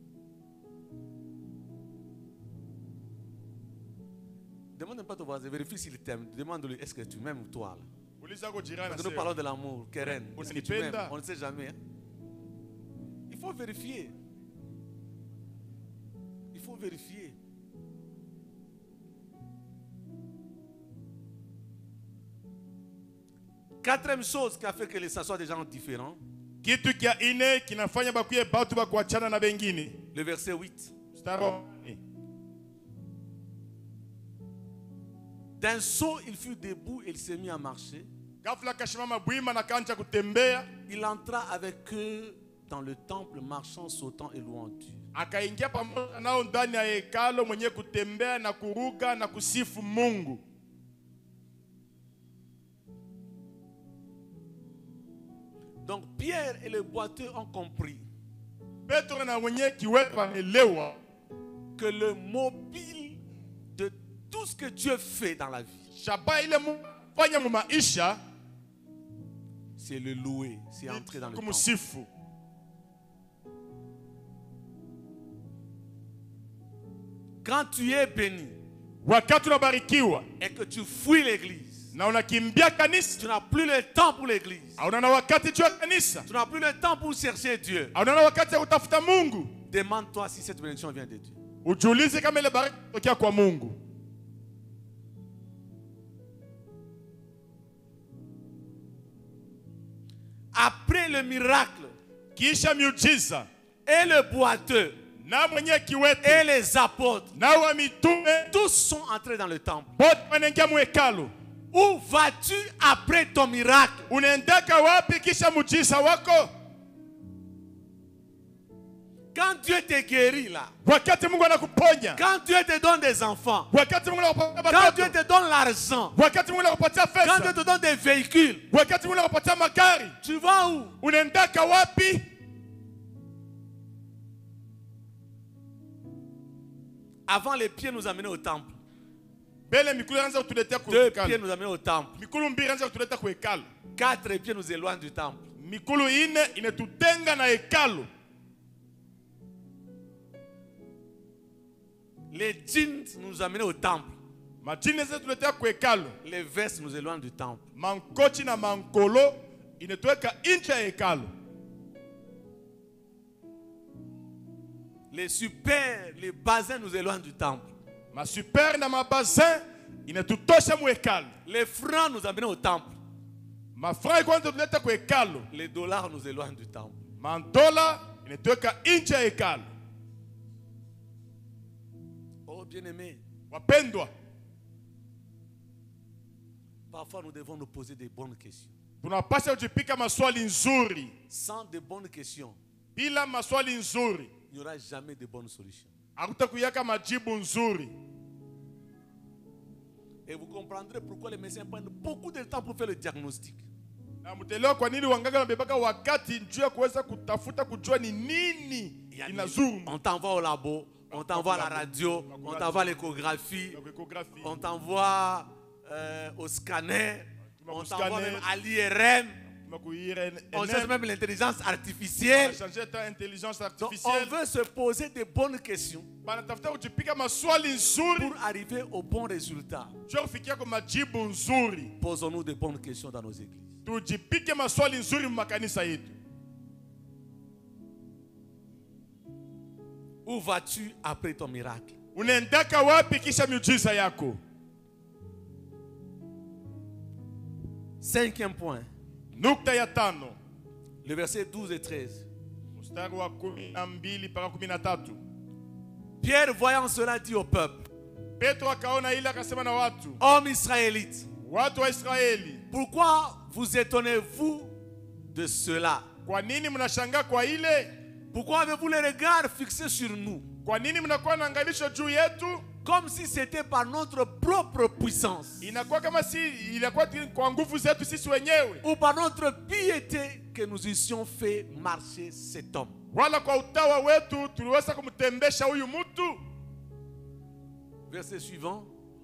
[SPEAKER 9] Demande pas ton voisin, vérifie s'il t'aime. Demande-lui, est-ce que tu m'aimes toi là? Parce que nous
[SPEAKER 8] c'est
[SPEAKER 9] parlons de l'amour, Keren. Est-ce que tu m'aimes? On ne sait jamais. Hein? Il faut vérifier. Il faut vérifier. Quatrième chose qui a fait que les s'assoient des gens différents.
[SPEAKER 8] Kitu kia ine kinafanya bakuye batu bakuachana na bengine.
[SPEAKER 9] Le verset huit. D'un saut, il fut debout et il s'est mis à marcher. Il entra avec eux dans le temple, marchant, sautant et louant Dieu. Donc Pierre et le boiteux ont compris que le mobile de tout ce que Dieu fait dans la vie, c'est le louer, c'est entrer dans le temple. Quand tu es béni et que tu fuis l'église, tu n'as plus le temps pour l'église. Tu n'as plus le temps pour chercher Dieu. Demande-toi si cette bénédiction vient de Dieu. Après le miracle, et le boiteux, et les apôtres, tous sont entrés dans le temple. Où vas-tu après ton miracle? Quand Dieu te guérit là, quand Dieu te donne des enfants, quand Dieu te donne l'argent, quand Dieu te donne des véhicules, tu vas où? Avant, les pieds nous amenaient au temple. Deux pieds nous amènent au temple. Quatre pieds nous éloignent du temple. Les jeans nous amènent au temple. Les vestes nous éloignent du temple. Les super, les bassins nous éloignent du temple.
[SPEAKER 8] Ma super na ma bazin inatutosha mu hekalu.
[SPEAKER 9] Les francs nous amènent au temple.
[SPEAKER 8] Ma franc iko tuleta kwa hekalu.
[SPEAKER 9] Les dollars nous éloignent du temple.
[SPEAKER 8] Ma dola inatoka nje ya hekalu.
[SPEAKER 9] Oh bien-aimé.
[SPEAKER 8] Wapendwa.
[SPEAKER 9] Parfois nous devons nous poser des bonnes questions.
[SPEAKER 8] Tunapasha kujipika maswali nzuri.
[SPEAKER 9] Sans de bonnes questions,
[SPEAKER 8] bila maswali nzuri,
[SPEAKER 9] il n'y aura jamais de bonnes solutions.
[SPEAKER 8] Hakutakuyaka majibu nzuri.
[SPEAKER 9] Et vous comprendrez pourquoi les médecins prennent beaucoup de temps pour faire le diagnostic.
[SPEAKER 8] Na mtelewa kwa nini wanganga wanabebaka wakati njoo ya kuweza kutafuta kujua ni nini inazuru.
[SPEAKER 9] On t'envoie au labo, on t'envoie à la radio, on t'envoie à l'échographie, on t'envoie euh, au scanner, on t'envoie même à l'I R M. On cherche même l'intelligence artificielle. Donc, on veut se poser de bonnes questions pour arriver au bon résultat. Posons-nous de bonnes questions dans nos églises. Où vas-tu après ton miracle? Cinquième point. Le verset douze et treize. Pierre, voyant cela, dit au peuple: Hommes israélites, pourquoi vous étonnez-vous de cela? Pourquoi avez-vous les regards fixés sur nous, comme si c'était par notre propre puissance ou par notre piété que nous eussions fait marcher cet homme? Verset suivant.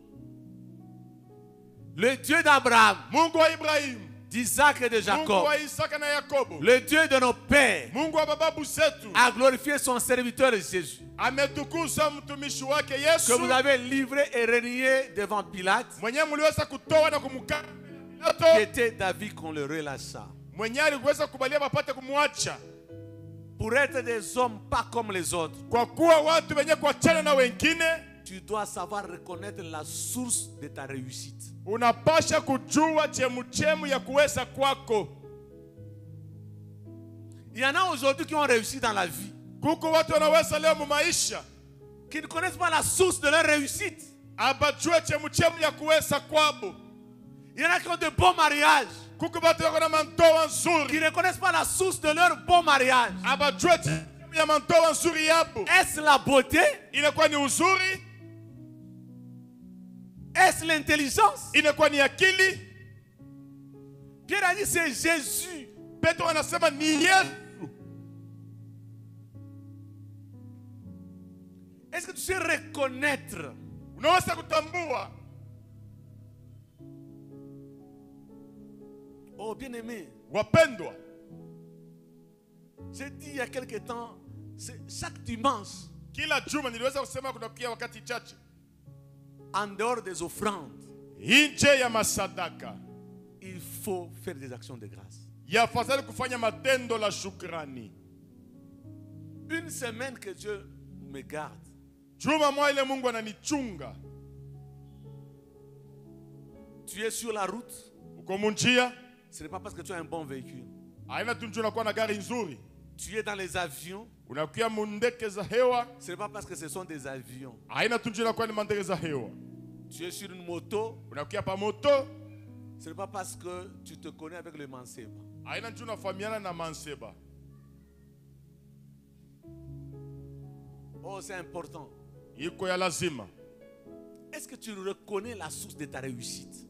[SPEAKER 9] Le Dieu d'Abraham, d'Isaac et de Jacob, le Dieu de nos pères, a glorifié son serviteur Jésus, que vous avez livré et renié devant Pilate, qui était d'avis qu'on le relâcha, pour être des hommes pas comme les autres. Tu dois savoir reconnaître la source de ta réussite. Il y en a aujourd'hui qui ont réussi dans la vie, qui ne connaissent pas la source de leur réussite. Il y en a qui ont de bons mariages, qui ne connaissent pas la source de leur bon mariage. Est-ce la beauté? Est-ce l'intelligence? Pierre a dit c'est Jésus. Est-ce que tu sais reconnaître? Oh bien-aimé, j'ai dit il y a quelque temps, chaque dimanche, en dehors des offrandes, il faut faire des actions de grâce. Une semaine que Dieu me garde, tu es sur la route, ce n'est pas parce que tu as un bon véhicule. Tu es dans les avions, ce n'est pas parce que ce sont des avions. Tu es sur une moto, ce n'est pas parce que tu te connais avec le manceba. Oh, c'est important. Est-ce que tu reconnais la source de ta réussite?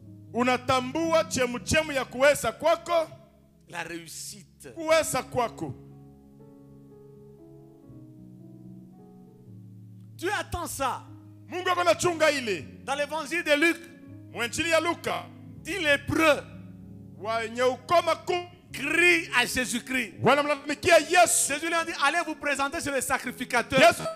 [SPEAKER 9] La réussite. Tu attends ça. Dans l'évangile de Luc, dit lépreux crie à Jésus-Christ. Jésus lui a dit: allez vous présenter chez le sacrificateur.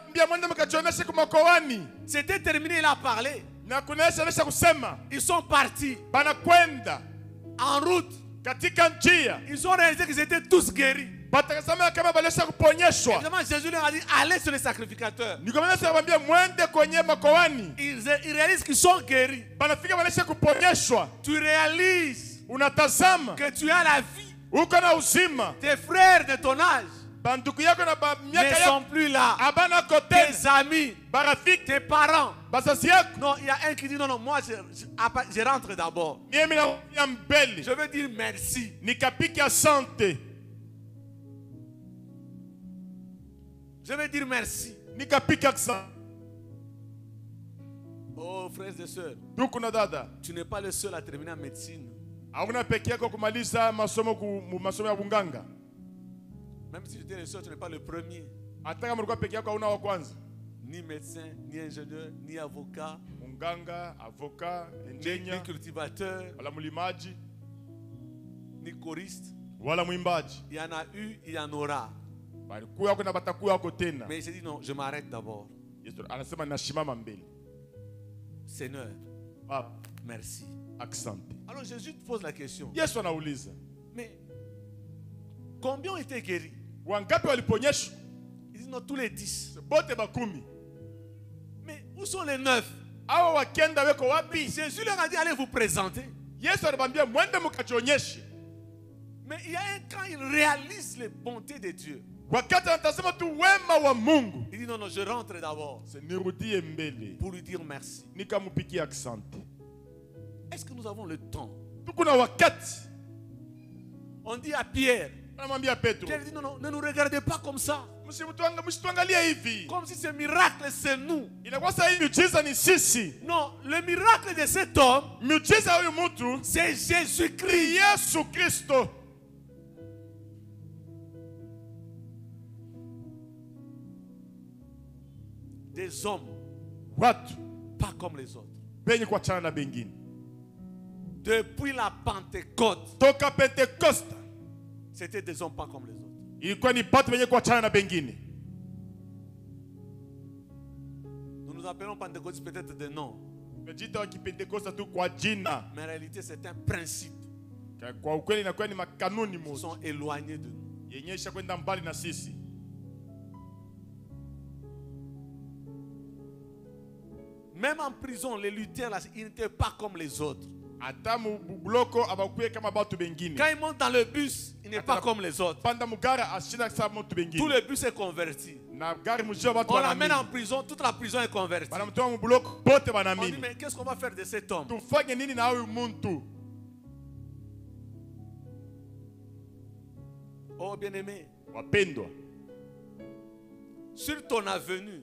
[SPEAKER 9] C'était terminé, il a parlé. Ils sont partis. En route, ils ont réalisé qu'ils étaient tous guéris. Évidemment, Jésus leur a dit, allez sur les sacrificateurs. Ils, ils réalisent qu'ils sont guéris. Tu réalises que tu as la vie. Tes frères de ton âge ne sont plus là. Tes amis, tes parents. Non, il y a un qui dit non, non, moi je, je, je rentre d'abord. Je veux dire merci. Je veux dire merci. Oh frères et sœurs, tu n'es pas le seul à terminer en médecine. Même si tu étais le seul, tu n'es pas le premier. Ni médecin, ni ingénieur, ni avocat,
[SPEAKER 5] avocat,
[SPEAKER 9] ni, ni cultivateur, ni choriste. Il y en a eu, il y en aura. Mais il s'est dit non, je m'arrête d'abord. Seigneur, merci. Alors Jésus te pose la question. Mais combien ont été guéris? Il dit non, tous les dix. Mais où sont les neuf? Jésus leur a dit allez vous présenter. Mais il y a un quand il réalise les bontés de Dieu. Il dit non, non, je rentre d'abord pour lui dire merci. Est-ce que nous avons le temps? On dit à Pierre, Pierre dit non, non, ne nous regardez pas comme ça. Comme si ce miracle c'est nous. Non, le miracle de cet homme, c'est Jésus-Christ. Des hommes pas comme les autres. Depuis la Pentecôte, c'était des hommes pas comme les autres. Nous nous appelons Pentecôte peut-être de nom. Mais en réalité c'est un principe. Ils sont éloignés de nous. Même en prison, les lutteurs, là, ils n'étaient pas comme les autres. Quand ils montent dans le bus, il n'est pas comme les autres. Tout le bus est converti. On l'amène en prison, toute la prison est convertie. On dit, mais qu'est-ce qu'on va faire de cet homme? Oh bien-aimé, sur ton avenue,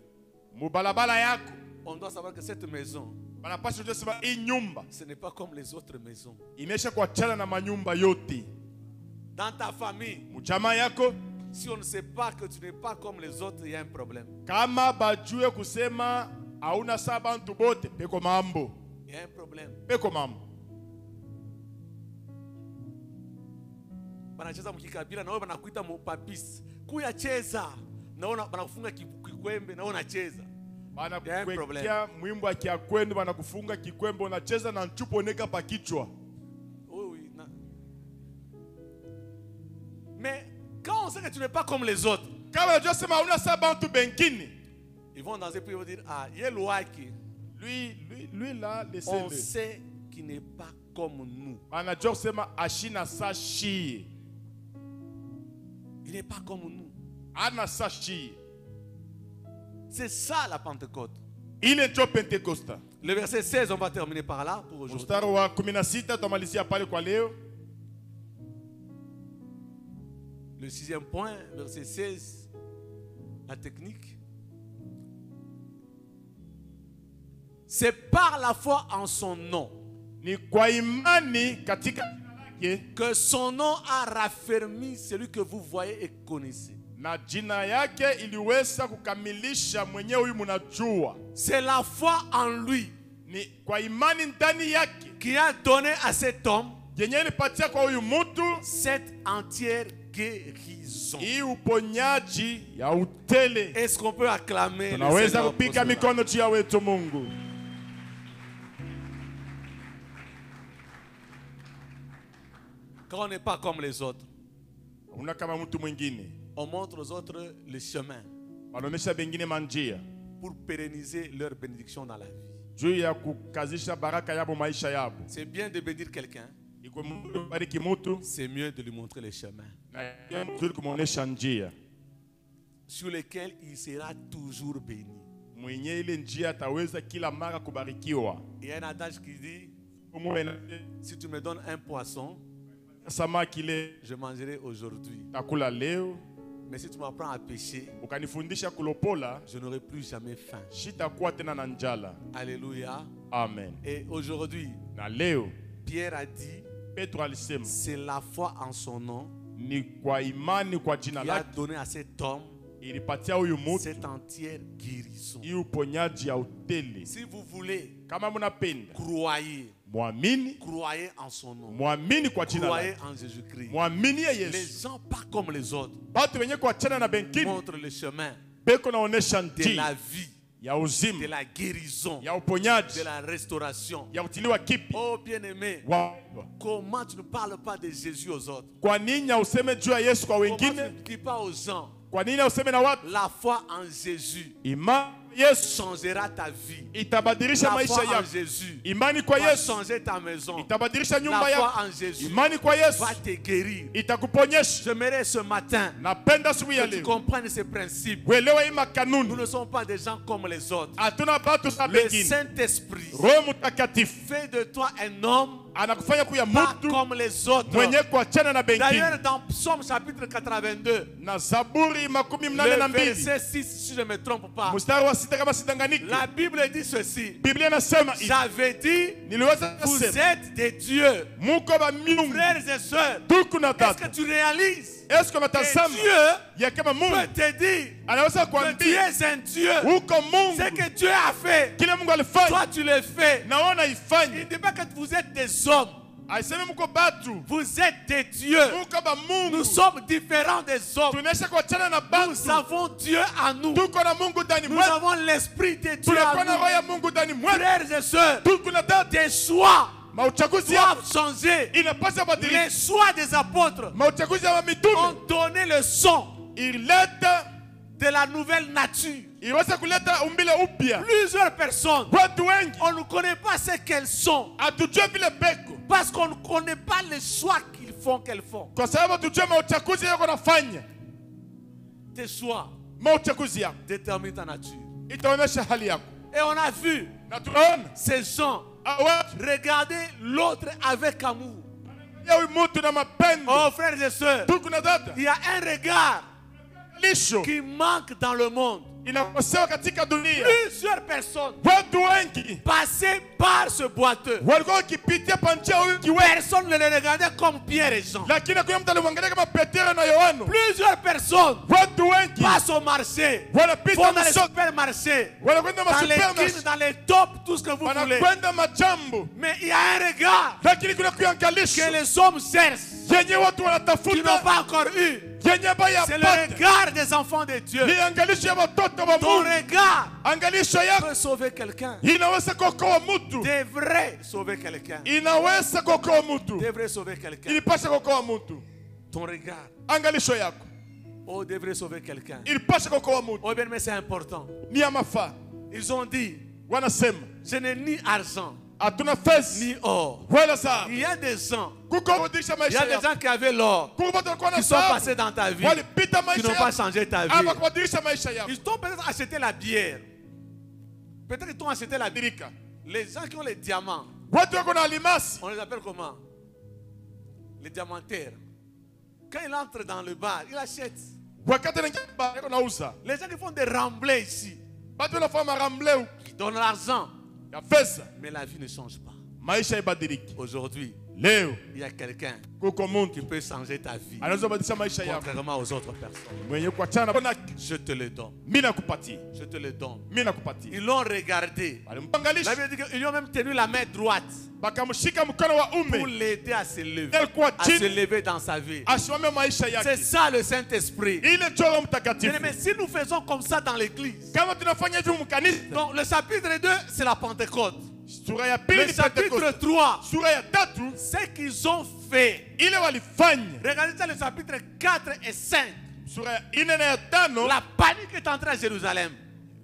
[SPEAKER 9] on doit savoir que cette maison, ce n'est pas comme les autres maisons. Dans ta famille, si on ne sait pas que tu n'es pas comme les autres, il y a un problème. Il y a un problème. Banacheza mkikabila na wewe banakuita mupapisi. Kuya cheza. Naona banakufunga kikwembe na unacheza. Banakuwekea mwimbo akia kwenu banakufunga kikwembe unacheza na nchupo oneka pa kichwa. Oui, na... Mais quand on sait que tu n'es pas comme les autres, ils vont danser puis ils vont dire ah, Yelouaki. Lui, lui, lui là, on sait qu'il n'est pas comme nous. Il n'est pas comme nous. C'est ça la Pentecôte. Le verset seize, on va terminer par là pour aujourd'hui. Le sixième point, verset seize, la technique. C'est par la foi en son nom que son nom a raffermi celui que vous voyez et connaissez. C'est la foi en lui qui a donné à cet homme cette entière guérison. Est-ce qu'on peut acclamer le Seigneur pour cela? Quand on n'est pas comme les autres, On montre aux autres le chemin pour pérenniser leur bénédiction dans la vie. C'est bien de bénir quelqu'un. C'est mieux de lui montrer le chemin sur lequel il sera toujours béni. Il y a un adage qui dit: si tu me donnes un poisson, je mangerai aujourd'hui. Mais si tu m'apprends à pêcher, je n'aurai plus jamais faim. Alléluia.
[SPEAKER 7] Amen.
[SPEAKER 9] Et aujourd'hui, Pierre a dit, c'est la foi en son nom qui a donné à cet homme cette entière guérison. Si vous voulez, croyez. Croyez en son nom. Croyez en Jésus-Christ. Les gens pas comme les autres montrent le chemin de la vie, de la guérison, de la restauration. Oh bien-aimé, comment tu ne parles pas de Jésus aux autres? Comment tu ne dis pas aux gens la foi en Jésus changera ta vie? La foi en Jésus va changer ta maison. La foi en Jésus va te guérir. J'aimerais ce matin que tu comprennes ces principes. Nous ne sommes pas des gens comme les autres. Le Saint-Esprit fait de toi un homme pas comme les autres. D'ailleurs, dans Psaume chapitre quatre-vingt-deux, le verset six, si je ne me trompe pas, la Bible dit ceci: j'avais dit, vous êtes des dieux. Frères et sœurs, est-ce que tu réalises que Dieu peut te dire que tu es un Dieu? Ce que Dieu a fait, toi tu le fais. Il ne dit pas que vous êtes des hommes. Vous êtes des dieux. Nous sommes différents des hommes. Nous avons Dieu en nous. Nous avons l'Esprit de Dieu en nous. Frères et sœurs, tes choix doivent changer. Les choix des apôtres ont donné le son de la nouvelle nature. Plusieurs personnes, on ne connaît pas ce qu'elles sont parce qu'on ne connaît pas les choix qu'ils font, qu'elles font. Tes choix déterminent ta nature. Et on a vu ces gens regarder l'autre avec amour. Oh frères et sœurs, il y a un regard qui manque dans le monde. Plusieurs personnes passaient par ce boiteux. Personne ne les regardait comme Pierre et Jean. Plusieurs personnes passent au marché, vont dans les supermarchés, dans les kits, dans les tops, tout ce que vous voulez. Mais il y a un regard que les hommes cherchent, qui n'ont pas encore eu. C'est le regard des enfants de Dieu. Ton regard peut sauver quelqu'un. Devrait sauver quelqu'un. Devrait sauver quelqu'un. Ton regard. Oh, devrait sauver quelqu'un. Oh, bien, mais c'est important. Ils ont dit, je n'ai ni argent ni or. Il y a des gens, il y a des gens qui avaient l'or, qui sont passés dans ta vie, qui n'ont pas changé ta vie. Ils t'ont peut-être acheté la bière. Peut-être qu'ils t'ont acheté la bière. Les gens qui ont les diamants, on les appelle comment? Les diamantaires. Quand il entre dans le bar, il achète. Les gens qui font des remblais ici, ils donnent l'argent. Mais la vie ne change pas. Aujourd'hui, il y a quelqu'un qui peut changer ta vie, contrairement aux autres personnes. Je te le donne. Je te le donne. Ils l'ont regardé. La Bible dit qu'ils ont même tenu la main droite pour l'aider à se lever, à se lever dans sa vie. C'est ça le Saint-Esprit. Mais si nous faisons comme ça dans l'église, donc le chapitre deux, c'est la Pentecôte.
[SPEAKER 8] Le chapitre trois, ce qu'ils ont fait. Regardez ça, le chapitre quatre et cinq. La panique est entrée à Jérusalem.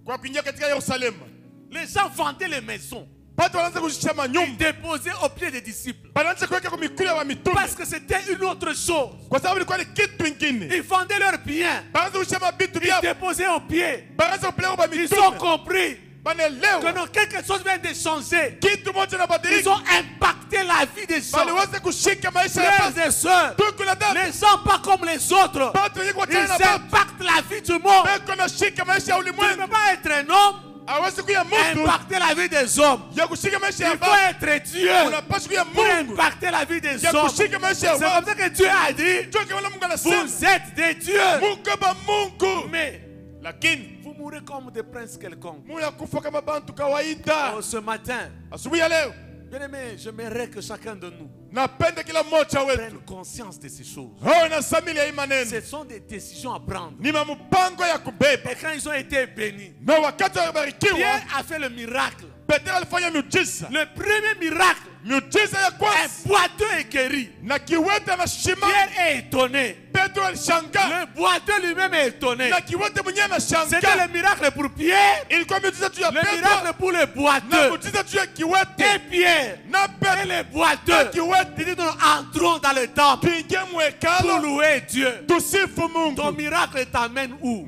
[SPEAKER 8] Les gens vendaient les maisons. Ils déposaient aux pieds des disciples. Parce que c'était une autre chose. Ils vendaient leurs biens. Ils déposaient aux pieds. Ils ont compris que non, quelque chose vient de changer. Ils ont impacté la vie des gens. Frères et sœurs, les gens pas comme les autres. Ils impactent la vie du monde. Tu ne peux pas être un homme impacter la vie des hommes. Il faut être Dieu pour impacter la vie des hommes. C'est comme ça que Dieu a dit, vous êtes des dieux. Mais vous mourrez comme des princes quelconques. Oh, ce matin, bien aimé, j'aimerais que chacun de nous prenne conscience de ces choses. Ce sont des décisions à prendre. Et quand ils ont été bénis, Pierre a fait le miracle. Le premier miracle, un boiteux est guéri. Pierre est étonné. Le boiteux lui-même est étonné. C'était le miracle pour Pierre, le miracle pour le boiteux. Et Pierre et le boiteux, ils disent, entrons dans le temple pour louer Dieu. Ton miracle t'amène où?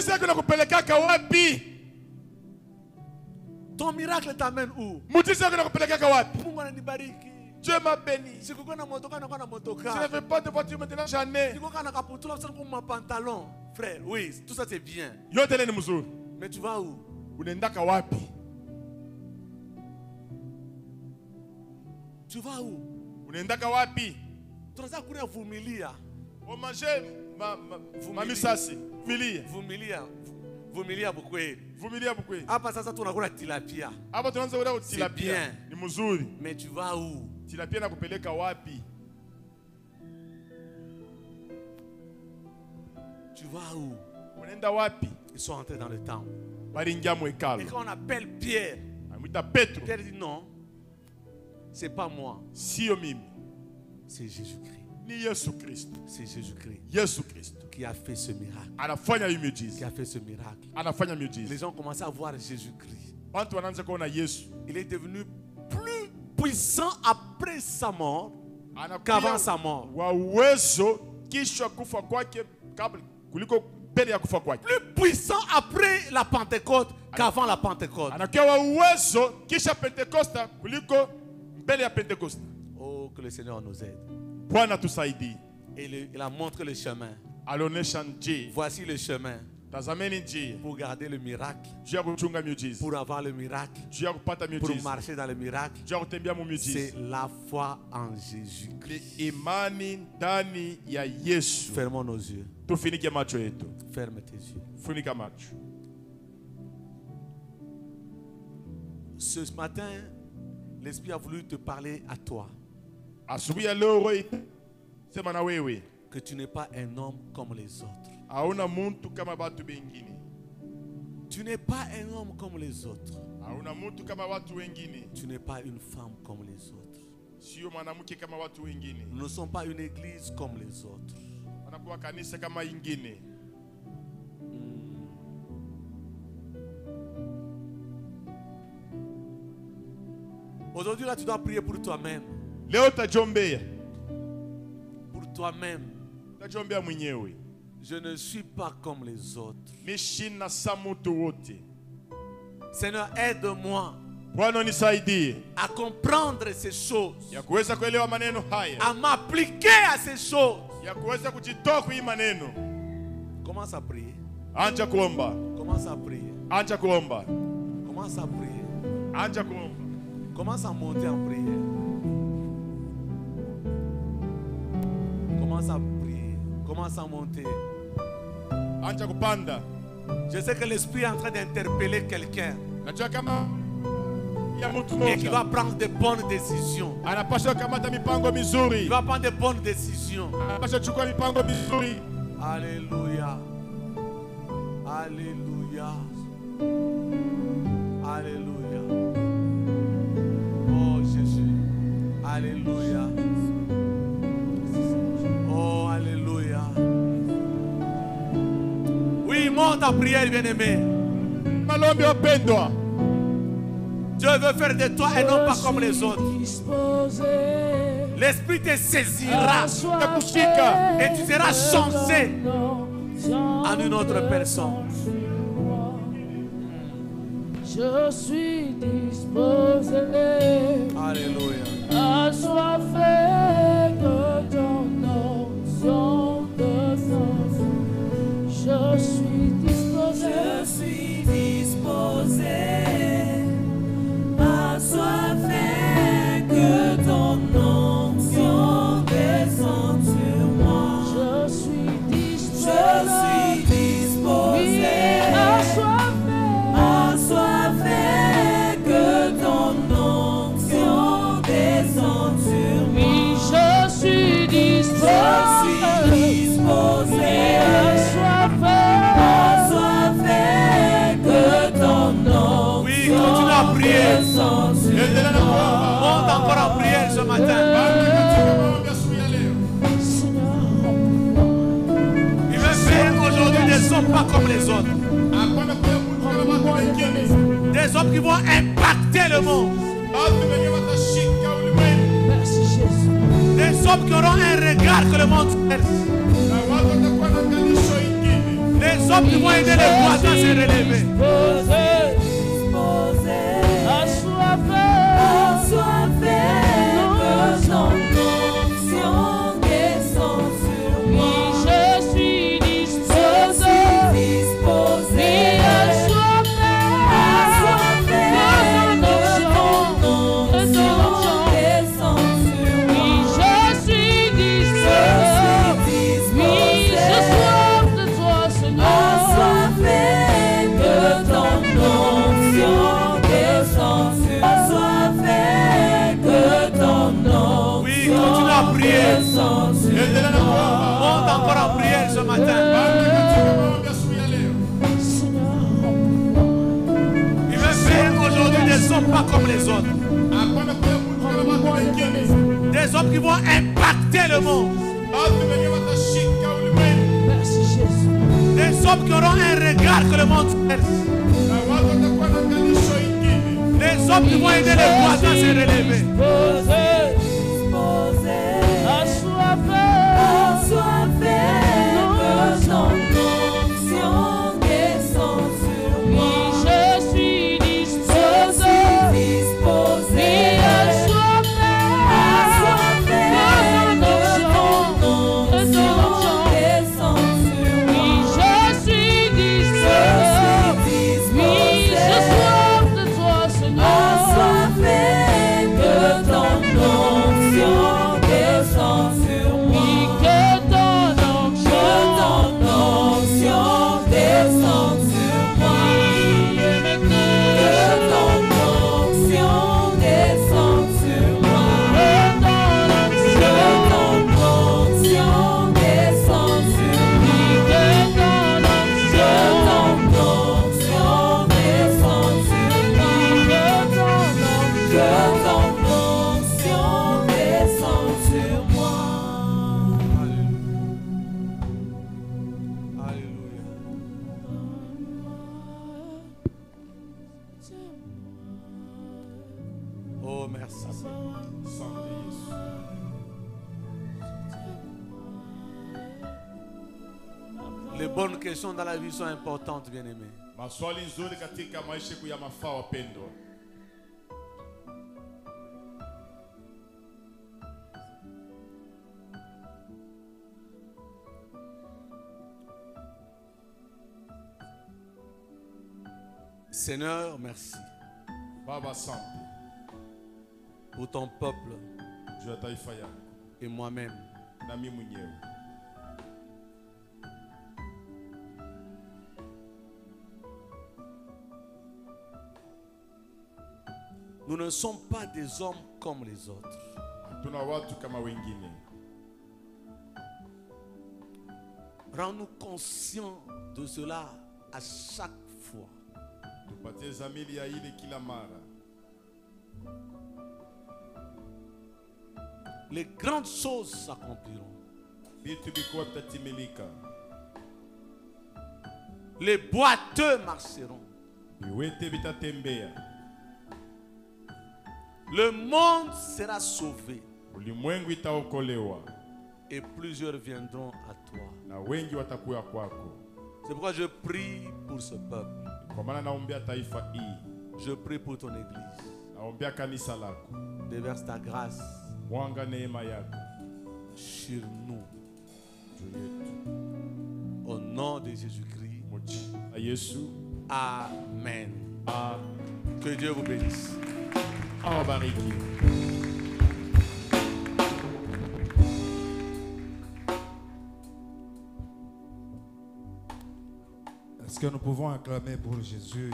[SPEAKER 8] Ton miracle t'amène où? Dieu m'a béni. Je ne fais pas de voiture maintenant, j'en ai. Pantalon, frère, oui, tout ça c'est bien. Mais tu vas où? Tu vas où? Tu vas courir Vumilia. On mangeait Mamisasi. Vumilia. Vumilia Bukweli. Vumilia Bukweli. Hapa sasa tunakula tilapia. Hapa tunaanza kula tilapia. Ni mzuri. Mais tu vas où? Tilapia nakupeleka wapi? Tu vas où? Unaenda wapi? Ils sont entrés dans le temple. Baringia mu hekalu. Et quand on appelle Pierre, Pierre dit non. C'est pas moi. Sio mimi. C'est Jésus-Christ. C'est Jésus-Christ qui a fait ce miracle. Qui a fait ce miracle. Les gens ont commencé à voir Jésus-Christ. Il est devenu plus puissant après sa mort qu'avant sa mort. Plus puissant après la Pentecôte qu'avant la Pentecôte. Oh, que le Seigneur nous aide. Et le, il a montré le chemin. Voici le chemin pour garder le miracle, pour avoir le miracle, pour marcher dans le miracle. C'est la foi en Jésus-Christ. Fermons nos yeux. Ferme tes yeux. Ce matin, l'Esprit a voulu te parler à toi. Que tu n'es pas un homme comme les autres. Tu n'es pas un homme comme les autres. Tu n'es pas une femme comme les autres. Nous ne sommes pas une église comme les autres. Hmm. Aujourd'hui, là, tu dois prier pour toi-même. Pour toi-même. Je ne suis pas comme les autres. Seigneur, aide-moi à comprendre ces choses, à m'appliquer à ces choses. Commence à prier. Commence à prier. Commence à prier. Commence à monter en prière. Commence à prier. Commence à monter. Je sais que l'Esprit est en train d'interpeller quelqu'un et qui va prendre de bonnes décisions. Il va prendre de bonnes décisions. Alléluia. Alléluia. Alléluia.
[SPEAKER 9] ta prière, bien-aimé. Dieu veut faire de toi un homme pas comme les autres. L'Esprit te saisira et tu seras changé en une autre personne.
[SPEAKER 1] Je suis disposé.
[SPEAKER 9] Alléluia.
[SPEAKER 1] Assoiffé de ton onction de force. Je suis disposé. Je suis disposé. Assoiffé que ton onction descende sur moi. Je suis disposé. Je suis disposé. Assoiffé. Assoiffé que ton onction descende sur moi. Oui, je suis disposé. Je suis disposé. Assoiffé. Assoiffé que ton onction.
[SPEAKER 9] Oui, continue à prier. Monte encore en prière ce matin. Il veut faire aujourd'hui des hommes pas comme les autres. Des hommes qui vont impacter le monde.
[SPEAKER 1] Merci Jésus.
[SPEAKER 9] Des hommes qui auront un regard que le monde cherche. Des hommes qui vont aider les voisins à se relever.
[SPEAKER 1] Assoiffé, assoiffé, que ton onction descende sur moi. Oui, je suis disposé, je suis disposé. Assoiffé, assoiffé, que ton onction descende sur moi. Oui, je suis disposé, oui, je soif de toi, Seigneur. Assoiffé, que ton onction descende sur moi. Assoiffé, que ton onction.
[SPEAKER 9] Oui, continue à prier. Monte encore en prière ce matin. Il veut faire aujourd'hui des hommes pas comme les autres. Des hommes qui vont impacter le monde.
[SPEAKER 1] Merci Jésus.
[SPEAKER 9] Des hommes qui auront un regard que le monde cherche. Des hommes qui vont aider les voisins à se relever.
[SPEAKER 1] Disposé, disposé. Assoiffé, assoiffé, que ton onction descende sur moi. Oui, je suis disposé, je suis disposé. Assoiffé, assoiffé, que ton onction descende sur moi. Oui, je suis disposé, oui, je soif de toi, Seigneur. Assoiffé, que ton onction descende sur moi. Oui, que ton onction, ton onction descende sur moi. Que ton onction descende sur moi. Que ton onction descende sur moi. Que ton onction descende sur moi. Que ton onction descende sur moi.
[SPEAKER 9] Alléluia. Oh, merci. Les bonnes questions dans la vie sont importantes, bien-aimés.
[SPEAKER 5] Maswali nzuri katika maisha ya mafaa wapendwa.
[SPEAKER 9] Seigneur, merci
[SPEAKER 5] Baba, asante
[SPEAKER 9] pour ton peuple
[SPEAKER 5] juu ya taifa yako
[SPEAKER 9] et moi-même.
[SPEAKER 5] na mimi mwenyewe.
[SPEAKER 9] Nous ne sommes pas des hommes comme les autres.
[SPEAKER 5] Hatuna watu kama wengine.
[SPEAKER 9] Rends-nous conscients de cela à chaque fois.
[SPEAKER 5] Tupatie zamiri ya ile kila mara.
[SPEAKER 9] Les grandes choses s'accompliront.
[SPEAKER 5] Vitu vikubwa vitatimilika.
[SPEAKER 9] Les boiteux marcheront. Le monde sera sauvé. Et plusieurs viendront à toi. C'est pourquoi je prie pour ce peuple. Je prie pour ton église. Déverse ta grâce sur nous. Au nom de Jésus-Christ. Amen. Que Dieu vous bénisse.
[SPEAKER 7] Est-ce que nous pouvons acclamer pour Jésus?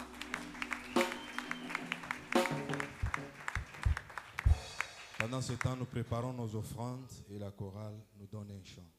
[SPEAKER 7] Pendant ce temps, nous préparons nos offrandes et la chorale nous donne un chant.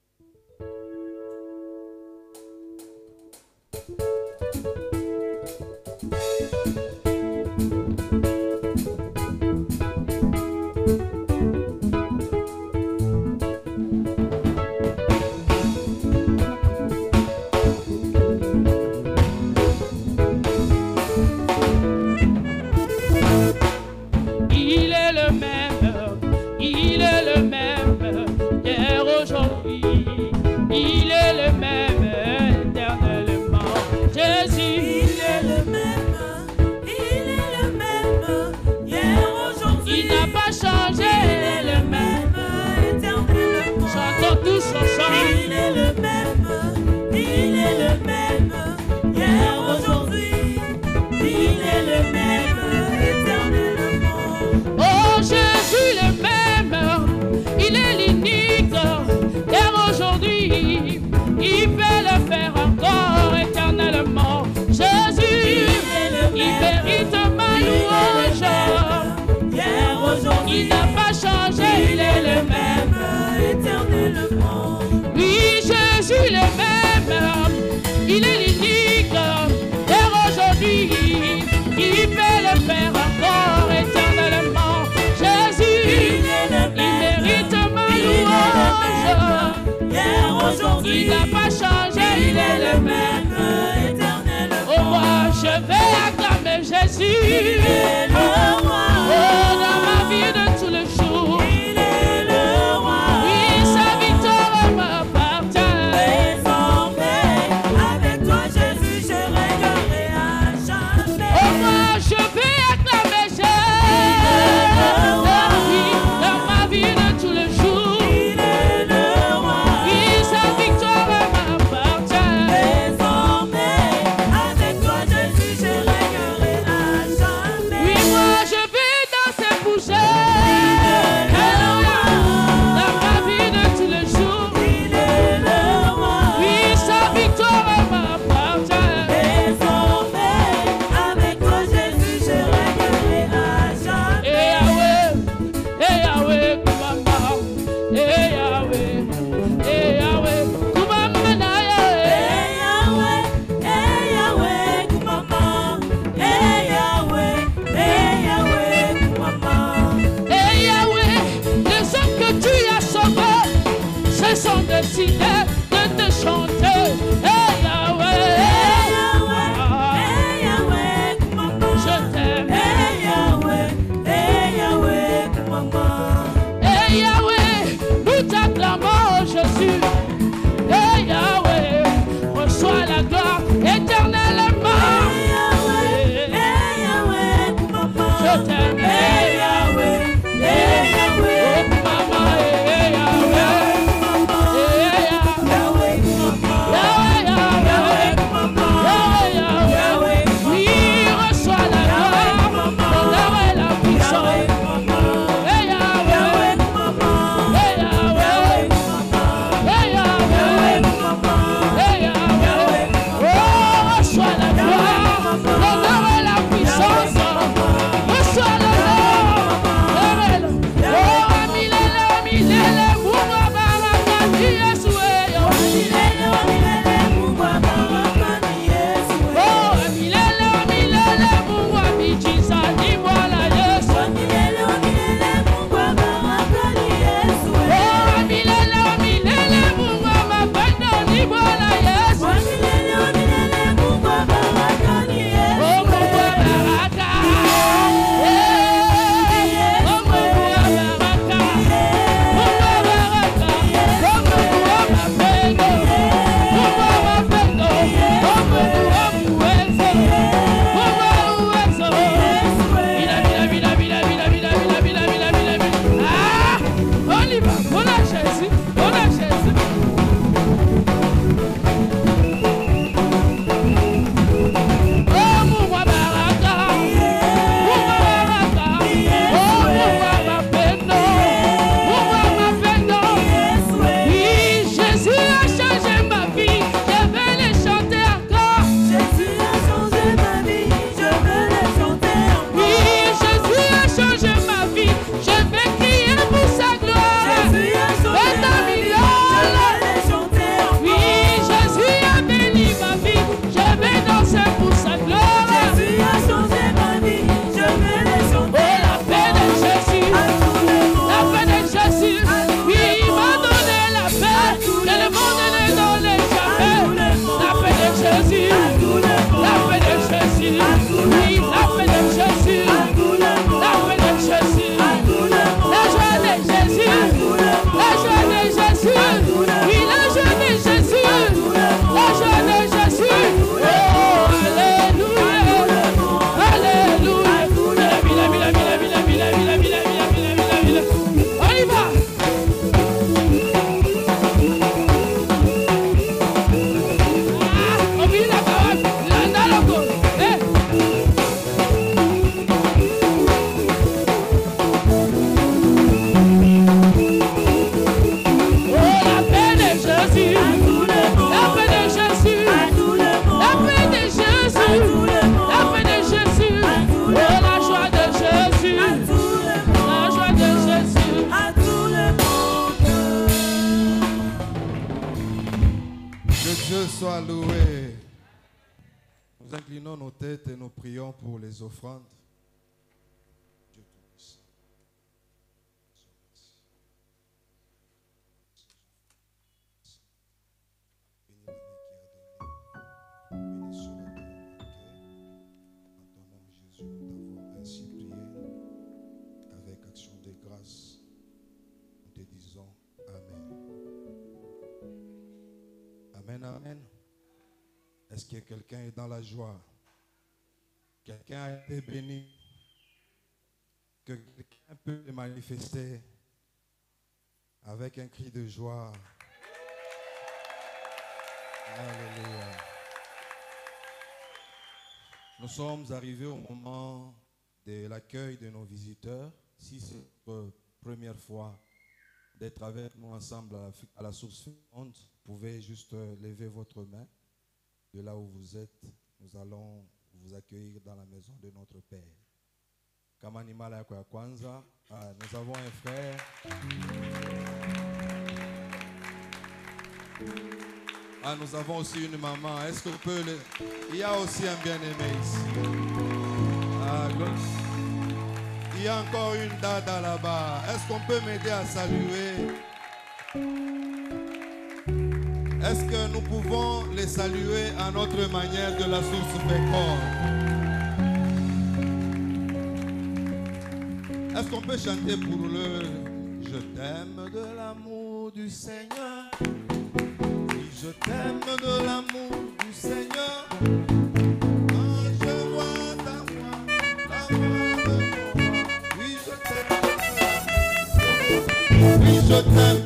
[SPEAKER 1] Il n'a pas changé, il est le même éternellement. Oh, moi je vais acclamer Jésus. Il est le roi. Oh, dans ma vie de tous les jours. Il est le roi. Oui, sa victoire m'appartient. Désormais, avec toi Jésus, je régnerai à jamais. Oh, moi je vais acclamer Jésus. Il est le roi. Oui, dans ma vie de tous les jours. Reçois la
[SPEAKER 7] Soit loué. Nous inclinons nos têtes et nous prions pour les offrandes. Dieu tout-puissant. Bénis l'année qui a donné. Bénis cela dans ton nom, Jésus, nous t'avons ainsi prié. Avec action de grâce, nous te disons Amen. Amen, amen. Est-ce que quelqu'un est dans la joie? Quelqu'un a été béni? Que quelqu'un peut le manifester avec un cri de joie? Alléluia. Nous sommes arrivés au moment de l'accueil de nos visiteurs. Si c'est votre première fois d'être avec nous ensemble à la source féconde, vous pouvez juste lever votre main. De là où vous êtes, nous allons vous accueillir dans la maison de notre Père. Kamanimala kwa kwanza, ah, nous avons un frère. Ah, nous avons aussi une maman. Est-ce qu'on peut le... Il y a aussi un bien-aimé ici. Ah, il y a encore une dada là-bas. Est-ce qu'on peut m'aider à saluer? Est-ce que nous pouvons les saluer à notre manière de la source féconde? Est-ce qu'on peut chanter pour le Je t'aime de l'amour du Seigneur? Oui, je t'aime de l'amour du Seigneur. Quand je vois ta voix, la voix de ton roi. Oui, je t'aime. Oui, je t'aime.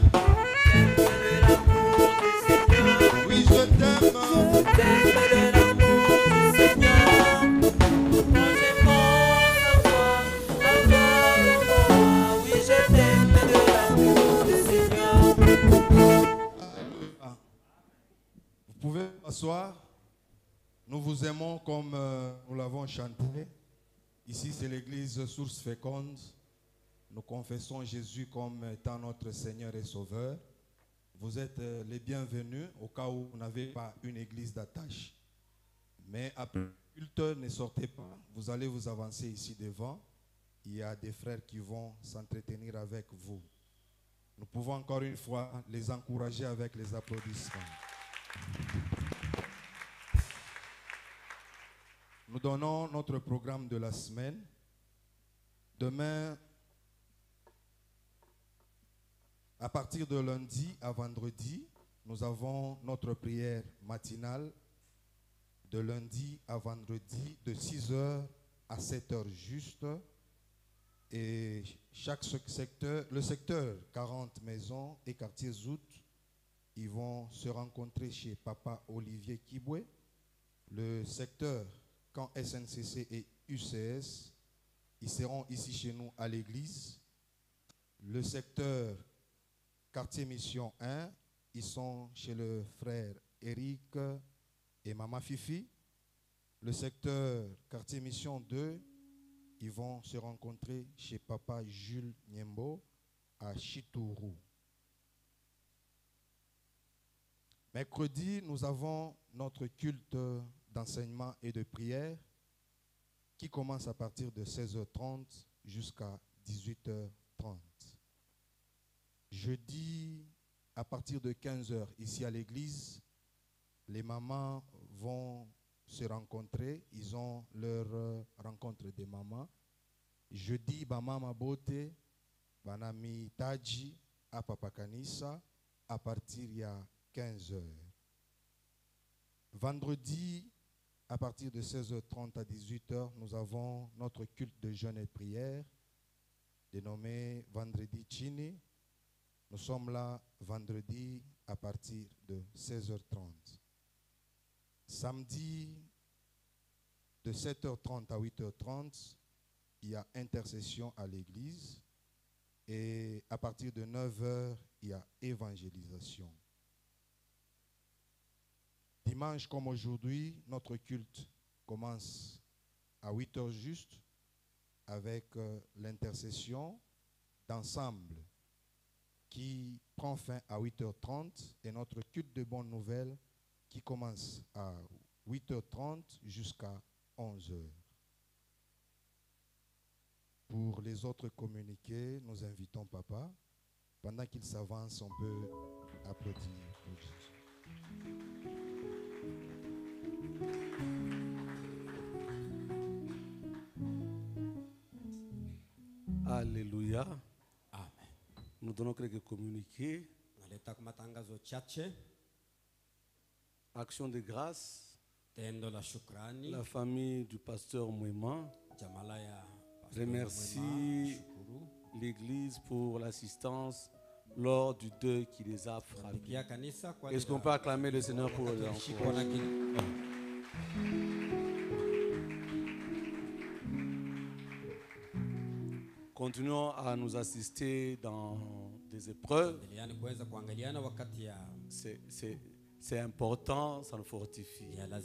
[SPEAKER 7] Vous pouvez m'asseoir. Nous vous aimons comme euh, nous l'avons chanté. Ici, c'est l'église Source Féconde. Nous confessons Jésus comme étant notre Seigneur et Sauveur. Vous êtes euh, les bienvenus au cas où vous n'avez pas une église d'attache. Mais après le culte, ne sortez pas. Vous allez vous avancer ici devant. Il y a des frères qui vont s'entretenir avec vous. Nous pouvons encore une fois les encourager avec les applaudissements. Nous donnons notre programme de la semaine. Demain, à partir de lundi à vendredi, nous avons notre prière matinale de lundi à vendredi de six heures à sept heures juste. Et chaque secteur, le secteur quarante maisons et quartier Zout, ils vont se rencontrer chez Papa Olivier Kibwe. Le secteur Camp S N C C et U C S, ils seront ici chez nous à l'église. Le secteur quartier Mission un, ils sont chez le frère Eric et Maman Fifi. Le secteur quartier Mission deux, ils vont se rencontrer chez Papa Jules Niembo à Chitourou. Mercredi, nous avons notre culte d'enseignement et de prière qui commence à partir de seize heures trente jusqu'à dix-huit heures trente. Jeudi, à partir de quinze heures, ici à l'église, les mamans vont se rencontrer. Ils ont leur rencontre rencontre des mamans. Jeudi, ba mama bote, banami taji à Papa Kanisa à partir de quinze heures. Vendredi, à partir de seize heures trente à dix-huit heures, nous avons notre culte de jeûne et de prière, dénommé Vendredi Chini. Nous sommes là vendredi à partir de seize heures trente. Samedi, de sept heures trente à huit heures trente, il y a intercession à l'église. Et à partir de neuf heures, il y a évangélisation. Dimanche comme aujourd'hui, notre culte commence à huit heures juste avec euh, l'intercession d'ensemble qui prend fin à huit heures trente et notre culte de bonnes nouvelles qui commence à huit heures trente jusqu'à onze heures. Pour les autres communiqués, nous invitons Papa. Pendant qu'il s'avance, on peut applaudir pour Jésus.
[SPEAKER 9] Alléluia. Amen. Nous donnons quelques communiqués. Action de grâce. La famille du pasteur Mouema remercie l'église pour l'assistance lors du deuil qui les a frappés. Est-ce qu'on peut acclamer le Seigneur pour les encourager? Continuons à nous assister dans des épreuves. C'est important, ça nous fortifie.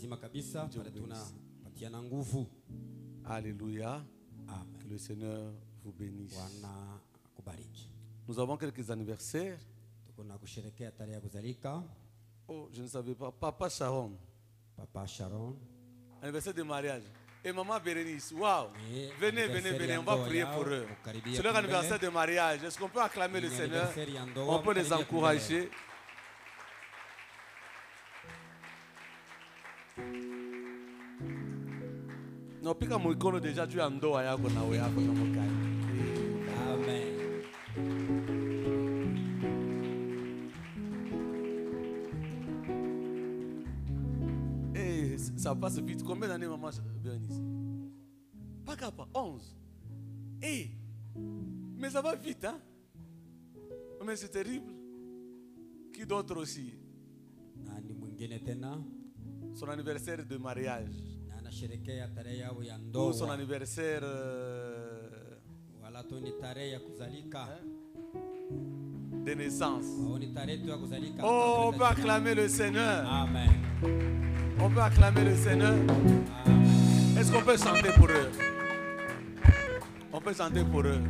[SPEAKER 9] Alléluia. Que le Seigneur vous bénisse. Nous avons quelques anniversaires. Oh, je ne savais pas. Papa Sharon.
[SPEAKER 10] Papa Sharon.
[SPEAKER 9] Anniversaire de mariage. Et maman Bérénice. Waouh. Venez, venez, venez. On va prier pour eux. C'est leur anniversaire de mariage. Est-ce qu'on peut acclamer le Seigneur? On peut les encourager. Non, puis comme on déjà tu as un dos à Amen. Et ça passe vite. Combien d'années, maman Bérénice? Pas capable. onze. Et mais ça va vite, hein? Mais c'est terrible. Qui d'autre aussi? Son anniversaire de mariage. Ou son anniversaire euh, hein? de naissance. Oh, on peut acclamer le Seigneur.
[SPEAKER 10] Amen.
[SPEAKER 9] On peut acclamer le Seigneur. Est-ce qu'on peut chanter pour eux? On peut chanter pour eux.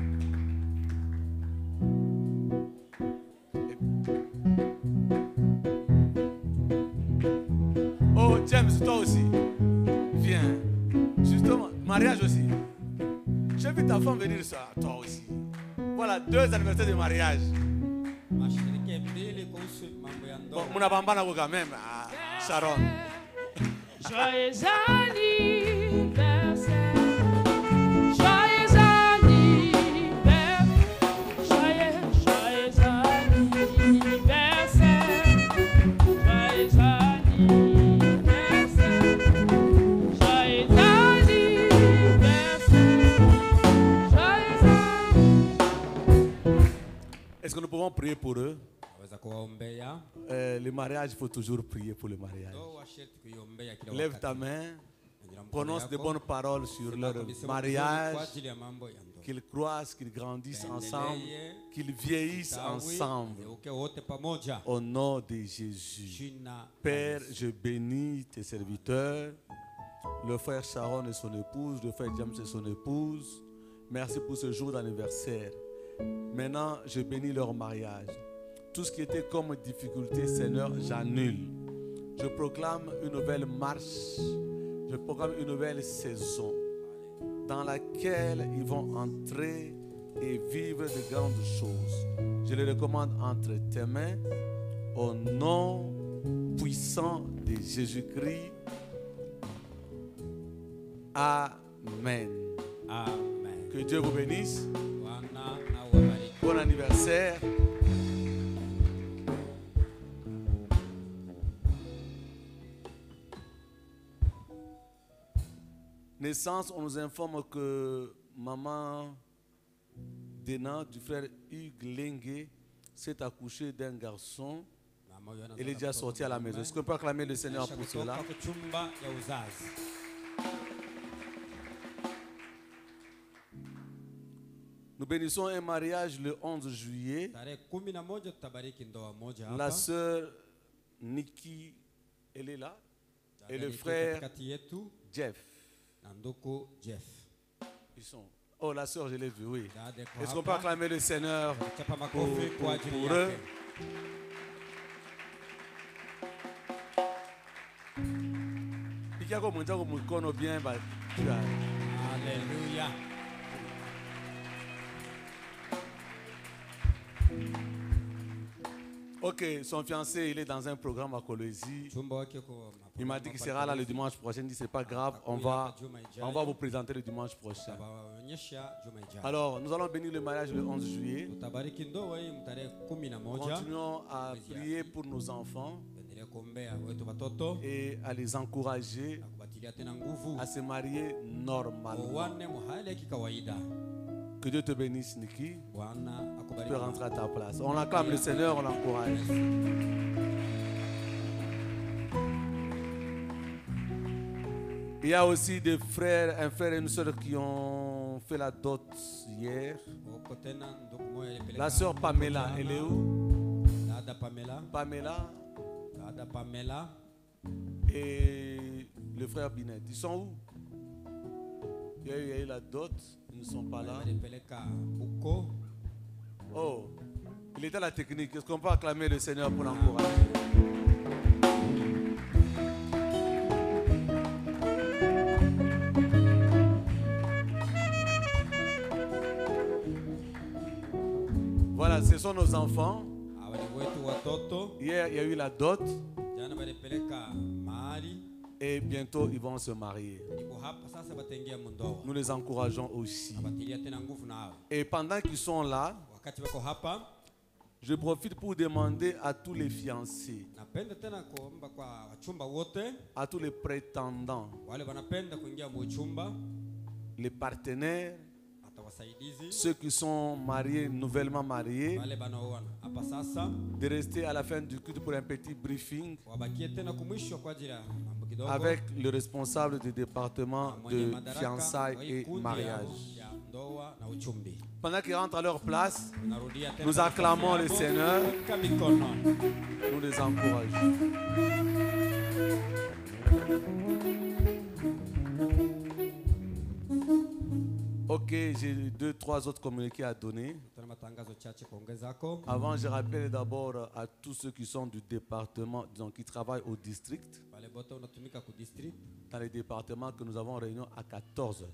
[SPEAKER 9] Oh, James, toi aussi. Viens. Justement, mariage aussi. J'ai vu ta femme venir ça, toi aussi. Voilà, deux anniversaires de mariage. Bon, mon abambana quand même, ah, Sharon.
[SPEAKER 1] Joyeux anniversaire. Joyeux anniversaire. Joyeux, joyeux anniversaire. Joyeux anniversaire. Joyeux anniversaire.
[SPEAKER 9] Est-ce que nous pouvons prier pour eux? Euh, le mariage, il faut toujours prier pour le mariage. Lève ta main, prononce de bonnes paroles sur leur mariage, qu'ils croissent, qu'ils grandissent ensemble, qu'ils vieillissent ensemble. Au nom de Jésus. Père, je bénis tes serviteurs, le frère Sharon et son épouse, le frère James et son épouse. Merci pour ce jour d'anniversaire. Maintenant, je bénis leur mariage. Tout ce qui était comme difficulté, Seigneur, j'annule. Je proclame une nouvelle marche. Je proclame une nouvelle saison dans laquelle ils vont entrer et vivre de grandes choses. Je les recommande entre tes mains au nom puissant de Jésus-Christ. Amen. Amen. Que Dieu vous bénisse. Bon anniversaire. Naissance, on nous informe que maman Dena, du frère Hugues Lengue, s'est accouchée d'un garçon. Elle est déjà sortie à la maison. Est-ce qu'on peut acclamer le Seigneur pour cela? Nous bénissons un mariage le onze juillet. La sœur Nikki, elle est là. Et le frère Jeff. Ils sont. Oh, la sœur, je l'ai vu, oui. Est-ce qu'on peut acclamer le Seigneur pour, pour, pour eux? Alléluia. Ok, son fiancé, il est dans un programme à Colosie. Il m'a dit qu'il sera là le dimanche prochain. Il dit c'est pas grave, on va, on va vous présenter le dimanche prochain. Alors, nous allons bénir le mariage le onze juillet. Continuons à prier pour nos enfants et à les encourager à se marier normalement. Que Dieu te bénisse, Niki. Tu peux rentrer à ta place. On acclame le Seigneur, on l'encourage. Il y a aussi des frères, un frère et une soeur qui ont fait la dot hier. La soeur Pamela, elle est où? Pamela. Pamela. Et le frère Binet. Ils sont où? Il y a eu, il y a eu la dot. Ils ne sont pas là. Oh, il était à la technique. Est-ce qu'on peut acclamer le Seigneur pour l'encourager? Voilà, ce sont nos enfants. Hier, il y a eu la dot. Et bientôt, ils vont se marier. Nous les encourageons aussi. Et pendant qu'ils sont là, je profite pour demander à tous les fiancés, à tous les prétendants, les partenaires, ceux qui sont mariés, nouvellement mariés, de rester à la fin du culte pour un petit briefing avec le responsable du département de fiançailles et mariage. Pendant qu'ils rentrent à leur place, nous acclamons le Seigneur, nous les encourageons. Ok, j'ai deux, trois autres communiqués à donner. Avant, je rappelle d'abord à tous ceux qui sont du département, disons, qui travaillent au district, dans les départements, que nous avons réunion à quatorze heures.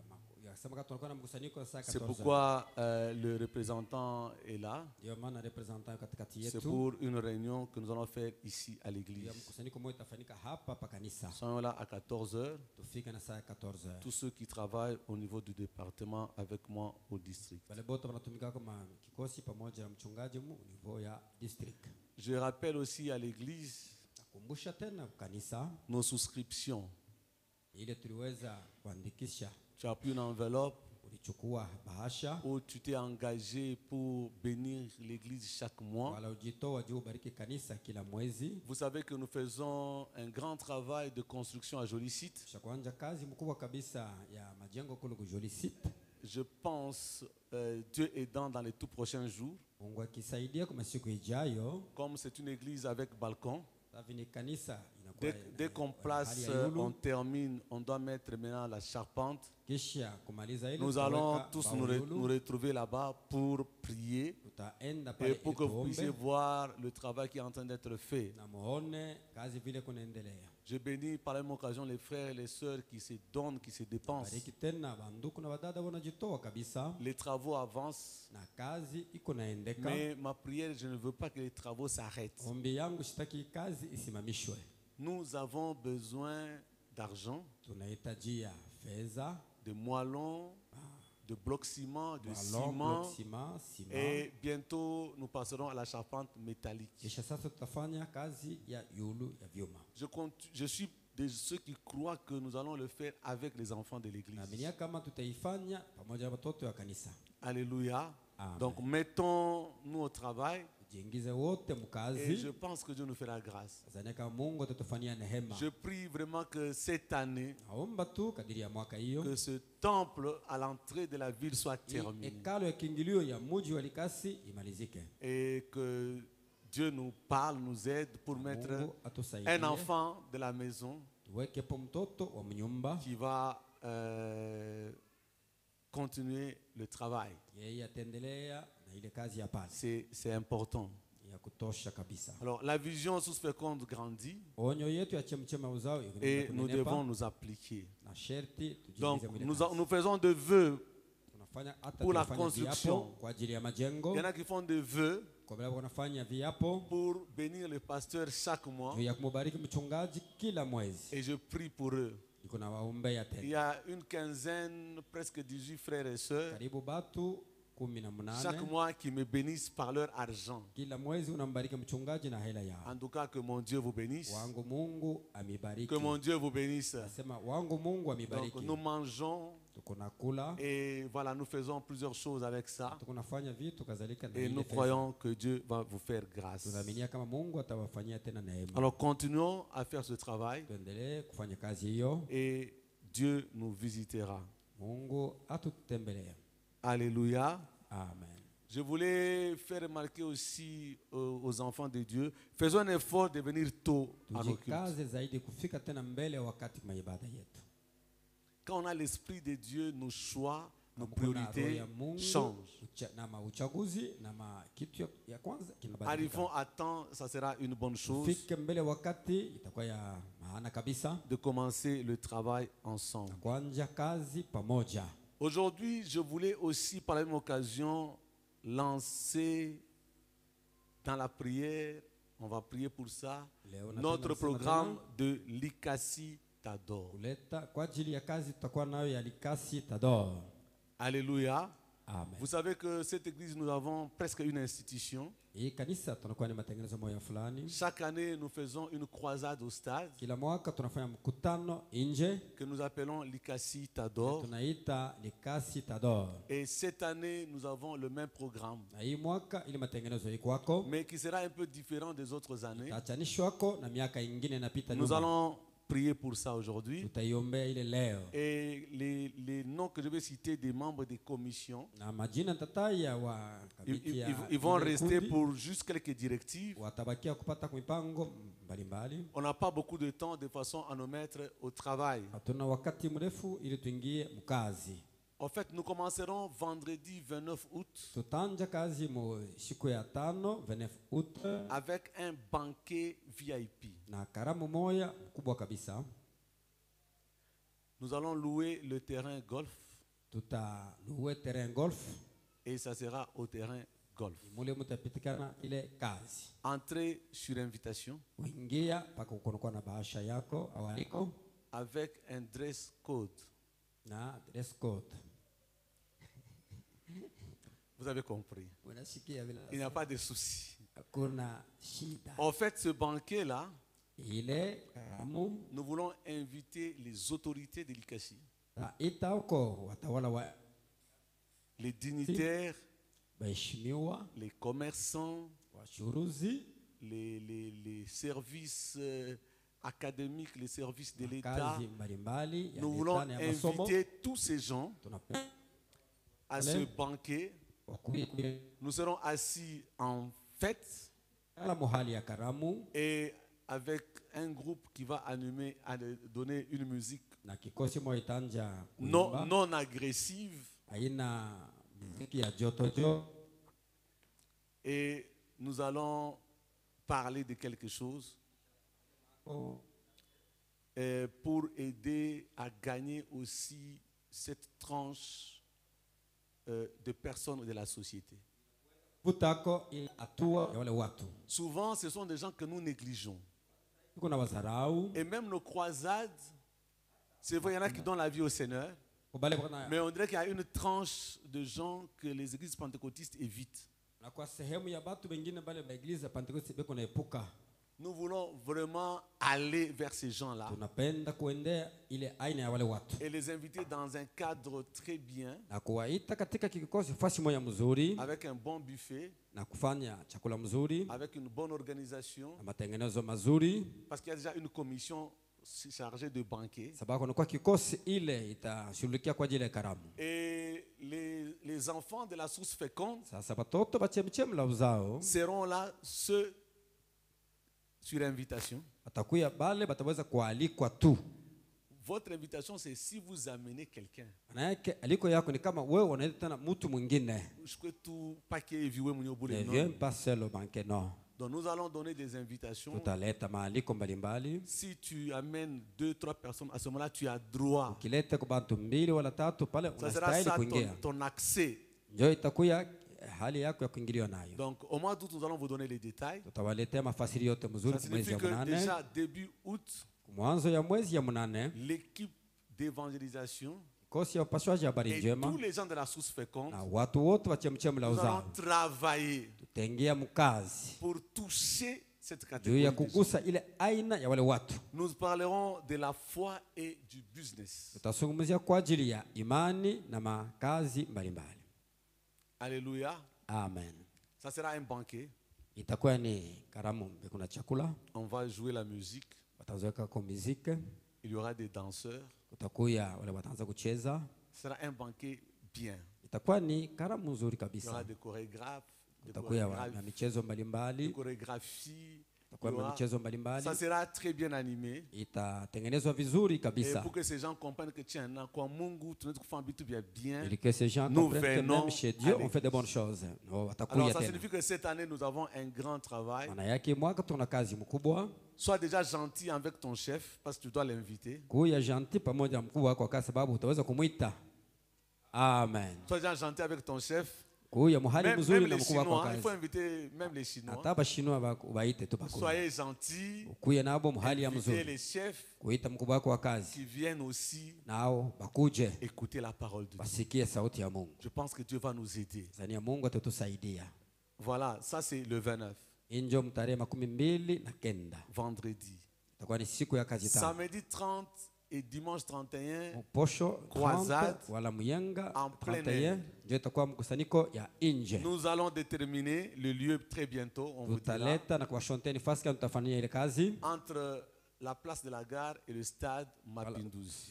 [SPEAKER 9] C'est pourquoi euh, le représentant est là. C'est pour une réunion que nous allons faire ici à l'église. Nous sommes là à quatorze heures. Tous ceux qui travaillent au niveau du département avec moi au district. Je rappelle aussi à l'église nos souscriptions. Tu as pris une enveloppe où tu t'es engagé pour bénir l'église chaque mois. Vous savez que nous faisons un grand travail de construction à Jolicite. Je pense, euh, Dieu aidant, dans les tout prochains jours, comme c'est une église avec balcon, Dès, dès qu'on place, euh, on termine, on doit mettre maintenant la charpente. Nous allons tous nous, re, nous retrouver là-bas pour prier et pour que vous puissiez voir le travail qui est en train d'être fait. Je bénis par la même occasion les frères et les sœurs qui se donnent, qui se dépensent. Les travaux avancent. Mais ma prière, je ne veux pas que les travaux s'arrêtent. Nous avons besoin d'argent, de moellons, de blocs ciment, de
[SPEAKER 4] Ballon,
[SPEAKER 9] ciment,
[SPEAKER 4] bloc ciment, ciment.
[SPEAKER 9] et bientôt nous passerons à la charpente métallique.
[SPEAKER 4] Kisha sasa tutafanya kazi ya yulu ya vyuma.
[SPEAKER 9] Je, compte, je suis de ceux qui croient que nous allons le faire avec les enfants de l'église.
[SPEAKER 4] Naaminia kama tutaifanya pamoja na watoto wa kanisa.
[SPEAKER 9] Alléluia.
[SPEAKER 4] Amen.
[SPEAKER 9] Donc mettons-nous au travail.
[SPEAKER 4] Jiingize wote mkazi.
[SPEAKER 9] Et je pense que Dieu nous fera grâce.
[SPEAKER 4] Zania kama Mungu atatufanyia neema.
[SPEAKER 9] Je prie vraiment que cette année,
[SPEAKER 4] Naomba tu kadiri ya mwaka hiyo,
[SPEAKER 9] que ce temple à l'entrée de la ville soit terminé.
[SPEAKER 4] Hekalo ya kiingilio ya mji wa Likasi imalizike.
[SPEAKER 9] Et que Dieu nous parle, nous aide pour mettre un enfant de la maison qui va euh, continuer le travail. C'est important. Alors la vision sous-féconde grandit et nous devons nous appliquer. Donc nous, nous faisons des vœux pour la construction. Il y en a qui font des vœux pour bénir le pasteur chaque mois. Et je prie pour eux. Il y a une quinzaine, presque dix-huit frères et sœurs chaque mois qui me bénissent par leur argent. En tout cas, que mon Dieu vous bénisse. Que mon Dieu vous bénisse. Donc, nous mangeons et voilà, nous faisons plusieurs choses avec ça. Et nous croyons que Dieu va vous faire grâce. Alors continuons à faire ce travail et Dieu nous visitera. Alléluia.
[SPEAKER 4] Amen.
[SPEAKER 9] Je voulais faire remarquer aussi aux, aux enfants de Dieu, faisons un effort de venir tôt à nos cultes. Quand on a l'esprit de Dieu, nos choix, nos priorités changent. Arrivons à temps, ça sera une bonne chose de commencer le travail ensemble. Aujourd'hui, je voulais aussi, par la même occasion, lancer dans la prière, on va prier pour ça, notre programme de Likasi Tador. Alléluia.
[SPEAKER 4] Amen.
[SPEAKER 9] Vous savez que cette église, nous avons presque une institution. Chaque année, nous faisons une croisade au stade que nous appelons Likasi Tador. Et cette année, nous avons le même programme, mais qui sera un peu différent des autres années. Nous allons prier pour ça aujourd'hui. Et les, les noms que je vais citer des membres des commissions, ils, ils, ils vont rester pour juste quelques directives. On n'a pas beaucoup de temps de façon à nous mettre au travail. En fait, nous commencerons vendredi vingt-neuf août avec un banquet V I P. Nous allons louer le terrain golf. Et ça sera au terrain golf. Entrée sur invitation. Avec un dress code. Vous avez compris. Il n'y a pas de souci. En fait, ce banquet-là, nous voulons inviter les autorités de Likasi, les dignitaires, les commerçants, les, les, les services euh, académiques, les services de l'État. Nous voulons inviter tous ces gens à ce banquet. Nous serons assis en fête et avec un groupe qui va animer, à donner une musique non, non agressive. Et nous allons parler de quelque chose euh, pour aider à gagner aussi cette tranche euh, de personnes de la société. Souvent, ce sont des gens que nous négligeons. Et même nos croisades, c'est vrai, il y en a qui donnent la vie au Seigneur. Mais on dirait qu'il y a une tranche de gens que les églises pentecôtistes évitent. Nous voulons vraiment aller vers ces gens-là et les inviter dans un cadre très bien, avec un bon buffet, avec une bonne organisation, parce qu'il y a déjà une commission chargée de banquets. Et les, les enfants de la source féconde seront là, ceux sur invitation. Votre invitation, c'est si vous amenez quelqu'un. Je peux tout paquet. Donc nous allons donner des invitations. Si tu amènes deux, trois personnes, à ce moment-là, tu as droit. Ça sera ça ton, ton accès. Donc au mois d'août, nous allons vous donner les détails. Ça signifie que déjà début août, l'équipe d'évangélisation et tous les gens de la source féconde, nous allons travailler pour toucher cette catégorie. Nous parlerons de la foi et du business. Alléluia.
[SPEAKER 3] Amen.
[SPEAKER 9] Ça sera un banquet. On va jouer la musique. Il y aura des danseurs. Ce sera un banquet bien. Il y aura des chorégraphes, des chorégraphes, des chorégraphies. Ça sera très bien animé. Et pour que ces gens comprennent que tiens, bien,
[SPEAKER 3] et que ces gens
[SPEAKER 9] nous
[SPEAKER 3] comprennent que même chez Dieu, on fait de bonnes choses.
[SPEAKER 9] Alors ça signifie que cette année, nous avons un grand travail. Sois déjà gentil avec ton chef parce que tu dois l'inviter.
[SPEAKER 3] Amen.
[SPEAKER 9] Sois déjà gentil avec ton chef.
[SPEAKER 3] Même,
[SPEAKER 9] même les Chinois, il faut inviter même les Chinois. Soyez gentils, invitez les chefs qui viennent aussi écouter la parole de Dieu. Je pense que Dieu va nous aider. Voilà, ça c'est le vingt-neuf. Vendredi. Samedi trente et dimanche trente et un, croisade en plein air. Nous allons déterminer le lieu très bientôt. On vous dira, entre la place de la gare et le stade Mapinduzi.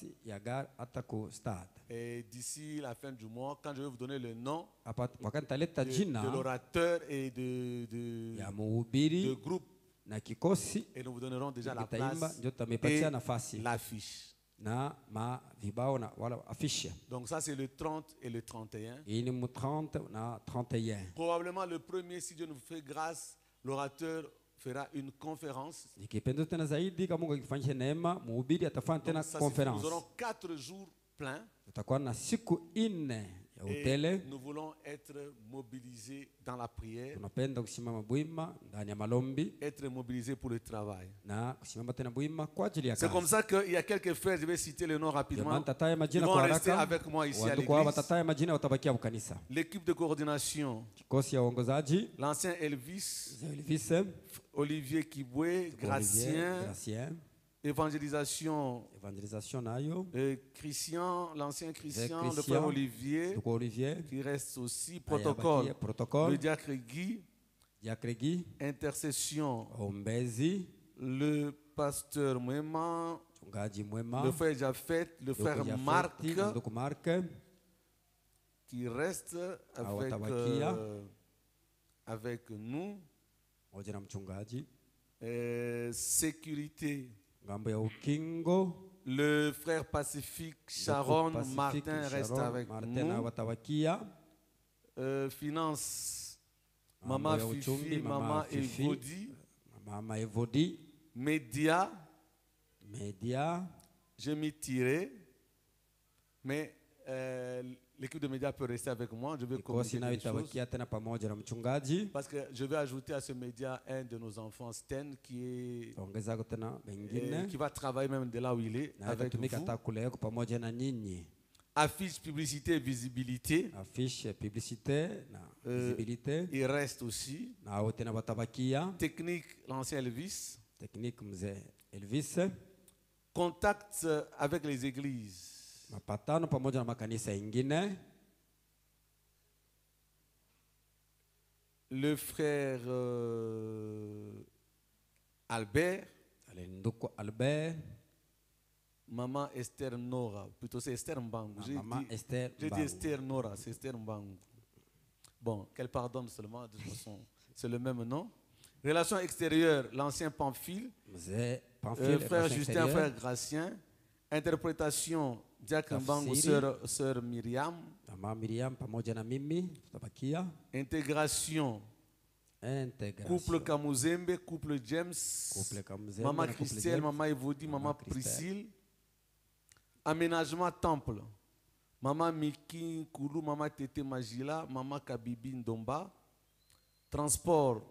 [SPEAKER 9] Et d'ici la fin du mois, quand je vais vous donner le nom de, de l'orateur et de, de, de groupe, et nous vous donnerons déjà la place et l'affiche. Donc ça c'est le trente et le trente et un. Probablement le premier, si Dieu nous fait grâce, l'orateur fera une conférence. Donc, ça, nous aurons quatre jours pleins. Et nous voulons être mobilisés dans la prière, être mobilisés pour le travail. C'est comme ça qu'il y a quelques frères, je vais citer le nom rapidement, ils vont rester avec moi ici à l'église. L'équipe de coordination, l'ancien Elvis, Olivier Kiboué, Gracien, évangélisation, euh, Christian, l'ancien Christian, le frère Olivier, qui reste aussi, protocole, le diacre Guy, intercession, le pasteur Mwema, le frère Jafet, le frère Marc, qui reste avec, euh, avec nous, euh, sécurité. Le frère Pacifique Sharon Martin reste avec nous. Euh, finance, Maman Fifi, Maman Evodi. Média, j'ai mis tiré, mais euh, l'équipe de médias peut rester avec moi. Je vais communiquer des choses. Parce que je vais ajouter à ce média un de nos enfants, Sten, qui est et, qui va travailler même de là où il est avec vous. Affiche, publicité, visibilité.
[SPEAKER 10] Affiche, publicité, na,
[SPEAKER 9] Euh,
[SPEAKER 10] visibilité.
[SPEAKER 9] il reste aussi.
[SPEAKER 10] Na wote na batabakia.
[SPEAKER 9] Technique, l'ancien Elvis.
[SPEAKER 10] Technique mzee Elvis.
[SPEAKER 9] Contact avec les églises.
[SPEAKER 10] Mapatano pamoja na makanisa ingine.
[SPEAKER 9] Le frère euh, Albert.
[SPEAKER 10] Nduku Albert.
[SPEAKER 9] Maman Esther Nora. Plutôt c'est Esther Mbangu. J'ai
[SPEAKER 10] Maman
[SPEAKER 9] dit,
[SPEAKER 10] Esther
[SPEAKER 9] J'ai dit
[SPEAKER 10] Mbangu.
[SPEAKER 9] Esther Nora, c'est Esther Mbangu. Bon, qu'elle pardonne seulement, de toute façon, c'est le même nom. Relations extérieures, l'ancien Pamphile.
[SPEAKER 10] Pamphile,
[SPEAKER 9] Euh, frère
[SPEAKER 10] relations
[SPEAKER 9] Justin,
[SPEAKER 10] extérieures.
[SPEAKER 9] frère Gracien. Interprétation, Diacre Mbangu,
[SPEAKER 10] Tafsiri.
[SPEAKER 9] sœur, sœur Myriam.
[SPEAKER 10] Mama Miriam pamoja na mimi tutabakia.
[SPEAKER 9] Intégration.
[SPEAKER 10] Intégration.
[SPEAKER 9] Couple Kamuzembe, couple James.
[SPEAKER 10] Couple Kamuzembe,
[SPEAKER 9] Maman
[SPEAKER 10] couple
[SPEAKER 9] Christelle,
[SPEAKER 10] James.
[SPEAKER 9] maman Evodi, maman
[SPEAKER 10] Maman Christelle.
[SPEAKER 9] Priscille. Aménagement temple. Maman Miki Koulou, maman Tete Magila, maman Kabibi Ndomba. Transport.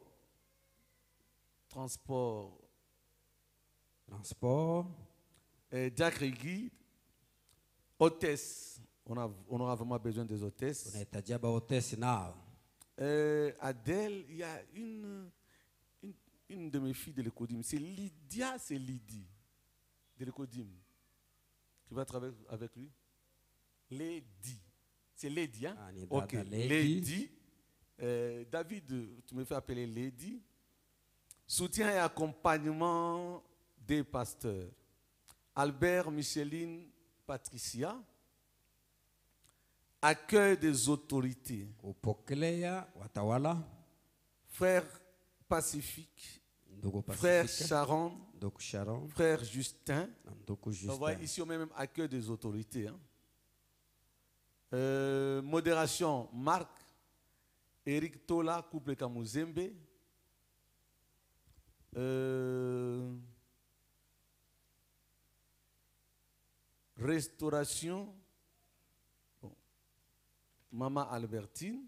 [SPEAKER 9] Transport.
[SPEAKER 10] Transport.
[SPEAKER 9] Euh, Diacre Guy. Hôtesse. On, a, on aura vraiment besoin des hôtesses.
[SPEAKER 10] Unahitaji hôtesse nao.
[SPEAKER 9] Euh, Adèle, il y a une, une, une de mes filles de l'Ecodim. C'est Lydia, c'est Lydie de l'Ecodim. Qui va travailler avec lui. Lady. C'est Lady, hein?
[SPEAKER 10] Ah, ni
[SPEAKER 9] Ok.
[SPEAKER 10] dada Lady.
[SPEAKER 9] Lady. Euh, David, tu me fais appeler Lady. Soutien et accompagnement des pasteurs. Albert, Micheline, Patricia. Accueil des autorités.
[SPEAKER 10] Kupokelea watawala.
[SPEAKER 9] Frère Pacifique.
[SPEAKER 10] Ndugu
[SPEAKER 9] Frère
[SPEAKER 10] Pacifique.
[SPEAKER 9] Sharon.
[SPEAKER 10] Ndugu Sharon.
[SPEAKER 9] Frère Justin.
[SPEAKER 10] Ndugu
[SPEAKER 9] On
[SPEAKER 10] Justin.
[SPEAKER 9] voit ici au même accueil des autorités. Hein. Euh, modération, Marc. Eric Tola, couple Kamuzembe. Euh, restauration. Bon. Maman Albertine.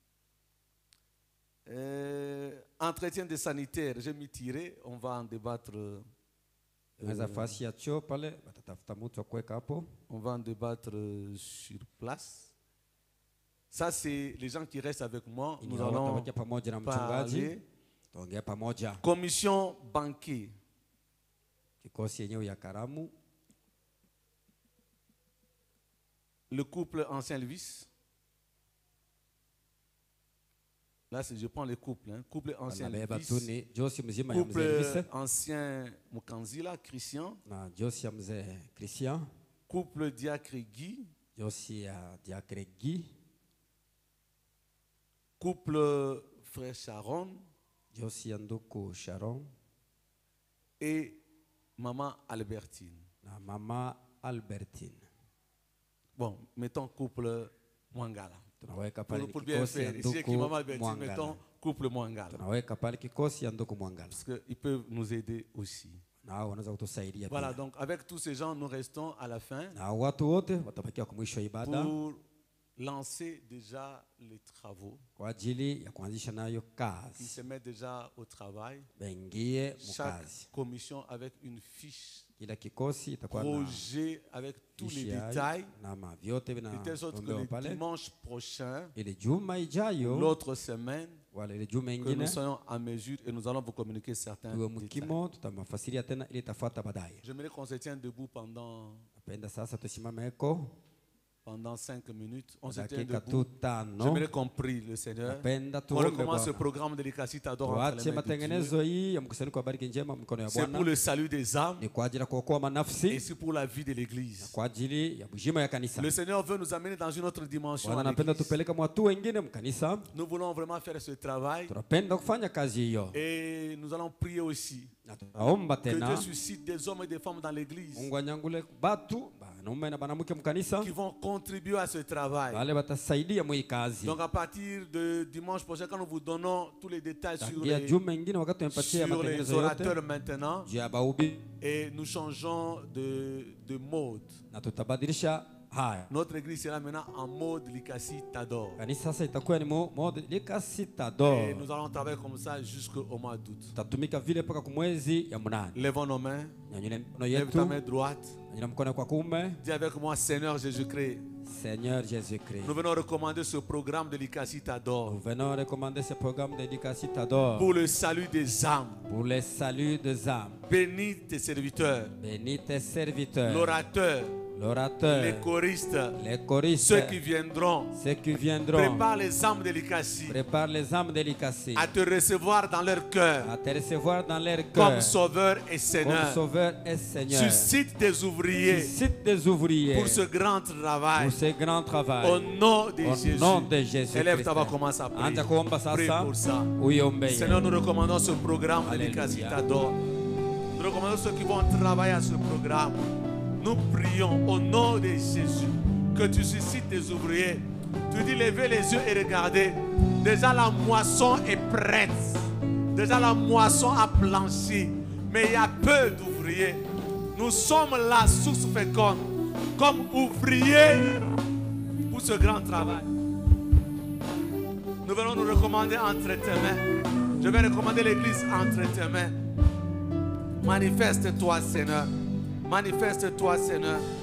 [SPEAKER 9] Euh, entretien des sanitaires, j'ai mis tiré, on va en débattre. euh,
[SPEAKER 10] Unaweza fasi ya choo pale watatafuta mtu wa kuweka hapo.
[SPEAKER 9] On va en débattre euh, sur place. Ça, c'est les gens qui restent avec moi. Nous
[SPEAKER 10] Ingawa
[SPEAKER 9] allons
[SPEAKER 10] watabakia pamoja na mchungaji.
[SPEAKER 9] parler.
[SPEAKER 10] Tuongea pamoja.
[SPEAKER 9] Commission banquier.
[SPEAKER 10] Kikosi yenyewe ya karamu.
[SPEAKER 9] Le couple ancien Elvis. Là, c'est- je prends les couples. Hein. Couple ancien
[SPEAKER 10] Wanabeba tu
[SPEAKER 9] Elvis.
[SPEAKER 10] ni Josi mzima ya mzee
[SPEAKER 9] Couple
[SPEAKER 10] Elvis
[SPEAKER 9] ancien Mukanzila, Christian.
[SPEAKER 10] na Josi ya mzee Christian.
[SPEAKER 9] Couple Diacre Guy.
[SPEAKER 10] Josi ya Diacre Guy.
[SPEAKER 9] Couple frère Sharon.
[SPEAKER 10] Josi ya nduku Sharon
[SPEAKER 9] Et maman Albertine.
[SPEAKER 10] na mama Albertine.
[SPEAKER 9] Bon, mettons couple Mwangala.
[SPEAKER 10] Tunaweka pale
[SPEAKER 9] Pour, pour bien
[SPEAKER 10] kikosi ya
[SPEAKER 9] faire. Ici, qui
[SPEAKER 10] nduku
[SPEAKER 9] maman Albertine,
[SPEAKER 10] Mwangala.
[SPEAKER 9] mettons couple Mwangala.
[SPEAKER 10] Tunaweka pale kikosi ya nduku Mwangala.
[SPEAKER 9] Parce qu'ils peuvent nous aider aussi.
[SPEAKER 10] Nao wanaweza kutusaidia
[SPEAKER 9] Voilà,
[SPEAKER 10] pia.
[SPEAKER 9] donc avec tous ces gens, nous restons à la fin
[SPEAKER 10] Na watu wote watabakia kwa mwisho wa ibada
[SPEAKER 9] pour lancer déjà les travaux.
[SPEAKER 10] kwa ajili ya kuanzisha nayo
[SPEAKER 9] Ils
[SPEAKER 10] kazi.
[SPEAKER 9] se mettent déjà au travail.
[SPEAKER 10] Bengie
[SPEAKER 9] Chaque
[SPEAKER 10] mukazi.
[SPEAKER 9] commission avec une fiche,
[SPEAKER 10] Kila kikosi itakuwa na
[SPEAKER 9] projet avec tous les
[SPEAKER 10] fiche yayo
[SPEAKER 9] détails,
[SPEAKER 10] na mavyote
[SPEAKER 9] de telle sorte que
[SPEAKER 10] vinaondoa
[SPEAKER 9] le
[SPEAKER 10] pale.
[SPEAKER 9] dimanche prochain,
[SPEAKER 10] Ile juma ijayo
[SPEAKER 9] l'autre semaine,
[SPEAKER 10] wala ile juma
[SPEAKER 9] que nous
[SPEAKER 10] ingine
[SPEAKER 9] soyons en mesure et nous allons vous communiquer certains
[SPEAKER 10] tuwe
[SPEAKER 9] détails.
[SPEAKER 10] mkimo, tutamafasiria tena ili itafuata baadaye.
[SPEAKER 9] J'aimerais qu'on se tienne debout pendant,
[SPEAKER 10] Napenda sasa tusimameko
[SPEAKER 9] pendant cinq minutes. On se tient
[SPEAKER 10] dakika
[SPEAKER 9] debout.
[SPEAKER 10] tu tano.
[SPEAKER 9] J'aimerais qu'on prie le Seigneur.
[SPEAKER 10] Napenda
[SPEAKER 9] On
[SPEAKER 10] tuombe
[SPEAKER 9] recommence ce
[SPEAKER 10] Bwana.
[SPEAKER 9] programme de l'Ikasi Tador entre
[SPEAKER 10] Tuache
[SPEAKER 9] les mains de Dieu.
[SPEAKER 10] matengenezo hii ya mkusanyiko wa bariki njema mikono ya
[SPEAKER 9] C'est pour
[SPEAKER 10] Bwana.
[SPEAKER 9] le salut des âmes
[SPEAKER 10] Ni kwa ajili ya kuokoa
[SPEAKER 9] et
[SPEAKER 10] manafsi,
[SPEAKER 9] c'est pour la vie de l'Église.
[SPEAKER 10] kwa ajili ya bujima ya kanisa.
[SPEAKER 9] Le Seigneur veut nous amener dans une autre dimension.
[SPEAKER 10] Bwana
[SPEAKER 9] à
[SPEAKER 10] anapenda
[SPEAKER 9] l'Église.
[SPEAKER 10] tupeleka mwatu wengine mkanisa.
[SPEAKER 9] Nous voulons vraiment faire ce travail
[SPEAKER 10] Tunapenda kufanya kazi hiyo.
[SPEAKER 9] et nous allons prier aussi
[SPEAKER 10] Na tunaomba
[SPEAKER 9] que Dieu
[SPEAKER 10] tena
[SPEAKER 9] suscite des hommes et des femmes dans l'Église
[SPEAKER 10] Mungu anyangule batu banaume na banamuke mkanisa
[SPEAKER 9] qui vont contribuer à ce travail.
[SPEAKER 10] wale watasaidia mwi kazi.
[SPEAKER 9] Donc à partir de dimanche prochain, quand nous vous donnons tous les détails sur
[SPEAKER 10] Tangia
[SPEAKER 9] les,
[SPEAKER 10] juma ingine wakati tumepatia
[SPEAKER 9] sur les
[SPEAKER 10] matengenezo yote
[SPEAKER 9] orateurs maintenant,
[SPEAKER 10] juu ya bahubi
[SPEAKER 9] et nous changeons de, de mode.
[SPEAKER 10] na tutabadilisha haya.
[SPEAKER 9] Notre église sera maintenant en mode Likasi Tador.
[SPEAKER 10] Kanisa sasa itakuwa ni mo- mode Likasi Tador.
[SPEAKER 9] Et nous allons travailler comme ça jusqu'au mois d'août.
[SPEAKER 10] Tatumika vile mpaka kumwezi ya munane.
[SPEAKER 9] Lèvons nos mains.
[SPEAKER 10] Nyanyule mikono
[SPEAKER 9] Lève ta
[SPEAKER 10] yetu.
[SPEAKER 9] main droite.
[SPEAKER 10] Nyanyula mkono kwa kuume.
[SPEAKER 9] Dis avec moi, Seigneur Jésus-Christ.
[SPEAKER 10] Seigneur Jésus-Christ.
[SPEAKER 9] Nous venons recommander ce programme de Likasi Tador.
[SPEAKER 10] Nous venons recommander ce programme de Likasi Tador.
[SPEAKER 9] Pour le salut des âmes.
[SPEAKER 10] Pour le salut des âmes.
[SPEAKER 9] Bénis tes serviteurs.
[SPEAKER 10] Bénis tes serviteurs.
[SPEAKER 9] L'orateur.
[SPEAKER 10] L'orateur.
[SPEAKER 9] Les choristes.
[SPEAKER 10] Les choristes.
[SPEAKER 9] Ceux qui viendront.
[SPEAKER 10] Ceux qui viendront.
[SPEAKER 9] Prépare les âmes de Likasi.
[SPEAKER 10] Prépare les âmes de Likasi.
[SPEAKER 9] À te recevoir dans leur cœur.
[SPEAKER 10] À te recevoir dans leur cœur.
[SPEAKER 9] Comme sauveur et Seigneur.
[SPEAKER 10] Comme sauveur et Seigneur.
[SPEAKER 9] Suscite des ouvriers.
[SPEAKER 10] Suscite des ouvriers.
[SPEAKER 9] Pour ce grand travail.
[SPEAKER 10] Pour ce grand travail.
[SPEAKER 9] Au nom de
[SPEAKER 10] Au
[SPEAKER 9] Jésus.
[SPEAKER 10] nom de Jésus.
[SPEAKER 9] Élève ta voix, commence à prier. Prie pour ça. Seigneur, nous recommandons ce programme de Likasi Tador. Nous recommandons ceux qui vont travailler à ce programme. Nous prions au nom de Jésus que tu suscites des ouvriers. Tu dis levez les yeux et regardez. Déjà la moisson est prête. Déjà la moisson a blanchi. Mais il y a peu d'ouvriers. Nous sommes là, source féconde, comme ouvriers pour ce grand travail. Nous venons nous recommander entre tes mains. Je vais recommander l'église entre tes mains. Manifeste-toi, Seigneur. Manifeste-toi, Seigneur.